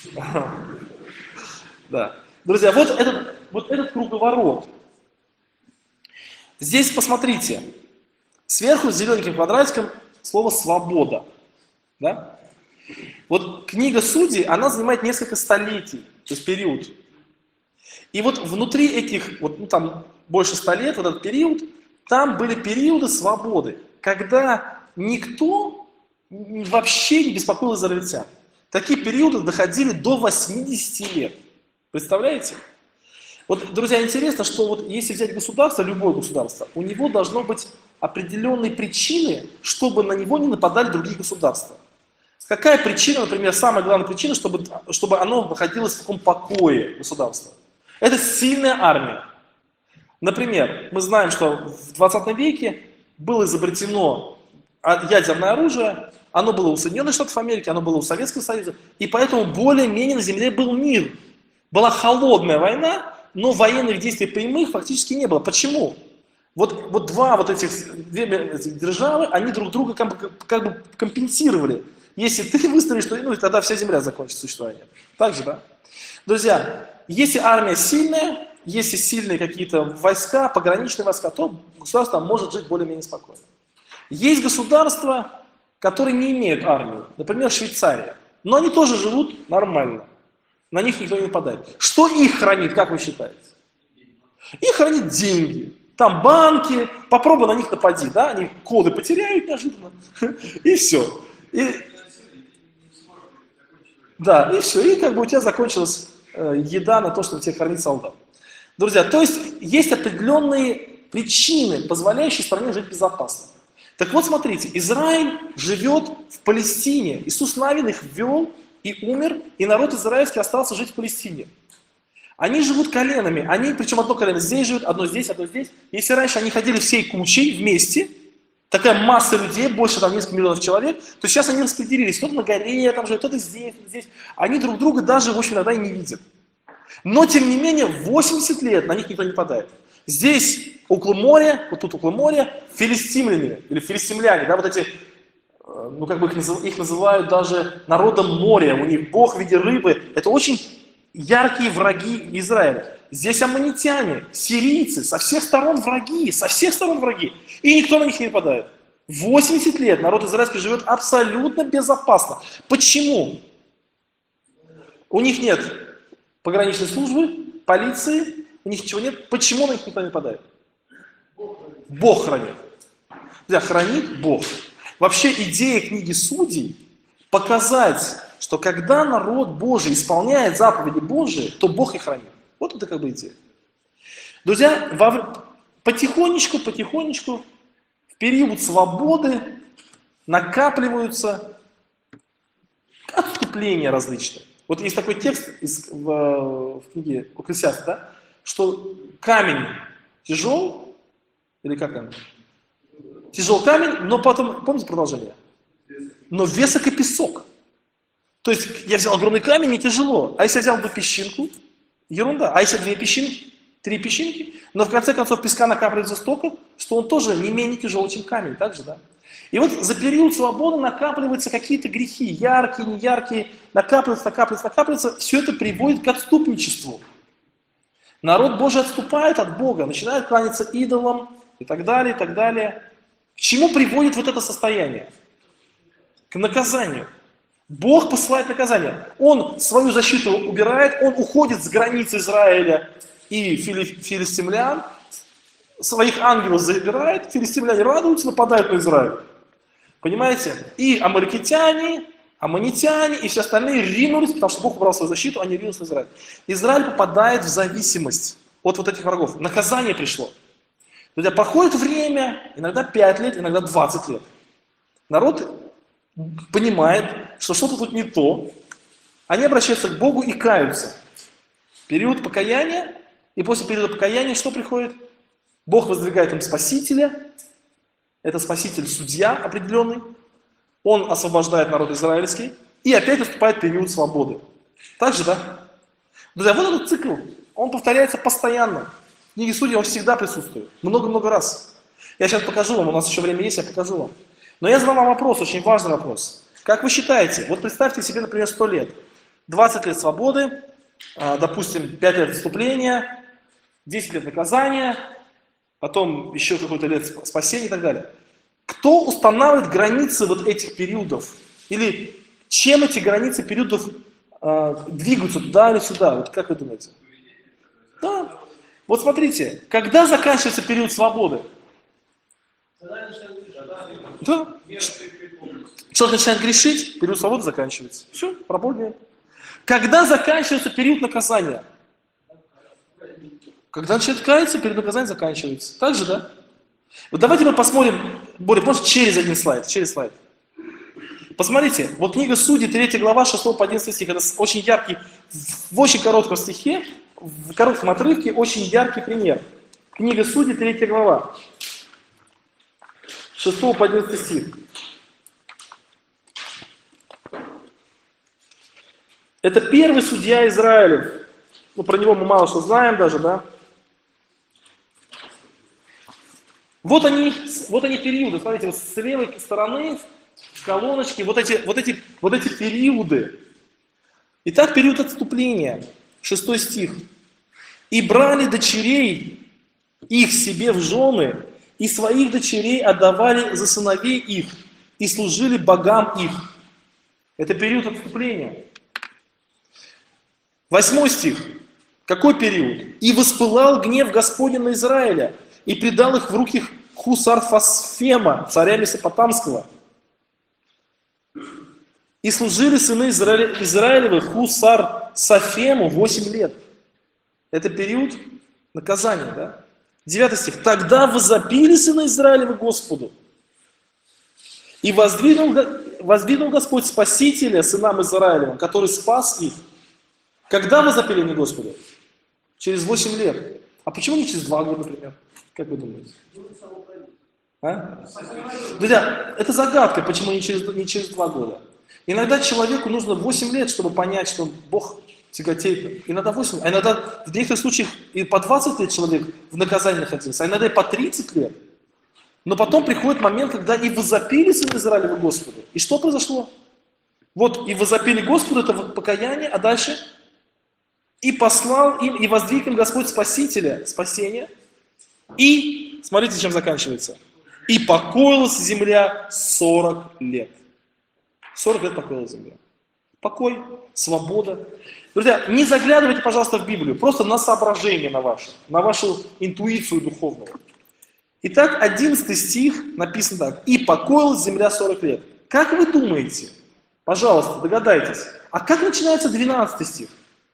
Да. Друзья, вот этот круговорот. Здесь посмотрите. Сверху с зелененьким квадратиком слово «свобода». Да? Вот книга Судей, она занимает несколько столетий, то есть период. И вот внутри этих, вот, ну, там больше 100 лет, вот этот период, там были периоды свободы, когда никто вообще не беспокоил израильтян. Такие периоды доходили до 80 лет. Представляете? Вот, друзья, интересно, что вот если взять государство, любое государство, у него должно быть определенные причины, чтобы на него не нападали другие государства. Какая причина, например, самая главная причина, чтобы оно находилось в таком покое государства? Это сильная армия. Например, мы знаем, что в 20 веке было изобретено ядерное оружие, оно было у Соединенных Штатов Америки, оно было у Советского Союза, и поэтому более-менее на Земле был мир. Была холодная война, но военных действий прямых фактически не было. Почему? Вот две державы, они друг друга как бы компенсировали. Если ты выстрелишь, то ну, тогда вся Земля закончит существование. Так же, да? Друзья, если армия сильная, если сильные какие-то войска, пограничные войска, то государство может жить более-менее спокойно. Есть государства, которые не имеют армию, например, Швейцария, но они тоже живут нормально. На них никто не нападает. Что их хранит, как вы считаете? Их хранит деньги. Там банки, попробуй на них напади, да? Они коды потеряют неожиданно. И все. Да, и все. И как бы у тебя закончилась еда на то, чтобы тебе кормить солдат. Друзья, то есть есть определенные причины, позволяющие стране жить безопасно. Так вот, смотрите, Израиль живет в Палестине. Иисус Навин их ввел и умер, и народ израильский остался жить в Палестине. Они живут коленами, причем одно колено здесь живет, одно здесь, одно здесь. Если раньше они ходили всей кучей вместе, такая масса людей, больше там несколько миллионов человек, то сейчас они распределились, кто-то на горе там живет, кто-то здесь, здесь. Они друг друга даже, в общем, иногда и не видят. Но, тем не менее, 80 лет на них никто не падает. Здесь, около моря, вот тут около моря, филистимляне, или филистимляне, да, вот эти, ну, как бы их называют даже народом моря, у них бог в виде рыбы, это очень яркие враги Израиля. Здесь аммонитяне, сирийцы, со всех сторон враги, и никто на них не нападает. 80 лет народ израильский живет абсолютно безопасно. Почему? У них нет пограничной службы, полиции, у них ничего нет. Почему на них никто не нападает? Бог хранит. Да, хранит Бог. Вообще идея книги Судей показать, что когда народ Божий исполняет заповеди Божии, то Бог их хранит. Вот это как бы идея. Друзья, потихонечку, в период свободы накапливаются отступления различные. Вот есть такой текст в книге Экклесиаста, да, что камень тяжел, или как там? Тяжел камень, но потом, помните продолжение? Но весок и песок. То есть я взял огромный камень, не тяжело. А если я взял бы песчинку, ерунда. А если 2 песчинки, 3 песчинки, но в конце концов песка накапливается столько, что он тоже не менее тяжелый, чем камень. Так же, да? И вот за период свободы накапливаются какие-то грехи, яркие, неяркие, накапливаются. Все это приводит к отступничеству. Народ Божий отступает от Бога, начинает кланяться идолам и так далее, и так далее. К чему приводит вот это состояние? К наказанию. Бог посылает наказание. Он свою защиту убирает, он уходит с границ Израиля и филистимлян, своих ангелов забирает, филистимляне радуются, нападают на Израиль. Понимаете? И амаликитяне, аммонитяне и все остальные ринулись, потому что Бог убрал свою защиту, они ринулись на Израиль. Израиль попадает в зависимость от вот этих врагов. Наказание пришло. Друзья, проходит время, иногда 5 лет, иногда 20 лет. Народ понимает, что что-то тут не то. Они обращаются к Богу и каются. Период покаяния, и после периода покаяния что приходит? Бог воздвигает им спасителя. Это спаситель-судья определенный. Он освобождает народ израильский. И опять наступает период свободы. Так же, да? Друзья, вот этот цикл. Он повторяется постоянно. В книге Судей он всегда присутствует. Много-много раз. Я сейчас покажу вам. У нас еще время есть, я покажу вам. Но я задам вам вопрос, очень важный вопрос. Как вы считаете, вот представьте себе, например, 100 лет. 20 лет свободы, допустим, 5 лет отступления, 10 лет наказания, потом еще какой-то лет спасения и так далее. Кто устанавливает границы вот этих периодов? Или чем эти границы периодов двигаются туда или сюда? Вот как вы думаете? Да. Вот смотрите, когда заканчивается период свободы? Да. Человек начинает грешить, период свободы заканчивается. Все, работа нет. Когда заканчивается период наказания? Когда начинает каяться, период наказания заканчивается. Так же, да? Вот давайте мы посмотрим, Боря, может через один слайд, через слайд. Посмотрите, вот книга Судей, 3 глава, 6 по 11 стих. Это очень яркий, в очень коротком стихе, в коротком отрывке, очень яркий пример. Книга Судей, 3 глава, 6 по 11 стих. Это первый судья Израилев. Ну, про него мы мало что знаем даже, да? Вот они периоды. Смотрите, вот с левой стороны, в колоночке, вот эти периоды. Итак, период отступления. 6 стих. «И брали дочерей их себе в жены, и своих дочерей отдавали за сыновей их, и служили богам их». Это период отступления. 8 стих. Какой период? «И воспылал гнев Господень на Израиля, и предал их в руки Хусар-Фасфема, царя Месопотамского. И служили сыны Израилевы Хусар-Сафему 8 лет». Это период наказания, да? 9 стих. «Тогда возопили сыны Израилевы Господу, и воздвигнул Господь Спасителя сынам Израилевым, который спас их». Когда возопили они Господу? Через 8 лет. А почему не через 2 года, например? Как вы думаете? А? Друзья, это загадка, почему не через 2 года. Иногда человеку нужно 8 лет, чтобы понять, что Бог тяготеет. Иногда 8, а иногда в некоторых случаях и по 20 лет человек в наказании находился, а иногда и по 30 лет. Но потом приходит момент, когда и возопили сыны Израилевы Господу. И что произошло? Вот и возопили Господу, это покаяние, а дальше? И послал им, и воздвиг им Господь Спасителя, спасение. И, смотрите, чем заканчивается. И покоилась земля 40 лет. 40 лет покоилась земля. Покой, свобода. Друзья, не заглядывайте, пожалуйста, в Библию, просто на соображение на вашу интуицию духовную. Итак, 11 стих написано так. И покоилась земля 40 лет. Как вы думаете? Пожалуйста, догадайтесь. А как начинается 12 стих?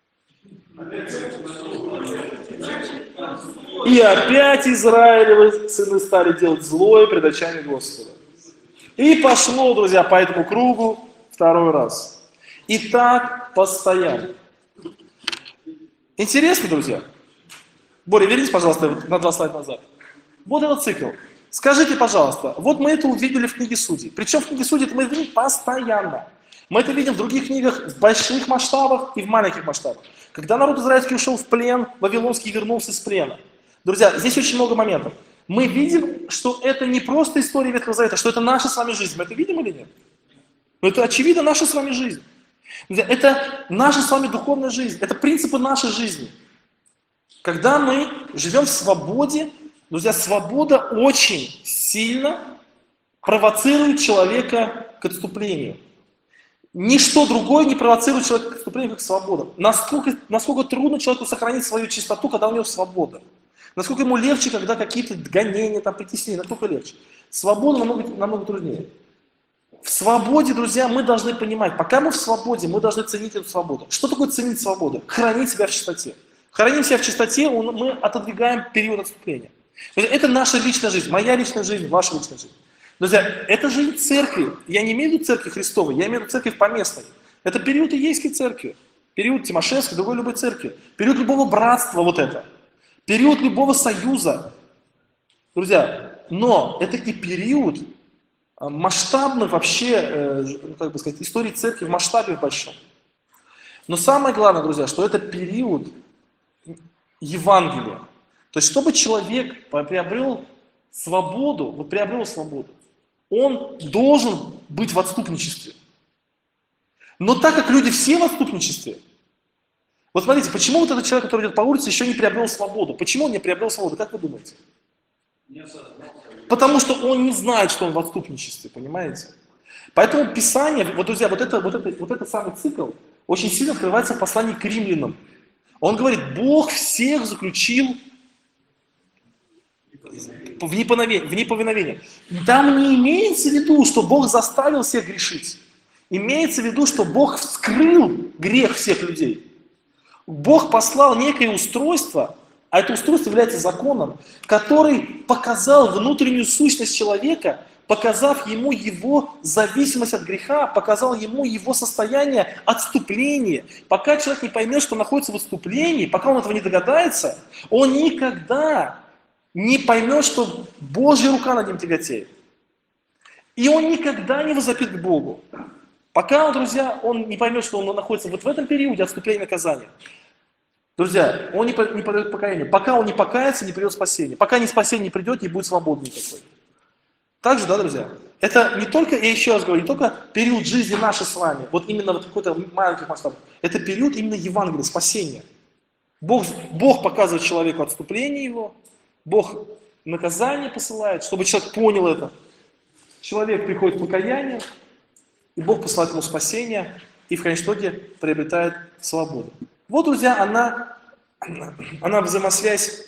И опять Израилевы сыны стали делать злое пред очами Господа. И пошло, друзья, по этому кругу второй раз. И так постоянно. Интересно, друзья? Боря, вернись, пожалуйста, на 2 слайда назад. Вот этот цикл. Скажите, пожалуйста, вот мы это увидели в книге Судей. Причем в книге Судей это мы видим постоянно. Мы это видим в других книгах в больших масштабах и в маленьких масштабах. Когда народ израильский ушел в плен, Вавилонский вернулся из плена. Друзья, здесь очень много моментов. мы видим, что это не просто история Ветхого Завета, что это наша с вами жизнь. Мы это видим или нет? Но это очевидно наша с вами жизнь. Это наша с вами духовная жизнь. Это принципы нашей жизни. Когда мы живем в свободе, друзья, свобода очень сильно провоцирует человека к отступлению. Ничто другое не провоцирует человека к отступлению, как свобода. Насколько трудно человеку сохранить свою чистоту, когда у него свобода. Насколько ему легче, когда какие-то гонения, там, притеснения, насколько легче. Свобода намного труднее. В свободе, друзья, мы должны понимать, пока мы в свободе, мы должны ценить эту свободу. Что такое ценить свободу? Хранить себя в чистоте. Храним себя в чистоте, мы отодвигаем период отступления. Это наша личная жизнь, моя личная жизнь, ваша личная жизнь. Друзья, это жизнь церкви. Я не имею в виду церкви Христовой, я имею в виду церковь поместной. Это период Иейской церкви, период Тимошевской, другой любой церкви, период любого братства вот это, период любого союза. Друзья, но это и период масштабных вообще, как бы сказать, истории церкви в масштабе большом. Но самое главное, друзья, что это период Евангелия. То есть, чтобы человек приобрел свободу, он должен быть в отступничестве. Но так как люди все в отступничестве, вот смотрите, почему вот этот человек, который идет по улице, еще не приобрел свободу? Почему он не приобрел свободу? Как вы думаете? Потому что он не знает, что он в отступничестве, понимаете? Поэтому Писание, вот, друзья, вот этот самый цикл очень сильно открывается в послании к римлянам. Он говорит, Бог всех заключил в неповиновение. Там не имеется в виду, что Бог заставил всех грешить. Имеется в виду, что Бог вскрыл грех всех людей. Бог послал некое устройство, а это устройство является законом, который показал внутреннюю сущность человека, показав ему его зависимость от греха, показал ему его состояние отступления. Пока человек не поймет, что он находится в отступлении, пока он этого не догадается, он никогда не поймет, что Божья рука над ним тяготеет. И он никогда не возопит к Богу. Пока, друзья, он не поймет, что он находится вот в этом периоде отступления и наказания. Друзья, он не придет к покаянию. Пока он не покается, не придет спасение. Пока не спасение не придет, не будет свободы никакой. Так же, да, друзья? Это не только, я еще раз говорю, не только период жизни нашей с вами, вот именно вот какой-то маленьких масштабах. Это период именно Евангелия, спасения. Бог показывает человеку отступление его, Бог наказание посылает, чтобы человек понял это. Человек приходит к покаянию, и Бог посылает ему спасение, и в конечном итоге приобретает свободу. Вот, друзья, она взаимосвязь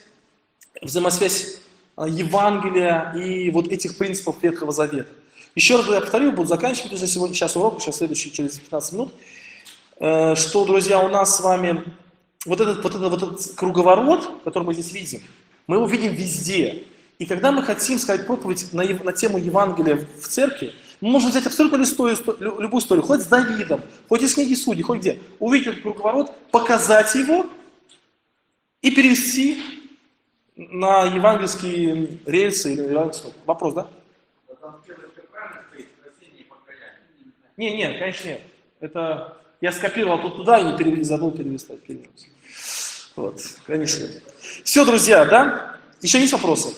Евангелия и вот этих принципов Ветхого Завета. Еще раз я повторю, буду заканчивать уже сегодня, сейчас урок, сейчас следующий через 15 минут, что, друзья, у нас с вами вот этот круговорот, который мы здесь видим, мы его видим везде. И когда мы хотим сказать проповедь на тему Евангелия в церкви, мы можем взять абсолютно любую историю, хоть с Давидом, хоть из книги Судей, хоть где, увидеть этот круговорот, показать его и перевести на евангельские рельсы или евангельский вопрос, да? Не, конечно нет. Это я скопировал тут туда и не забыл перевести. Вот, конечно. Все, друзья, да? Еще есть вопросы?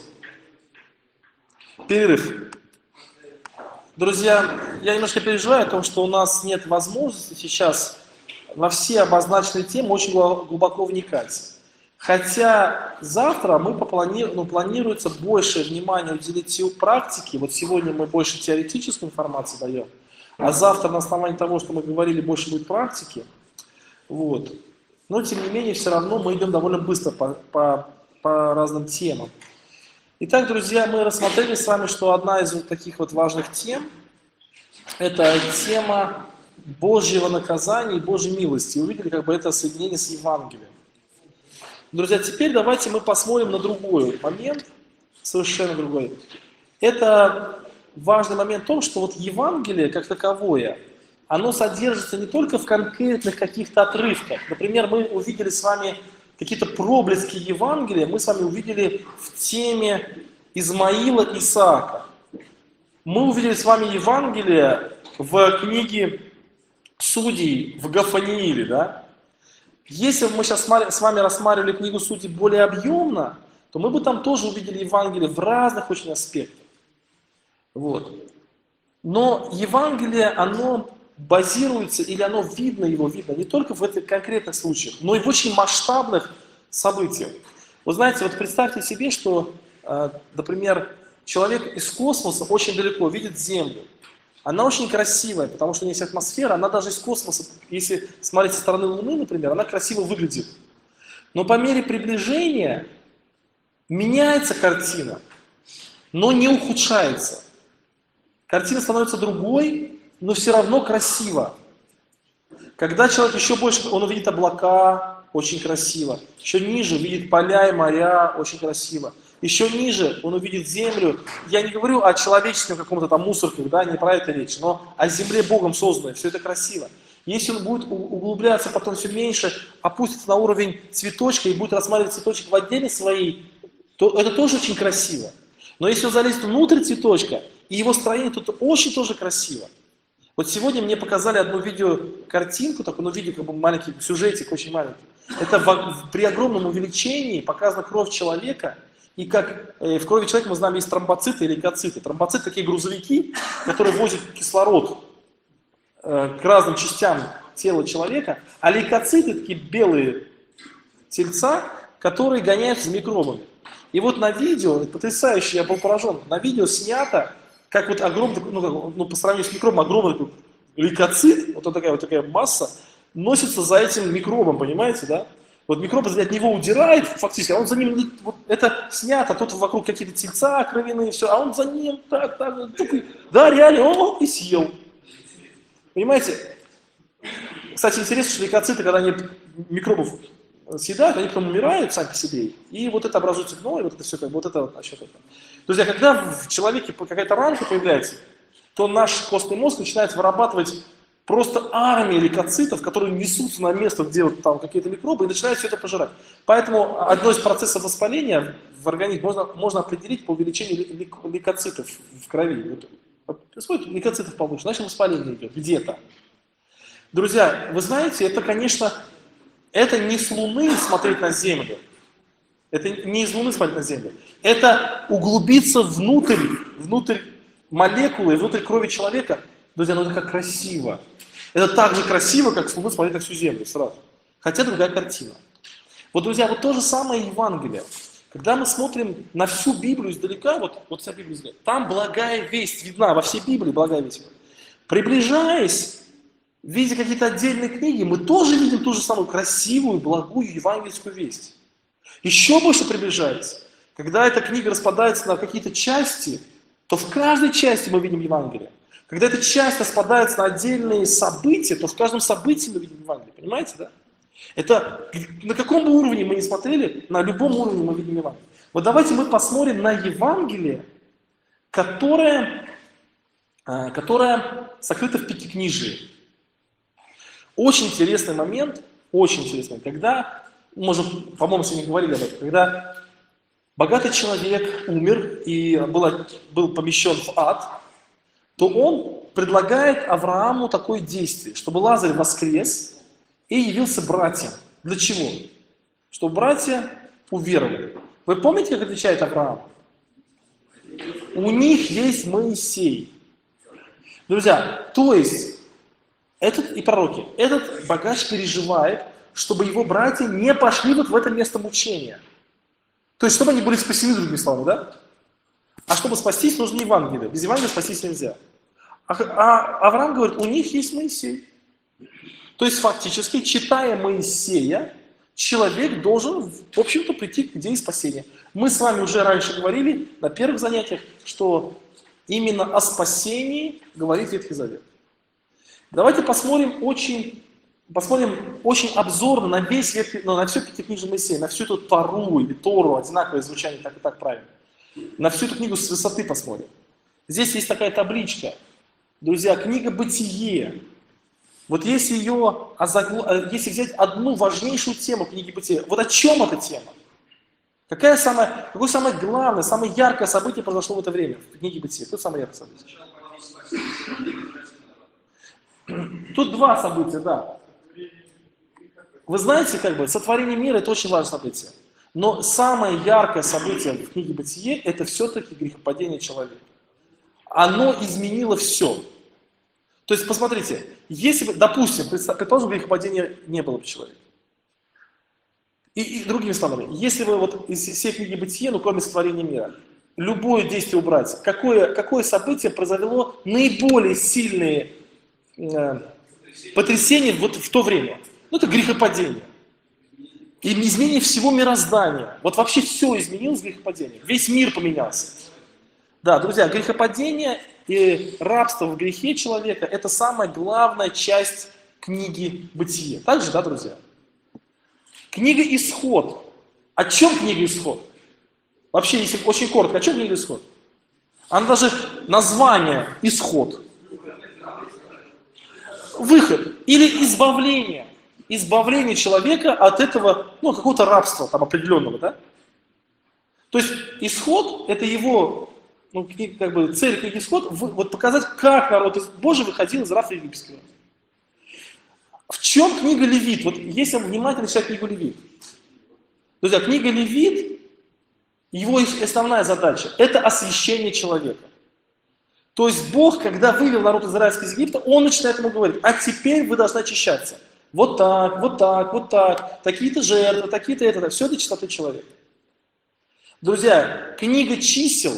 Перерыв. Друзья, я немножко переживаю о том, что у нас нет возможности сейчас во все обозначенные темы очень глубоко вникать. Хотя завтра планируется большее внимание уделить практике. Вот сегодня мы больше теоретической информации даем, а завтра на основании того, что мы говорили, больше будет практики. Вот. Но тем не менее, все равно мы идем довольно быстро по разным темам. Итак, друзья, мы рассмотрели с вами, что одна из вот таких вот важных тем – это тема Божьего наказания и Божьей милости. Увидели как бы это соединение с Евангелием. Друзья, теперь давайте мы посмотрим на другой момент, совершенно другой. Это важный момент в том, что вот Евангелие как таковое, оно содержится не только в конкретных каких-то отрывках. Например, мы увидели с вами какие-то проблески Евангелия, мы с вами увидели в теме Измаила и Исаака. Мы увидели с вами Евангелие в книге Судей в Гафанииле, да? Если бы мы сейчас с вами рассматривали книгу Судей более объемно, то мы бы там тоже увидели Евангелие в разных очень аспектах. Вот. Но Евангелие, оно базируется, или оно видно, его видно не только в этих конкретных случаях, но и в очень масштабных событиях. Вы знаете, вот представьте себе, что, например, человек из космоса очень далеко видит Землю. Она очень красивая, потому что у нее есть атмосфера, она даже из космоса, если смотреть со стороны Луны, например, она красиво выглядит. Но по мере приближения меняется картина, но не ухудшается. Картина становится другой, но все равно красиво. Когда человек еще больше, он увидит облака, очень красиво. Еще ниже видит поля и моря, очень красиво. Еще ниже он увидит землю. Я не говорю о человеческом каком-то там мусорке, да, не про это речь, но о земле Богом созданной. Все это красиво. Если он будет углубляться потом все меньше, опустится на уровень цветочка и будет рассматривать цветочек в отделе своей, то это тоже очень красиво. Но если он залезет внутрь цветочка, и его строение, то это очень тоже красиво. Вот сегодня мне показали одну видеокартинку, такую, видео, как бы маленький сюжетик, очень маленький. Это при огромном увеличении показана кровь человека, и как в крови человека, мы знаем, есть тромбоциты и лейкоциты. Тромбоциты такие грузовики, которые возят кислород к разным частям тела человека, а лейкоциты такие белые тельца, которые гоняются за микробами. И вот на видео, это потрясающе, я был поражен, на видео снято, как вот огромный, по сравнению с микробом, огромный лейкоцит, вот такая масса, носится за этим микробом, понимаете, да? Вот микроб от него удирает фактически, а он за ним, вот это снято, тут вокруг какие-то тельца кровяные, все, а он за ним, так, да, реально, и съел. Понимаете? Кстати, интересно, что лейкоциты, когда они микробов съедают, они потом умирают сами по себе, и вот это образуется гной, вот это все, вот это насчет этого. Друзья, когда в человеке какая-то ранка появляется, то наш костный мозг начинает вырабатывать просто армии лейкоцитов, которые несутся на место, где вот там какие-то микробы, и начинают все это пожирать. Поэтому одно из процессов воспаления в организме можно определить по увеличению лейкоцитов в крови. Сколько лейкоцитов повыше, значит воспаление идет где-то. Друзья, вы знаете, это, конечно, это не с Луны смотреть на Землю. Это не из Луны смотреть на Землю. Это углубиться внутрь молекулы, внутрь крови человека. Друзья, это как красиво. Это так же красиво, как с Луны смотреть на всю Землю сразу. Хотя другая картина. Вот, друзья, вот то же самое Евангелие. Когда мы смотрим на всю Библию издалека, вот вся Библия издалека, там благая весть видна, во всей Библии благая весть. Приближаясь, видя какие-то отдельные книги, мы тоже видим ту же самую красивую, благую евангельскую весть. Еще больше приближаясь, когда эта книга распадается на какие-то части, то в каждой части мы видим Евангелие. Когда эта часть распадается на отдельные события, то в каждом событии мы видим Евангелие. Понимаете, да? Это на каком бы уровне мы ни смотрели, на любом уровне мы видим Евангелие. Вот давайте мы посмотрим на Евангелие, которое сокрыто в Пятикнижии. Очень интересный момент, когда, по-моему, сегодня говорили об этом, когда богатый человек умер и был помещен в ад, то он предлагает Аврааму такое действие, чтобы Лазарь воскрес и явился братьям. Для чего? Чтобы братья уверовали. Вы помните, как отвечает Авраам? У них есть Моисей. Друзья, то есть, и пророки, этот богач переживает, чтобы его братья не пошли вот в это место мучения. То есть, чтобы они были спасены, другими словами, да? А чтобы спастись, нужно Евангелие. Без Евангелия спастись нельзя. А Авраам говорит, у них есть Моисей. То есть, фактически, читая Моисея, человек должен, в общем-то, прийти к идее спасения. Мы с вами уже раньше говорили на первых занятиях, что именно о спасении говорит Ветхий Завет. Давайте посмотрим очень обзорно на на всю Пятикнижие Моисея, на всю эту Тору или Тору, одинаковое звучание, так и так правильно. На всю эту книгу с высоты посмотрим. Здесь есть такая табличка. Друзья, книга «Бытие». Вот если взять одну важнейшую тему книги «Бытие», вот о чем эта тема? Какое самое главное, самое яркое событие произошло в это время в книге «Бытие»? Какое самое яркое событие? Тут два события, да. Вы знаете, сотворение мира – это очень важное событие. Но самое яркое событие в книге «Бытие» — это все-таки грехопадение человека. Оно изменило все. То есть, посмотрите, если бы, допустим, предположим, грехопадения не было бы человека. И другими словами, если бы вот из всей книги «Бытие», ну кроме сотворения мира, любое действие убрать, какое событие произвело наиболее сильные потрясения вот в то время? Ну, это грехопадение. И изменение всего мироздания. Вот вообще все изменилось с грехопадением. Весь мир поменялся. Да, друзья, грехопадение и рабство в грехе человека — это самая главная часть книги «Бытие». Так же, да, друзья? Книга «Исход». О чем книга «Исход»? Вообще, если очень коротко, о чем книга «Исход»? Она даже название «Исход». Выход или избавление. Избавление человека от этого, ну, какого-то рабства там определенного, да? То есть исход — это его, ну, как бы цель книги «Исход» вот показать, как народ Божий выходил из рабства египетского. В чем книга Левит? Вот если внимательно читать книгу Левит. Друзья, книга Левит, его основная задача — это освящение человека. То есть Бог, когда вывел народ израильский из Египта, Он начинает ему говорить: а теперь вы должны очищаться. Вот так, вот так, вот так, такие-то жертвы, такие-то это, все для чистоты человека. Друзья, книга чисел,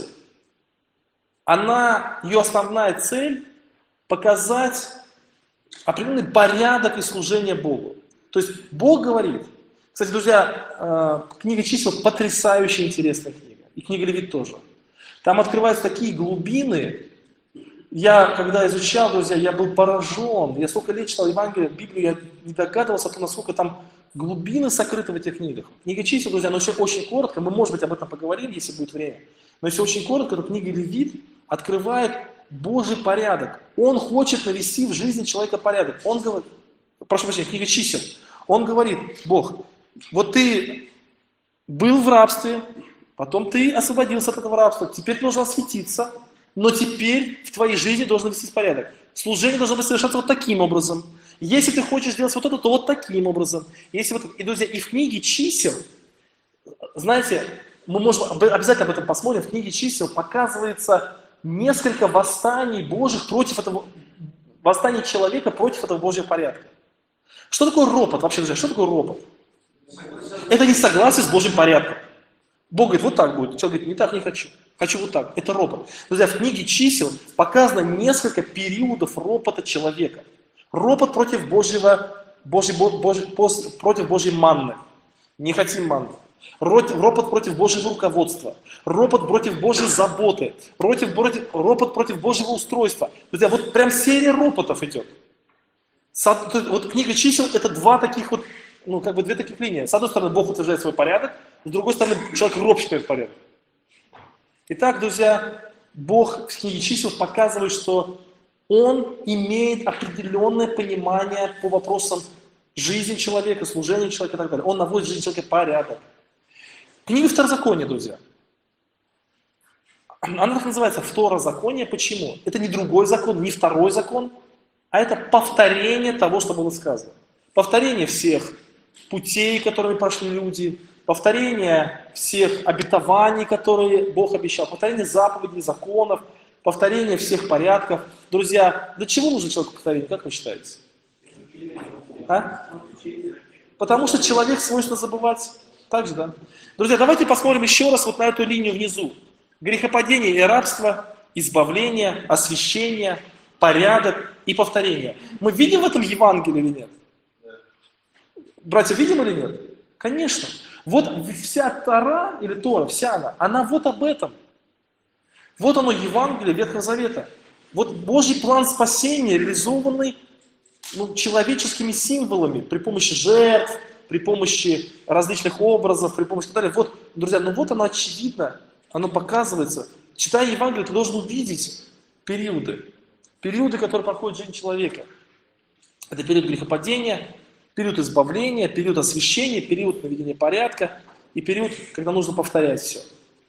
ее основная цель — показать определенный порядок и служение Богу. То есть Бог говорит, кстати, друзья, книга чисел потрясающе интересная книга, и книга Левит тоже. Там открываются такие глубины. Я, когда изучал, друзья, я был поражен. Я сколько лет читал Евангелие, Библию, я не догадывался, насколько там глубины сокрыты в этих книгах. Книга чисел, друзья, но еще очень коротко, мы, может быть, об этом поговорим, если будет время. Но если очень коротко, то книга Левит открывает Божий порядок. Он хочет навести в жизни человека порядок. Он говорит, прошу прощения, книга чисел. Он говорит: Бог, вот ты был в рабстве, потом ты освободился от этого рабства, теперь ты должен осветиться. Но теперь в твоей жизни должен вести порядок. Служение должно быть совершаться вот таким образом. Если ты хочешь сделать вот это, то вот таким образом. Если вот, и, друзья, и в книге чисел, знаете, мы можем обязательно об этом посмотрим, в книге чисел показывается несколько восстаний Божьих против этого, восстаний человека против этого Божьего порядка. Что такое ропот вообще, друзья? Что такое ропот? Это несогласие с Божьим порядком. Бог говорит: вот так будет. Человек говорит: не так, не хочу. Хочу вот так. Это ропот. Друзья, в книге чисел показано несколько периодов ропота человека. Ропот против против Божьей манны. Не хотим манны. Ропот против Божьего руководства. Ропот против Божьей заботы. Ропот против Божьего устройства. Друзья, вот прям серия ропотов идет. Вот книга чисел — это два таких вот, ну, как бы две таких линии. С одной стороны, Бог утверждает свой порядок, с другой стороны, человек ропщет этот порядок. Итак, друзья, Бог в книге чисел показывает, что Он имеет определенное понимание по вопросам жизни человека, служения человека и так далее. Он наводит в жизнь человека порядок. Книга Второзакония, друзья. Она так называется Второзаконие. Почему? Это не другой закон, не второй закон, а это повторение того, что было сказано. Повторение всех путей, которыми прошли люди, повторение всех обетований, которые Бог обещал, повторение заповедей, законов, повторение всех порядков. Друзья, для чего нужно человеку повторение, как вы считаете? А? Потому что человек свойственно забывать. Так же, да? Друзья, давайте посмотрим еще раз вот на эту линию внизу. Грехопадение и рабство, избавление, освящение, порядок и повторение. Мы видим в этом Евангелие или нет? Братья, видим или нет? Конечно. Вот вся Тора, или Тора, вся она вот об этом. Вот оно, Евангелие Ветхого Завета. Вот Божий план спасения, реализованный человеческими символами, при помощи жертв, при помощи различных образов, при помощи и так далее. Вот, друзья, вот оно очевидно, оно показывается. Читая Евангелие, ты должен увидеть периоды, которые проходят в жизни человека. Это период грехопадения, период избавления, период освящения, период наведения порядка и период, когда нужно повторять все.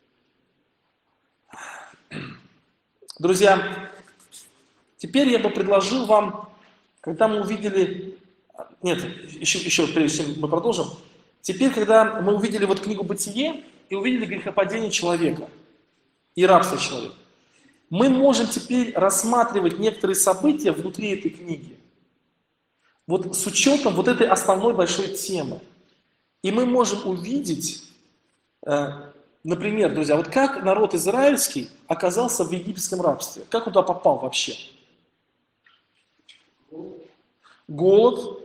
Друзья, теперь я бы предложил вам, когда мы увидели... Нет, еще прежде чем мы продолжим, Теперь, когда мы увидели вот книгу «Бытие» и увидели грехопадение человека и рабство человека, мы можем теперь рассматривать некоторые события внутри этой книги, вот с учетом вот этой основной большой темы. И мы можем увидеть, например, друзья, вот как народ израильский оказался в египетском рабстве, как он туда попал вообще? Голод.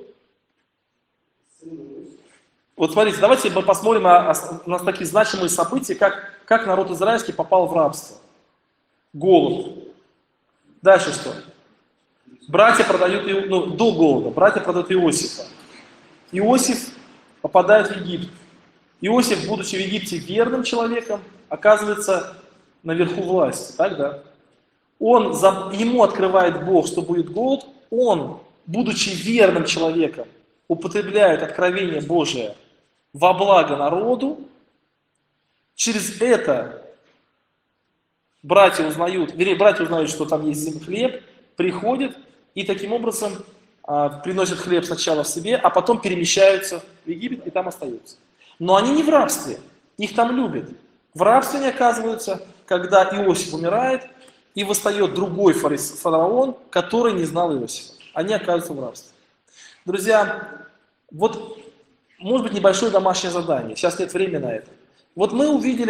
Вот смотрите, давайте мы посмотрим на такие значимые события, как народ израильский попал в рабство. Голод. Дальше что? Братья продают, до голода, братья продают Иосифа. Иосиф попадает в Египет. Иосиф, будучи в Египте верным человеком, оказывается наверху власти. Так, да? Ему открывает Бог, что будет голод. Он, будучи верным человеком, употребляет откровение Божие во благо народу. Через это братья узнают, что там есть хлеб, приходят и таким образом приносят хлеб сначала в себе, а потом перемещаются в Египет и там остаются. Но они не в рабстве, их там любят. В рабстве они оказываются, когда Иосиф умирает, и восстает другой фараон, который не знал Иосифа. Они оказываются в рабстве. Друзья, вот может быть небольшое домашнее задание, сейчас нет времени на это. Вот мы увидели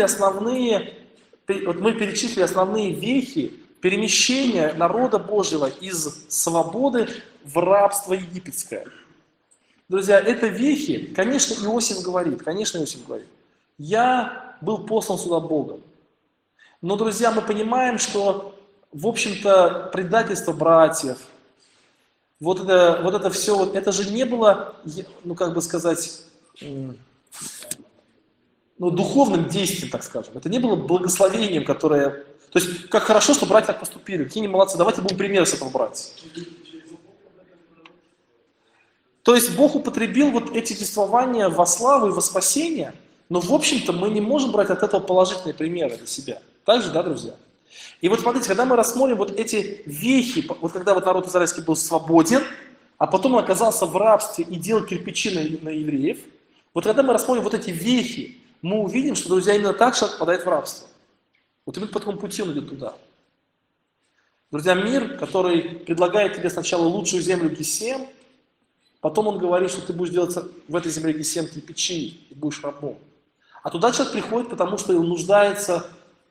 мы перечислили основные вехи перемещения народа Божьего из свободы в рабство египетское. Друзья, это вехи, конечно, Иосиф говорит, я был послан сюда Богом. Но, друзья, мы понимаем, что, в общем-то, предательство братьев, вот это все, это же не было, духовным действием, так скажем. Это не было благословением, которое... То есть, как хорошо, что братья так поступили. Какие они молодцы. Давайте будем пример с этого брать. То есть, Бог употребил вот эти действования во славу и во спасение, но, в общем-то, мы не можем брать от этого положительные примеры для себя. Так же, да, друзья? И вот смотрите, когда мы рассмотрим вот эти вехи, вот когда вот народ израильский был свободен, а потом он оказался в рабстве и делал кирпичи на евреев, вот когда мы рассмотрим вот эти вехи, мы увидим, что, друзья, именно так человек попадает в рабство. Вот именно по такому пути он идет туда. Друзья, мир, который предлагает тебе сначала лучшую землю Гесем, потом он говорит, что ты будешь делать в этой земле Гесем кирпичи и будешь рабом. А туда человек приходит, потому что он нуждается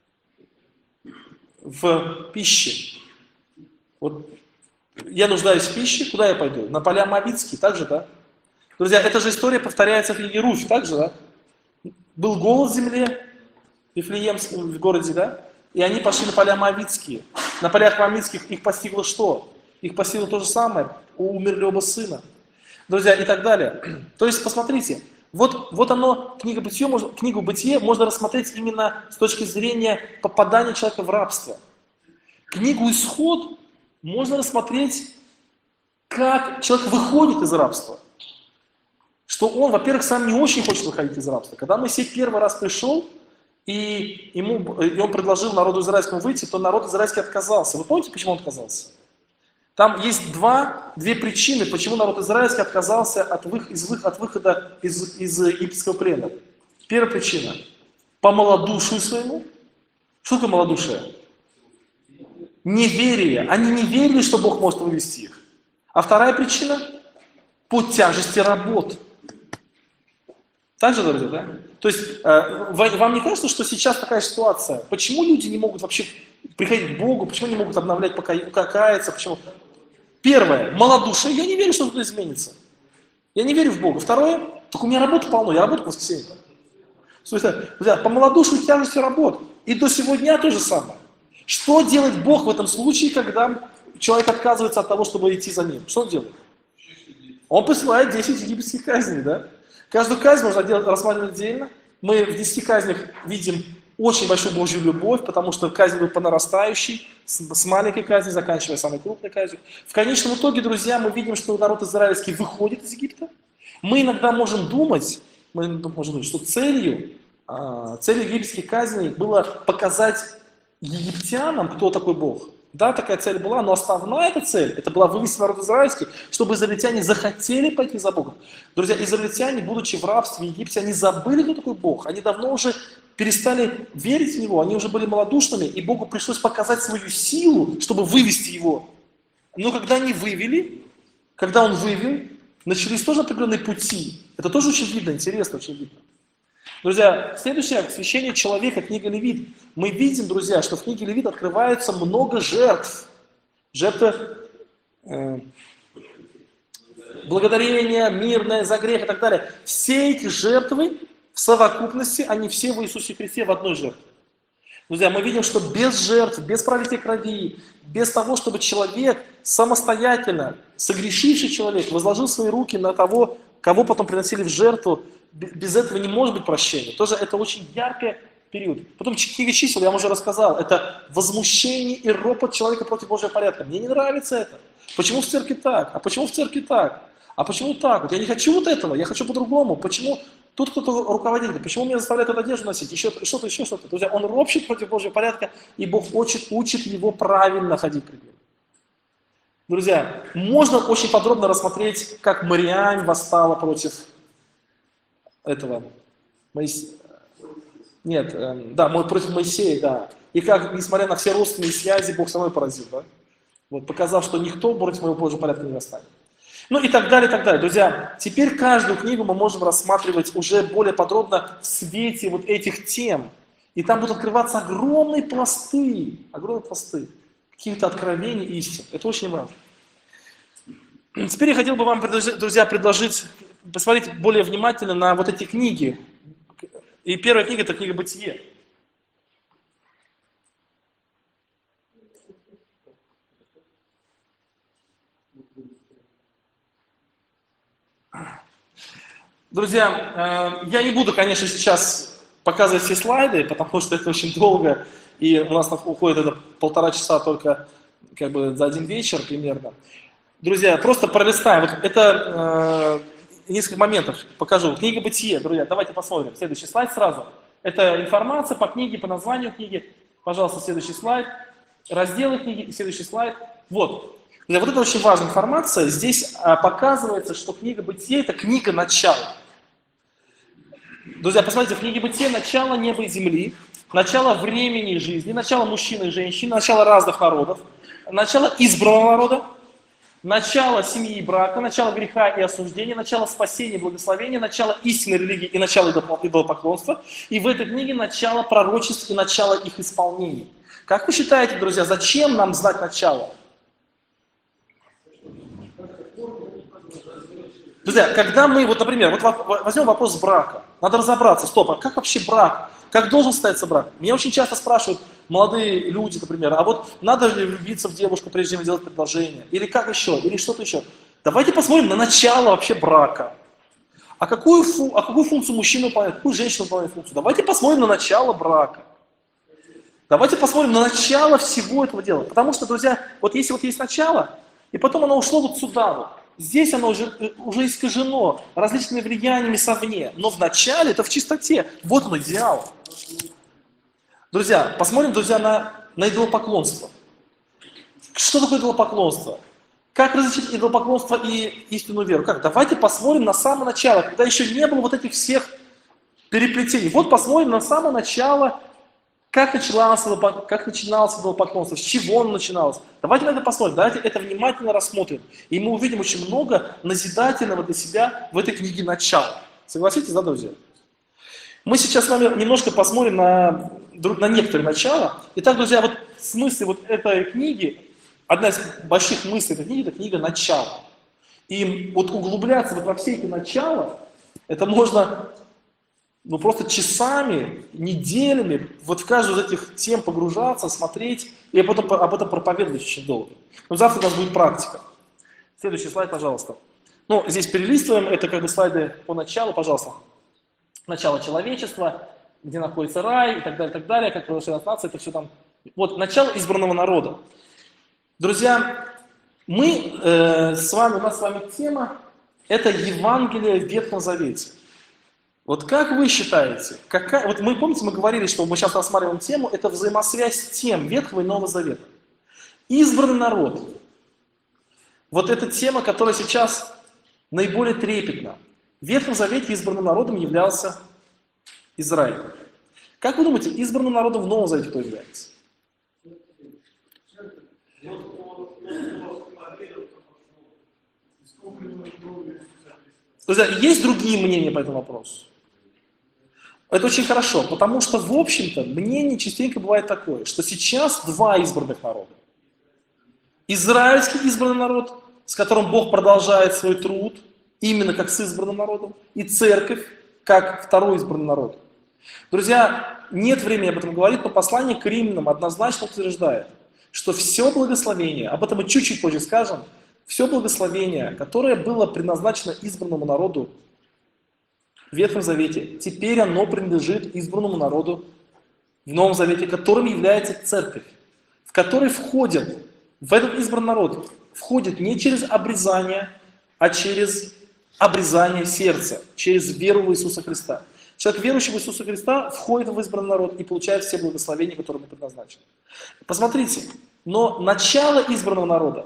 в пище. Вот я нуждаюсь в пище, куда я пойду? На поля Моавитские, так же, да? Друзья, эта же история повторяется в Егеруфе, так же, да? Был голод в земле, в городе, да? И они пошли на поля Моавитские. На полях Моавитских их постигло что? Их постигло то же самое. Умерли оба сына. Друзья, и так далее. То есть, посмотрите, вот оно, книгу «Бытие» можно рассмотреть именно с точки зрения попадания человека в рабство. Книгу «Исход» можно рассмотреть, как человек выходит из рабства. Что он, во-первых, сам не очень хочет выходить из рабства. Когда Моисей первый раз пришел, и он предложил народу израильскому выйти, то народ израильский отказался. Вы помните, почему он отказался? Там есть две причины, почему народ израильский отказался от выхода из египетского плена. Первая причина – по малодушию своему. Что такое малодушие? Неверие. Они не верили, что Бог может вывести их. А вторая причина – по тяжести работ. Так же, друзья, да? То есть, вам не кажется, что сейчас такая ситуация? Почему люди не могут вообще приходить к Богу? Почему не могут обновлять, покаяться? Почему? Первое, малодушие. Я не верю, что что-то изменится. Я не верю в Бога. Второе, так у меня работы полно, я работаю в воскресенье. Слушайте, друзья, по малодушию и тяжести работ. И до сегодня то же самое. Что делает Бог в этом случае, когда человек отказывается от того, чтобы идти за ним? Что он делает? Он посылает 10 египетских казней, да? Каждую казнь можно рассматривать отдельно. Мы в 10 казнях видим очень большую Божью любовь, потому что казнь будет по нарастающей, с маленькой казнью, заканчивая самой крупной казнью. В конечном итоге, друзья, мы видим, что народ израильский выходит из Египта. Мы иногда можем думать, что целью египетских казней было показать египтянам, кто такой Бог. Да, такая цель была, но основная эта цель, это была вывести народ израильский, чтобы израильтяне захотели пойти за Богом. Друзья, израильтяне, будучи в рабстве в Египте, они забыли, кто такой Бог. Они давно уже перестали верить в Него, они уже были малодушными, и Богу пришлось показать свою силу, чтобы вывести его. Но когда они вывели, когда Он вывел, начались тоже определенные пути. Это тоже очень видно, интересно, очень видно. Друзья, следующее, освящение человека, книга Левит. Мы видим, друзья, что в книге Левит открывается много жертв. Жертвы благодарения, мирное, за грех и так далее. Все эти жертвы в совокупности, они все в Иисусе Христе в одной жертве. Друзья, мы видим, что без жертв, без пролития крови, без того, чтобы человек самостоятельно, согрешивший человек, возложил свои руки на того, кого потом приносили в жертву, без этого не может быть прощения. Тоже это очень яркий период. Потом книга чисел, я вам уже рассказал, это возмущение и ропот человека против Божьего порядка. Мне не нравится это. Почему в церкви так? А почему в церкви так? А почему так? Вот я не хочу вот этого, я хочу по-другому. Почему тут кто-то руководитель? Почему меня заставляют эту одежду носить? Еще что-то, еще что-то. Друзья, он ропщет против Божьего порядка, и Бог учит его правильно ходить пред ним. Друзья, можно очень подробно рассмотреть, как Мариам восстала против этого. Против Моисея, да. И как, несмотря на все родственные связи, Бог со мной поразил, да? Вот, показав, что никто против моего Божьего порядка не восстанет. Ну и так далее, и так далее. Друзья, теперь каждую книгу мы можем рассматривать уже более подробно в свете вот этих тем. И там будут открываться огромные пласты каких-то откровений и истин. Это очень важно. Теперь я хотел бы вам, друзья, предложить посмотреть более внимательно на вот эти книги. И первая книга – это книга «Бытие». Друзья, я не буду, конечно, сейчас показывать все слайды, потому что это очень долго, и у нас уходит это 1,5 часа только как бы за один вечер примерно. Друзья, просто пролистаем. Вот это несколько моментов покажу. Книга «Бытие», друзья, давайте посмотрим. Следующий слайд сразу. Это информация по книге, по названию книги. Пожалуйста, следующий слайд. Разделы книги, следующий слайд. Вот. Друзья, вот это очень важная информация. Здесь показывается, что книга «Бытие» – это книга начала. Друзья, посмотрите, в книге «Бытие» начало неба и земли, начало времени и жизни, начало мужчин и женщин, начало разных народов, начало избранного народа, начало семьи и брака, начало греха и осуждения, начало спасения и благословения, начало истинной религии и начало идолопоклонства. И в этой книге начало пророчеств и начало их исполнения. Как вы считаете, друзья, зачем нам знать начало? Друзья, когда мы, вот, например, вот возьмем вопрос брака. Надо разобраться, стоп, а как вообще брак? Как должен состояться брак? Меня очень часто спрашивают молодые люди, например, а вот надо ли влюбиться в девушку, прежде чем делать предложение? Или как еще? Или что-то еще? Давайте посмотрим на начало вообще брака. А какую функцию мужчина выполняет, какую женщина выполняет функцию? Давайте посмотрим на начало брака. Давайте посмотрим на начало всего этого дела. Потому что, друзья, вот если вот есть начало, и потом оно ушло вот сюда вот. Здесь оно уже искажено различными влияниями совне. Но в начале это в чистоте. Вот он идеал. Друзья, посмотрим, друзья, на идолопоклонство. Что такое идолопоклонство? Как различить идолопоклонство и истинную веру? Как? Давайте посмотрим на самое начало, когда еще не было вот этих всех переплетений. Вот посмотрим на самое начало, как начиналось идолопоклонство, с чего оно начиналось. Давайте на это посмотрим, давайте это внимательно рассмотрим. И мы увидим очень много назидательного для себя в этой книге «Начало». Согласитесь, да, друзья? Мы сейчас с вами немножко посмотрим на некоторые начала. Итак, друзья, вот смысл вот этой книги, одна из больших мыслей этой книги – это книга «Начало». И вот углубляться вот во все эти начала, это можно просто часами, неделями вот в каждую из этих тем погружаться, смотреть и потом об этом проповедовать очень долго. Но завтра у нас будет практика. Следующий слайд, пожалуйста. Здесь перелистываем, это как бы слайды по началу, пожалуйста. Начало человечества, где находится рай и так далее, как разрушилась нация, это все там. Вот, начало избранного народа. Друзья, у нас с вами тема, это Евангелие в Ветхом Завете. Вот как вы считаете, вот мы говорили, что мы сейчас рассматриваем тему, это взаимосвязь тем Ветхого и Нового Завета. Избранный народ. Вот эта тема, которая сейчас наиболее трепетна. В Ветхом Завете избранным народом являлся Израиль. Как вы думаете, избранным народом в Новом Завете кто является? Друзья, есть другие мнения по этому вопросу? Это очень хорошо, потому что, в общем-то, мнение частенько бывает такое, что сейчас два избранных народа. Израильский избранный народ, с которым Бог продолжает свой труд, именно как с избранным народом, и церковь, как второй избранный народ. Друзья, нет времени об этом говорить, но послание к римлянам однозначно утверждает, что все благословение, об этом мы чуть-чуть позже скажем, все благословение, которое было предназначено избранному народу в Ветхом Завете, теперь оно принадлежит избранному народу в Новом Завете, которым является церковь, в которой входят, в этот избранный народ, входит не через обрезание, а через обрезание сердца, через веру в Иисуса Христа. Человек, верующий в Иисуса Христа, входит в избранный народ и получает все благословения, которые ему предназначены. Посмотрите, но начало избранного народа,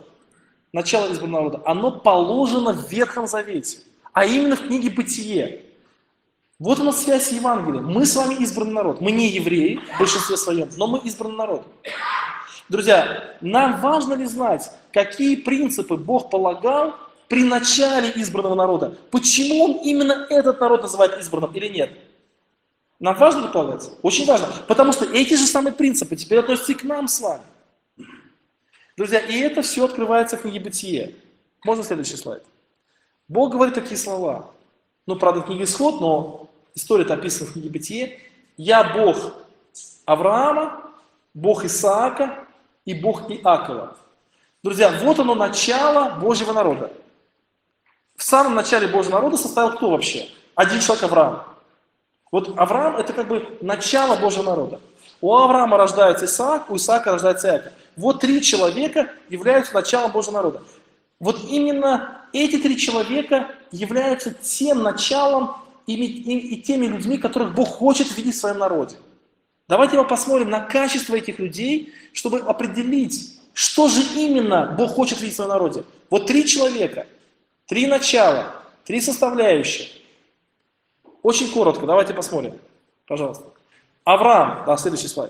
оно положено в Ветхом Завете, а именно в книге Бытие. Вот она связь с Евангелием. Мы с вами избранный народ. Мы не евреи в большинстве своем, но мы избранный народ. Друзья, нам важно ли знать, какие принципы Бог полагал при начале избранного народа? Почему Он именно этот народ называет избранным или нет? Нам важно ли полагать? Очень важно. Потому что эти же самые принципы теперь относятся и к нам с вами. Друзья, и это все открывается в книге Бытие. Можно следующий слайд? Бог говорит такие слова. Ну, правда, в книге Исход, но история-то описана в книге Бытие. «Я Бог Авраама, Бог Исаака и Бог Иакова». Друзья, вот оно начало Божьего народа. В самом начале Божьего народа состоял кто вообще? Один человек Авраам. Вот Авраам – это как бы начало Божьего народа. У Авраама рождается Исаак, у Исаака рождается Иаков. Вот три человека являются началом Божьего народа. Вот именно эти три человека являются тем началом и теми людьми, которых Бог хочет видеть в своем народе. Давайте мы посмотрим на качество этих людей, чтобы определить, что же именно Бог хочет видеть в своем народе. Вот три человека, три начала, три составляющие. Очень коротко, давайте посмотрим. Пожалуйста. Авраам, да, следующий слайд.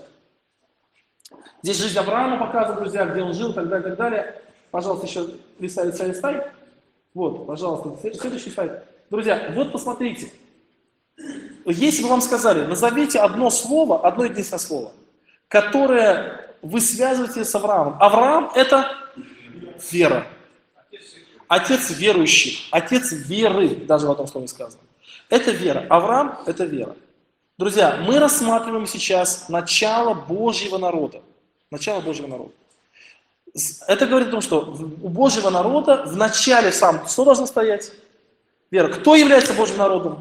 Здесь жизнь Авраама показана, друзья, где он жил, и так далее, и так далее. Пожалуйста, еще листай. Вот, пожалуйста, следующий слайд. Друзья, вот посмотрите. Если бы вам сказали, назовите одно слово, одно единственное слово, которое вы связываете с Авраамом. Авраам – это вера. Отец верующих, отец веры, даже в одном слове сказано. Это вера. Авраам – это вера. Друзья, мы рассматриваем сейчас начало Божьего народа. Начало Божьего народа. Это говорит о том, что у Божьего народа в начале сам что должно стоять? Вера. Кто является Божьим народом?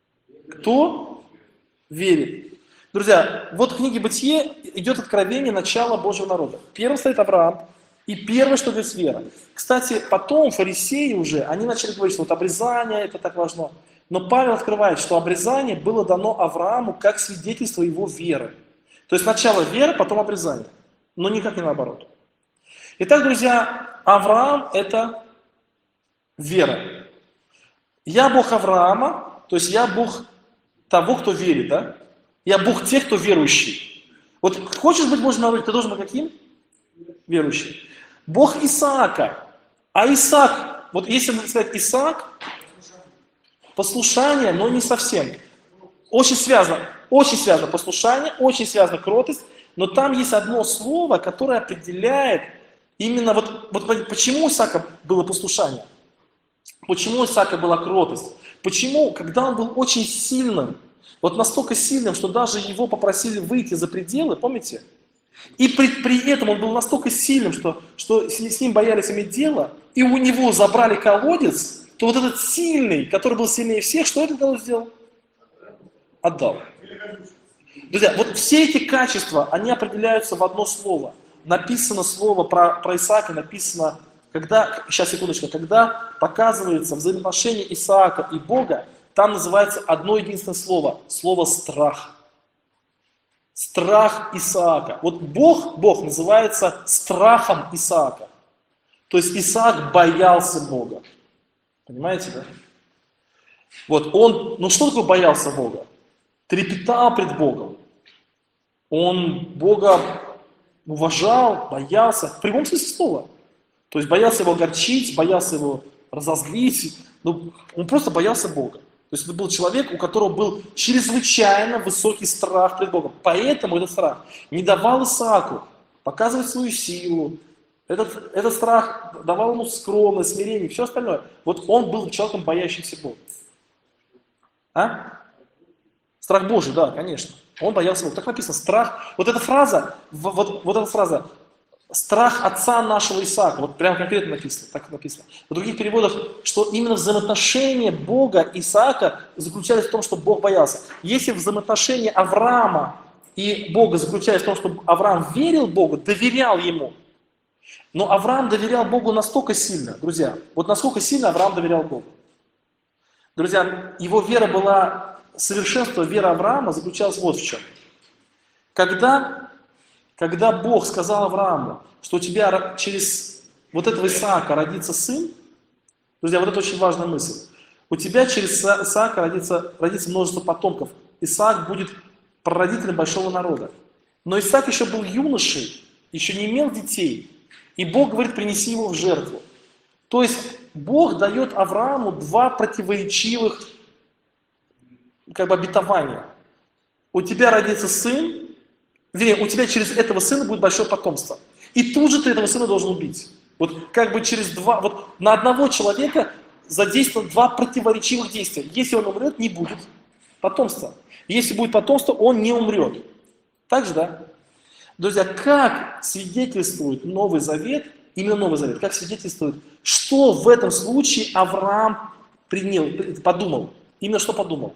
Кто верит? Друзья, вот в книге Бытие идет откровение начала Божьего народа. Первым стоит Авраам, и первое, что говорит, вера. Кстати, потом фарисеи уже, они начали говорить, что вот обрезание, это так важно. Но Павел открывает, что обрезание было дано Аврааму как свидетельство его веры. То есть сначала вера, потом обрезание. Но никак не наоборот. Итак, друзья, Авраам – это вера. Я Бог Авраама, то есть я Бог того, кто верит, да? Я Бог тех, кто верующий. Вот хочешь быть Божьим народом, ты должен быть каким? Верующим. Бог Исаака. А Исаак, вот если бы сказать Исаак, послушание, но не совсем. Очень связано послушание, очень связано кротость, но там есть одно слово, которое определяет именно вот почему у Исаака было послушание, почему у Исаака была кротость, почему, когда он был очень сильным, вот настолько сильным, что даже его попросили выйти за пределы, помните? И при этом он был настолько сильным, что с ним боялись иметь дело, и у него забрали колодец, то вот этот сильный, который был сильнее всех, что этот колодец сделал? Отдал. Друзья, вот все эти качества, они определяются в одно слово. Написано слово про Исаака, написано, когда показывается взаимоотношение Исаака и Бога, там называется одно единственное слово, слово страх. Страх Исаака. Вот Бог называется страхом Исаака. То есть Исаак боялся Бога. Понимаете, да? Вот он, ну что такое боялся Бога? Трепетал пред Богом. Он Бога уважал, боялся, в прямом смысле слова. То есть боялся его огорчить, боялся его разозлить. Ну, он просто боялся Бога. То есть это был человек, у которого был чрезвычайно высокий страх пред Богом. Поэтому этот страх не давал Исааку показывать свою силу. Этот страх давал ему скромность, смирение, все остальное. Вот он был человеком, боящимся Бога. А? Страх Божий, да, конечно. Он боялся Бога. Так написано, страх. Вот эта фраза, вот эта фраза, страх отца нашего Исаака, вот прям конкретно написано, так написано. В других переводах, что именно взаимоотношения Бога и Исаака заключались в том, что Бог боялся. Если взаимоотношения Авраама и Бога заключались в том, что Авраам верил Богу, доверял Ему, но Авраам доверял Богу настолько сильно, друзья, вот насколько сильно Авраам доверял Богу. Друзья, его вера была, совершенство веры Авраама заключалось вот в чем. Когда Бог сказал Аврааму, что у тебя через вот этого Исаака родится сын, друзья, вот это очень важная мысль. У тебя через Исаака родится множество потомков. Исаак будет прародителем большого народа. Но Исаак еще был юношей, еще не имел детей. И Бог говорит, принеси его в жертву. То есть Бог дает Аврааму два противоречивых обетования. У тебя родится сын, вернее, у тебя через этого сына будет большое потомство. И тут же ты этого сына должен убить. Вот на одного человека задействовано два противоречивых действия. Если он умрет, не будет потомства. Если будет потомство, он не умрет. Так же, да? Друзья, как свидетельствует Новый Завет, именно Новый Завет, как свидетельствует, что в этом случае Авраам подумал? Именно что подумал?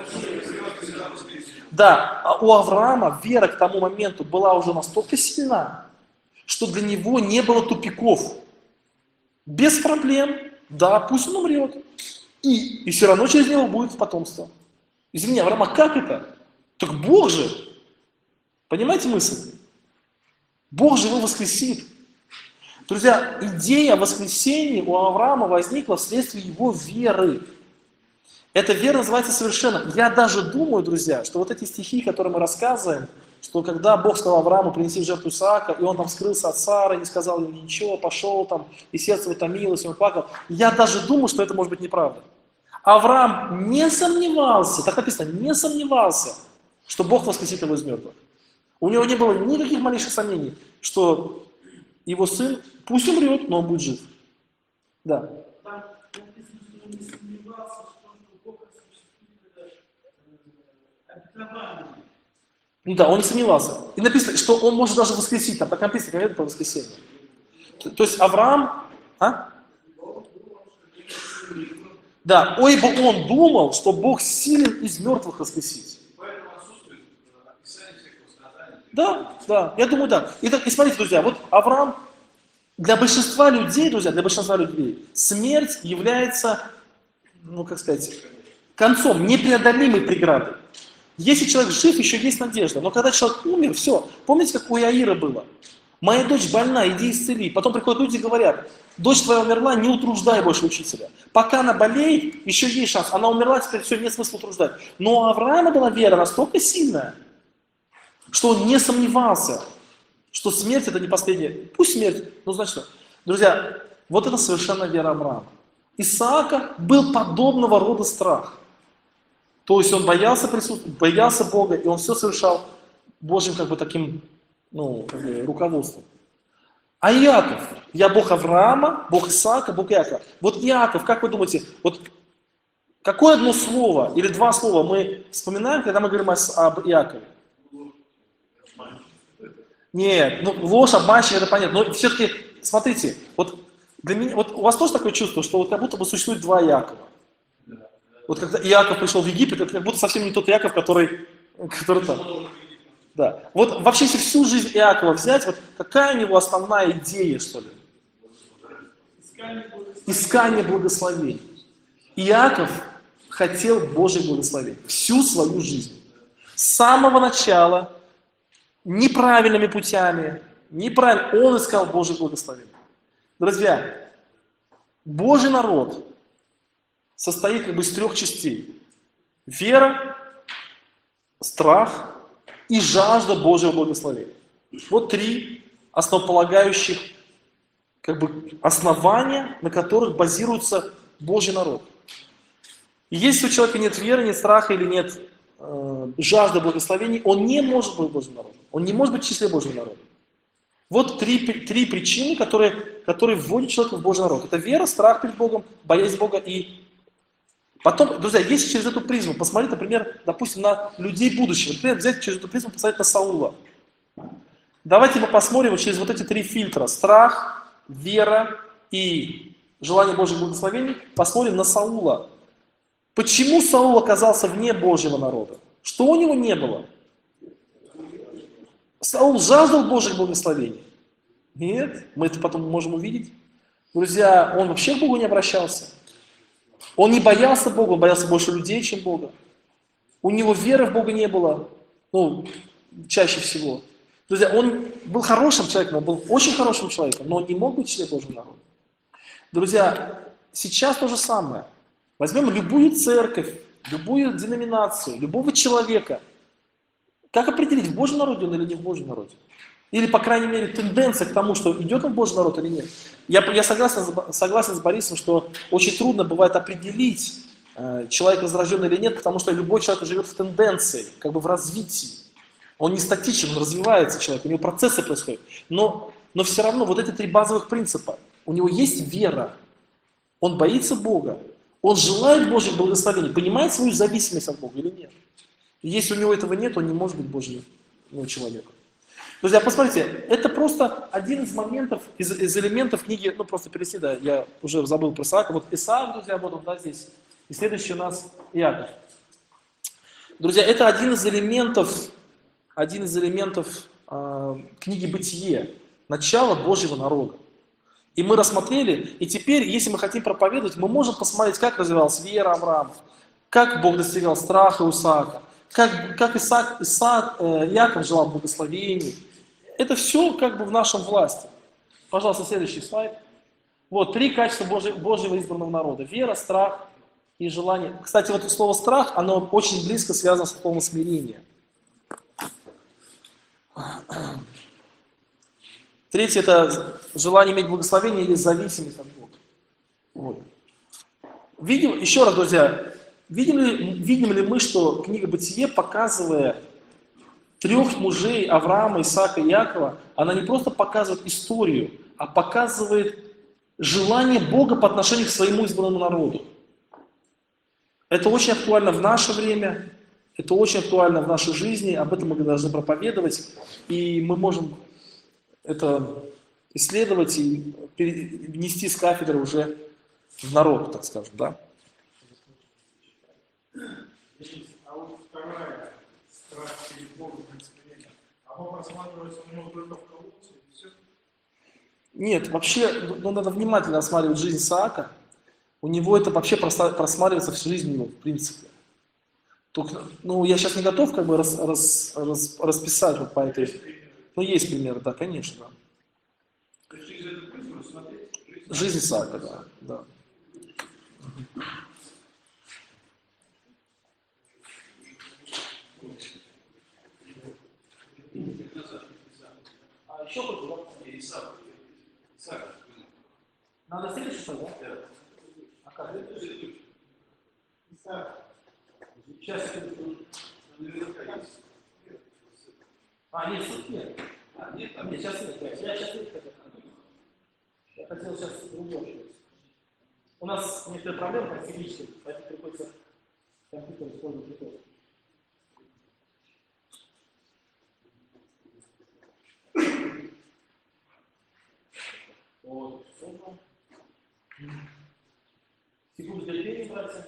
Да, а у Авраама вера к тому моменту была уже настолько сильна, что для него не было тупиков. Без проблем, да, пусть он умрет. И все равно через него будет потомство. Извини, Авраам, а как это? Так Бог же. Понимаете мысль? Бог же его воскресит. Друзья, идея воскресения у Авраама возникла вследствие его веры. Эта вера называется совершенно. Я даже думаю, друзья, что вот эти стихи, которые мы рассказываем, что когда Бог сказал Аврааму принеси в жертву Исаака, и он там скрылся от Сары, не сказал ему ничего, пошел там, и сердце его томилось, и он плакал. Я даже думаю, что это может быть неправда. Авраам не сомневался, так написано, не сомневался, что Бог воскресит его из мертвых. У него не было никаких малейших сомнений, что его сын пусть умрет, но он будет жив. Да. Ну да, он не сомневался. И написано, что он может даже воскресить. Там так написано, конкретно про воскресение. То есть Авраам... Да, ибо он думал, что Бог силен из мертвых воскресить. Да, я думаю, да. И смотрите, друзья, вот Авраам, для большинства людей, смерть является, концом, непреодолимой преградой. Если человек жив, еще есть надежда. Но когда человек умер, все. Помните, как у Иаира было? Моя дочь больна, иди исцели. Потом приходят люди и говорят, дочь твоя умерла, не утруждай больше учителя. Пока она болеет, еще есть шанс. Она умерла, теперь все, нет смысла утруждать. Но у Авраама была вера настолько сильная, что он не сомневался, что смерть это не последняя. Пусть смерть, но значит что? Друзья, вот это совершенно вера Авраама. Исаака был подобного рода страх. То есть он боялся Бога, и он все совершал Божьим таким, руководством. А Иаков, я Бог Авраама, Бог Исаака, Бог Иакова. Вот Иаков, как вы думаете, вот какое одно слово или два слова мы вспоминаем, когда мы говорим об Иакове? Нет, ложь, обманщик, это понятно. Но все-таки, смотрите, вот для меня, вот у вас тоже такое чувство, что вот как будто бы существует два Иакова. Вот когда Иаков пришел в Египет, это как будто совсем не тот Иаков, который там. Да. Вот вообще, если всю жизнь Иакова взять, вот какая у него основная идея, что ли? Искание благословения. Иаков хотел Божье благословение всю свою жизнь. С самого начала неправильными путями, неправильно. Он искал Божье благословение. Друзья, Божий народ состоит как бы из 3 частей. Вера, страх и жажда Божьего благословения. Вот 3 основополагающих как бы основания, на которых базируется Божий народ. И если у человека нет веры, нет страха или нет жажды благословений, он не может быть Божьим народом. Он не может быть в числе Божьего народа. Вот три причины, которые вводят человека в Божий народ. Это вера, страх перед Богом, боязнь Бога и... Потом, друзья, если через эту призму посмотреть, например, допустим, на людей будущего, например, взять через эту призму посмотреть на Саула. Давайте мы посмотрим вот через вот эти 3 фильтра. Страх, вера и желание Божьих благословений. Посмотрим на Саула. Почему Саул оказался вне Божьего народа? Что у него не было? Саул жаждал Божьих благословений? Нет, мы это потом можем увидеть. Друзья, он вообще к Богу не обращался. Он не боялся Бога, он боялся больше людей, чем Бога. У него веры в Бога не было, чаще всего. Друзья, он был хорошим человеком, он был очень хорошим человеком, но он не мог быть членом Божьего народа. Друзья, сейчас то же самое. Возьмем любую церковь, любую деноминацию, любого человека. Как определить, в Божьем народе он или не в Божьем народе? Или, по крайней мере, тенденция к тому, что идет он в Божий народ или нет. Я согласен с Борисом, что очень трудно бывает определить, человек возрожденный или нет, потому что любой человек живет в тенденции, как бы в развитии. Он не статичен, он развивается человек, у него процессы происходят. Но все равно вот эти 3 базовых принципа. У него есть вера, он боится Бога, он желает Божьих благословений, понимает свою зависимость от Бога или нет. И если у него этого нет, он не может быть Божьим человеком. Друзья, посмотрите, это просто один из моментов, из элементов книги, просто перевести, да, я уже забыл про Исаака. Вот Исаак, друзья, вот он, да, здесь. И следующий у нас Иаков. Друзья, это один из элементов книги «Бытие», начало Божьего народа. И мы рассмотрели, и теперь, если мы хотим проповедовать, мы можем посмотреть, как развивалась вера Авраама, как Бог достигал страха у Исаака, как Иаков желал благословений. Это все как бы в нашем власти. Пожалуйста, следующий слайд. Вот 3 качества Божьего избранного народа. Вера, страх и желание. Кстати, вот слово страх, оно очень близко связано с словом смирение. 3 это желание иметь благословение или зависимость от Бога. Вот. Видим, еще раз, друзья, видим ли мы, что книга «Бытие», показывая 3 мужей Авраама, Исаака и Иакова, она не просто показывает историю, а показывает желание Бога по отношению к своему избранному народу. Это очень актуально в наше время, это очень актуально в нашей жизни, об этом мы должны проповедовать, и мы можем это исследовать и перенести с кафедры уже в народ, так скажем, да? А вот вторая страх перед Богом, оно рассматривается у него только в колодце, и все. Нет, вообще, надо внимательно рассматривать жизнь Исаака. У него это вообще просматривается в жизни его, в принципе. Только, я сейчас не готов как бы расписать вот по этой... Есть примеры, да, конечно, да. То есть через эту призму смотреть Жизнь Исаака, да. А еще Исаак. надо следующий слайд, да? А как? Исаак. Сейчас. Наверняка есть. Нет, нет. Нет, сейчас нет. Я сейчас нет. Я хотел сейчас другое. У нас некоторые проблемы там технические, поэтому приходится компьютер использовать не то. Вот, супер. Секунду терпения, братья.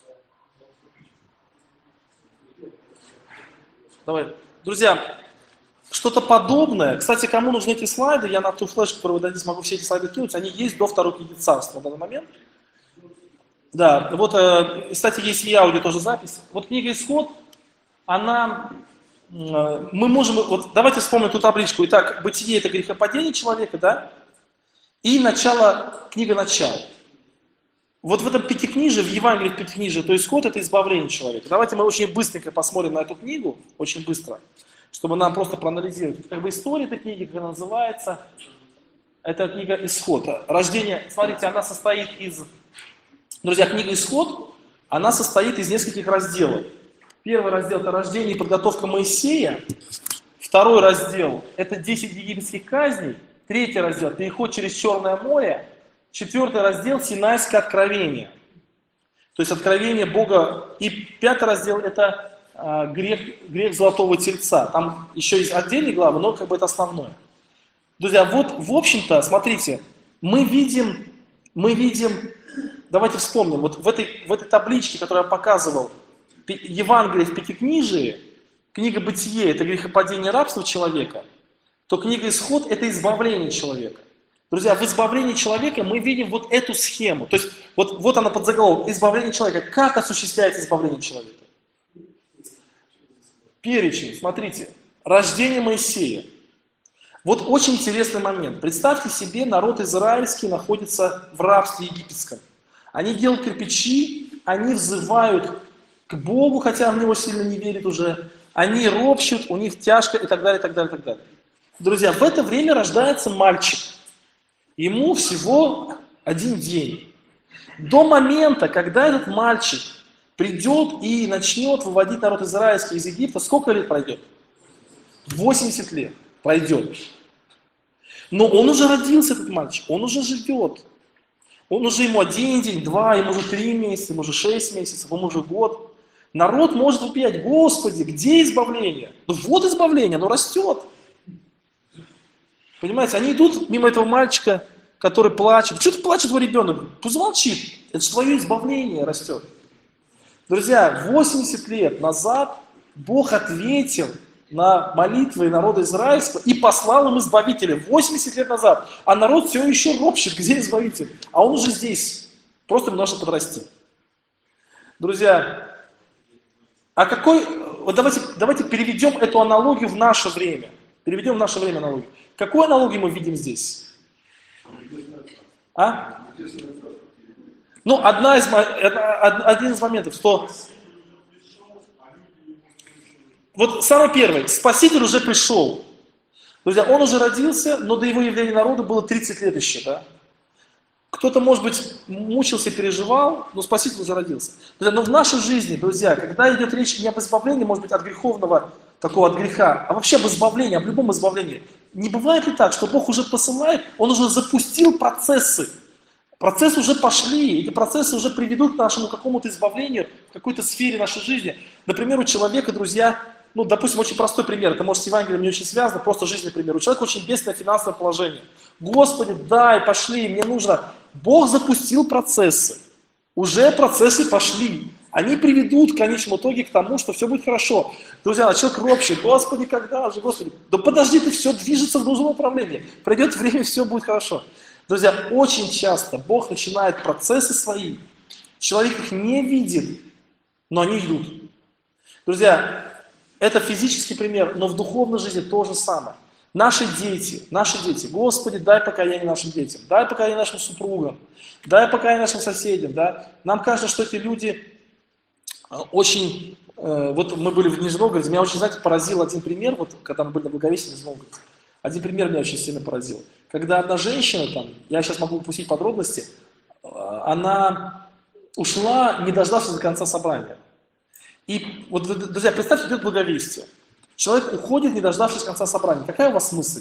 Давай. Друзья, что-то подобное. Кстати, кому нужны эти слайды, я на ту флешку, которую вы дадите, могу все эти слайды кинуть, они есть до второй книги Царства на данный момент. Да, вот, кстати, есть и аудио тоже запись. Вот книга Исход, она, мы можем, вот давайте вспомним ту табличку. Итак, бытие – это грехопадение человека, да? И начало, книга начала. Вот в этом пятикнижии, в Евангелии в пятикнижии, то Исход – это избавление человека. Давайте мы очень быстренько посмотрим на эту книгу, очень быстро, чтобы нам просто проанализировать. Как бы история этой книги, как она называется, это книга Исход. Рождение, смотрите, она состоит из, друзья, книга Исход, она состоит из нескольких разделов. Первый раздел – это рождение и подготовка Моисея. Второй раздел – это 10 египетских казней. Третий раздел – переход через Черное море. Четвертый раздел – Синайское откровение. То есть откровение Бога. И пятый раздел – это грех Золотого Тельца. Там еще есть отдельные главы, но как бы это основное. Друзья, вот в общем-то, смотрите, мы видим, давайте вспомним, вот в этой табличке, которую я показывал, Евангелие в Пятикнижии, книга Бытие – это грехопадение, рабства человека, то книга Исход – это избавление человека. Друзья, в избавлении человека мы видим вот эту схему. То есть вот она под заголовком «Избавление человека». Как осуществляется избавление человека? Перечень, смотрите. Рождение Моисея. Вот очень интересный момент. Представьте себе, народ израильский находится в рабстве египетском. Они делают кирпичи, они взывают к Богу, хотя в него сильно не верят уже. Они ропщут, у них тяжко и так далее, и так далее, и так далее. Друзья, в это время рождается мальчик. Ему всего 1 день. До момента, когда этот мальчик придет и начнет выводить народ израильский из Египта, сколько лет пройдет? 80 лет пройдет. Но он уже родился, этот мальчик, он уже живет. Он уже ему 1 день, 2, ему уже 3 месяца, ему уже 6 месяцев, ему уже год. Народ может вопиять: Господи, где избавление? Ну вот избавление, оно растет. Понимаете, они идут мимо этого мальчика, который плачет. Что ты плачет твой ребенок? Пусть молчит. Это же твое избавление растет. Друзья, 80 лет назад Бог ответил на молитвы народа израильского и послал им избавителя. 80 лет назад. А народ все еще ропщет, где избавитель? А он уже здесь. Просто ему нужно подрасти. Друзья, вот давайте переведем эту аналогию в наше время. Переведем в наше время аналогию. Какую аналогию мы видим здесь? Ну, один из моментов, что вот самый первый, Спаситель уже пришел. Друзья, он уже родился, но до его явления народу было 30 лет еще, да? Кто-то, может быть, мучился, переживал, но Спаситель уже родился. Друзья, но в нашей жизни, друзья, когда идет речь не об избавлении, может быть, от греховного, такого от греха, а вообще об избавлении, об любом избавлении, не бывает ли так, что Бог уже посылает, Он уже запустил процессы, процессы уже пошли, эти процессы уже приведут к нашему какому-то избавлению в какой-то сфере нашей жизни. Например, у человека, друзья, ну, допустим, очень простой пример, это может с Евангелием не очень связано, просто жизненный пример. У человека очень бедственное финансовое положение. Господи, дай, пошли, мне нужно. Бог запустил процессы, уже процессы пошли. Они приведут в конечном итоге к тому, что все будет хорошо. Друзья, человек ропщет: Господи, когда же, Господи? Да подожди, ты все движется в нужном направлении. Пройдет время, все будет хорошо. Друзья, очень часто Бог начинает процессы свои, человек их не видит, но они идут. Друзья, это физический пример, но в духовной жизни то же самое. Наши дети, Господи, дай покаяние нашим детям, дай покаяние нашим супругам, дай покаяние нашим соседям. Да? Нам кажется, что эти люди очень... Вот мы были в Нижнем Новгороде, меня очень, знаете, поразил один пример, вот когда мы были на Благовестии в Нижнем Новгороде. Один пример меня очень сильно поразил. Когда одна женщина, там, я сейчас могу упустить подробности, она ушла, не дождавшись до конца собрания. И вот, друзья, представьте, идет Благовестие. Человек уходит, не дождавшись конца собрания. Какая у вас мысль?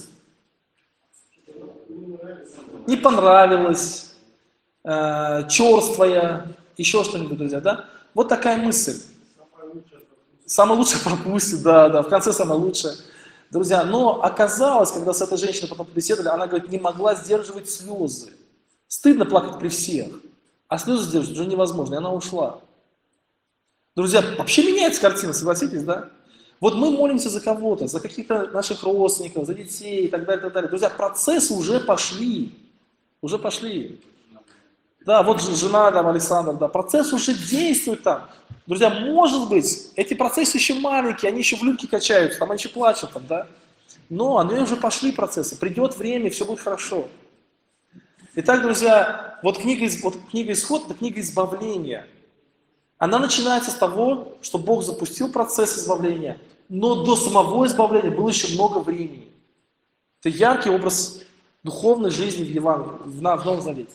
Не понравилось, черствая, еще что-нибудь, друзья, да? Вот такая мысль. Самое лучшее пропустит, да, в конце самое лучшее. Друзья, но оказалось, когда с этой женщиной потом побеседовали, она говорит, не могла сдерживать слезы. Стыдно плакать при всех, а слезы сдерживать уже невозможно, и она ушла. Друзья, вообще меняется картина, согласитесь, да? Вот мы молимся за кого-то, за каких-то наших родственников, за детей и так далее, так далее. Друзья, процессы уже пошли. Уже пошли. Да, вот жена там, Александр, да, процесс уже действует там. Друзья, может быть, эти процессы еще маленькие, они еще в люльке качаются, там они еще плачут, там, да. Но они уже пошли процессы, придет время, и все будет хорошо. Итак, друзья, вот книга «Исход» — это книга избавления. Она начинается с того, что Бог запустил процесс избавления, но до самого избавления было еще много времени. Это яркий образ духовной жизни в Евангелии, в Новом Завете.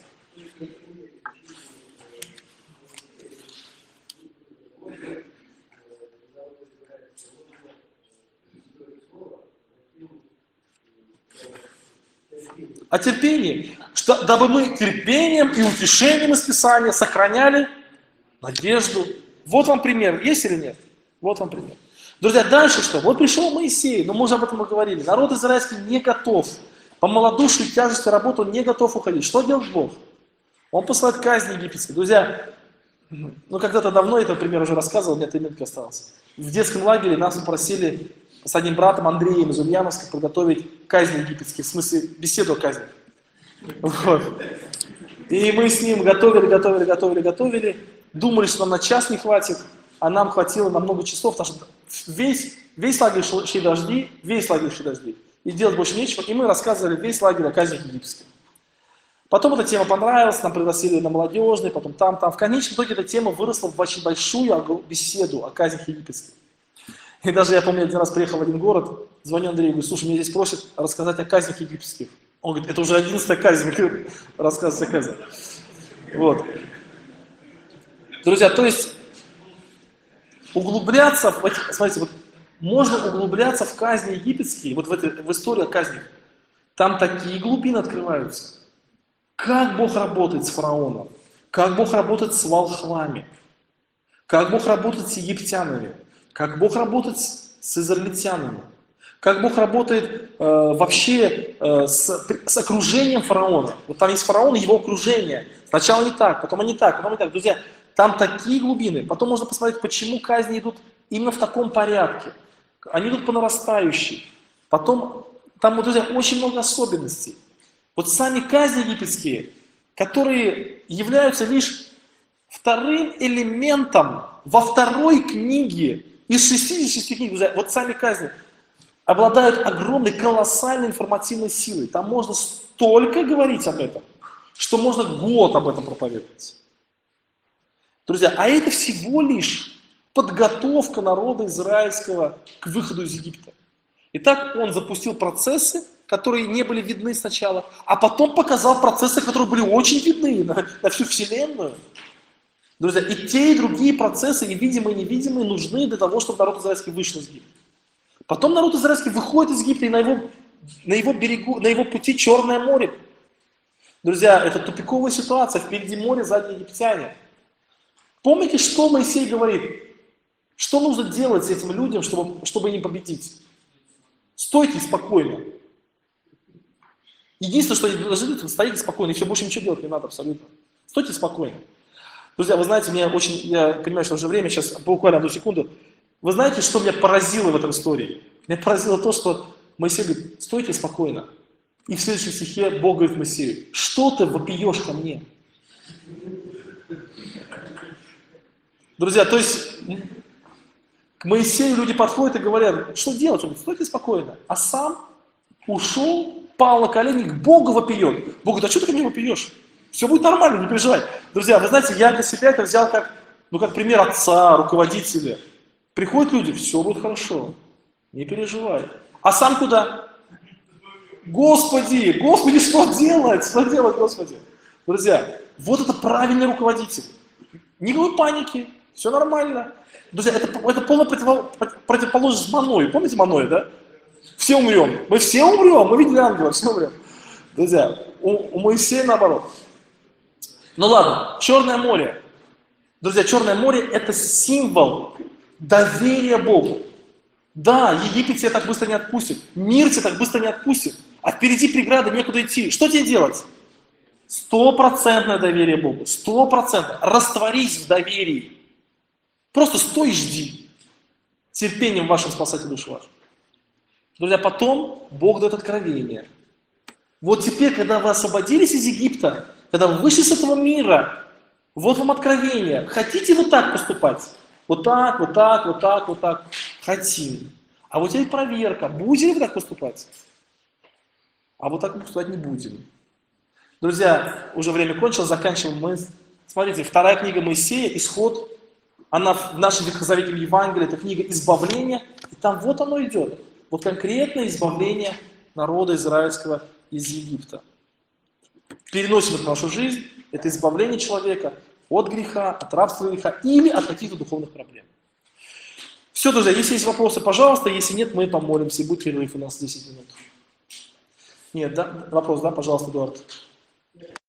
О терпении, что, дабы мы терпением и утешением из Писания сохраняли надежду. Вот вам пример, есть или нет? Вот вам пример. Друзья, дальше что? Вот пришел Моисей, но мы уже об этом и говорили. Народ израильский не готов. По малодушию и тяжести работы он не готов уходить. Что делает Бог? Он посылает казни египетские. Друзья, когда-то давно, я этот пример уже рассказывал, у меня 3 минутки осталось. В детском лагере нас попросили с одним братом Андреем из Ульяновска подготовить казни египетские, в смысле беседу о казни. Вот. И мы с ним готовили. Думали, что нам на час не хватит, а нам хватило на много часов, потому что весь лагерь шли дожди, и делать больше нечего, и мы рассказывали весь лагерь о казнях египетских. Потом эта тема понравилась, нам пригласили на молодежный, потом там. В конечном итоге эта тема выросла в очень большую беседу о казнях египетских. И даже я помню, один раз приехал в один город, звоню Андрею, говорю, слушай, меня здесь просят рассказать о казнях египетских. Он говорит, это уже 11-я казнь, рассказывать о казнях. Вот. Друзья, то есть углубляться в эти, смотрите, вот можно углубляться в казни египетские, вот в историю о казнях. Там такие глубины открываются. Как Бог работает с фараоном, как Бог работает с волхвами, как Бог работает с египтянами, как Бог работает с израильтянами, как Бог работает вообще с окружением фараона. Вот там есть фараон и его окружение. Сначала не так, потом не так, потом не так. Друзья, там такие глубины. Потом можно посмотреть, почему казни идут именно в таком порядке. Они идут по нарастающей. Потом, там, друзья, очень много особенностей. Вот сами казни египетские, которые являются лишь вторым элементом во второй книге из 66 книг, друзья, вот сами казни обладают огромной, колоссальной информативной силой. Там можно столько говорить об этом, что можно год об этом проповедовать. Друзья, а это всего лишь подготовка народа израильского к выходу из Египта. Итак, он запустил процессы, которые не были видны сначала, а потом показал процессы, которые были очень видны на всю Вселенную. Друзья, и те, и другие процессы, и видимые, и невидимые, нужны для того, чтобы народ израильский вышел из Египта. Потом народ израильский выходит из Египта, и на его берегу, на его пути Черное море. Друзья, это тупиковая ситуация, впереди море, сзади египтяне. Помните, что Моисей говорит? Что нужно делать с этим людям, чтобы не победить? Стойте спокойно. Единственное, что они должны делать, стоите спокойно, и все, больше ничего делать не надо абсолютно. Стойте спокойно. Друзья, вы знаете, я понимаю, что уже время, сейчас буквально одну секунду. Вы знаете, что меня поразило в этой истории? Меня поразило то, что Моисей говорит, стойте спокойно. И в следующем стихе Бог говорит Моисею, что ты вопиешь ко мне? Друзья, то есть к Моисею люди подходят и говорят, что делать? Он говорит, стойте спокойно. А сам ушел, пал на колени, к Богу вопиет. Бог говорит, а что ты ко мне вопиешь? Все будет нормально, не переживай. Друзья, вы знаете, я для себя это взял как пример отца, руководителя. Приходят люди, все будет хорошо, не переживай. А сам куда? Господи, что делать? Что делать, Господи? Друзья, вот это правильный руководитель. Никакой паники, все нормально. Друзья, это полная противоположность Маной. Помните Маной, да? Все умрем. Мы все умрем, мы видели ангела, все умрем. Друзья, у Моисея наоборот. Ну ладно, Черное море. Друзья, Черное море – это символ доверия Богу. Да, Египет тебя так быстро не отпустит, мир тебя так быстро не отпустит, а впереди преграды, некуда идти. Что тебе делать? 100% доверие Богу, 100%. Растворись в доверии. Просто стой и жди. терпением вашим спасатель душ ваш. Друзья, потом Бог дает откровение. Вот теперь, когда вы освободились из Египта, когда вы вышли с этого мира, вот вам откровение. Хотите вы так поступать? Вот так, вот так, вот так, вот так. Хотим. А вот теперь проверка. Будете ли вы так поступать? А вот так мы поступать не будем. Друзья, уже время кончилось, заканчиваем мы. Смотрите, вторая книга Моисея, Исход. Она в нашем Ветхозаветном Евангелии, это книга избавления. И там вот оно идет. Вот конкретное избавление народа израильского из Египта. Переносим это в нашу жизнь. Это избавление человека от греха, от рабства греха или от каких-то духовных проблем. Все, друзья, если есть вопросы, пожалуйста. Если нет, мы помолимся. И будет перерыв у нас 10 минут. Нет, да? Вопрос, да? Пожалуйста, Эдуард.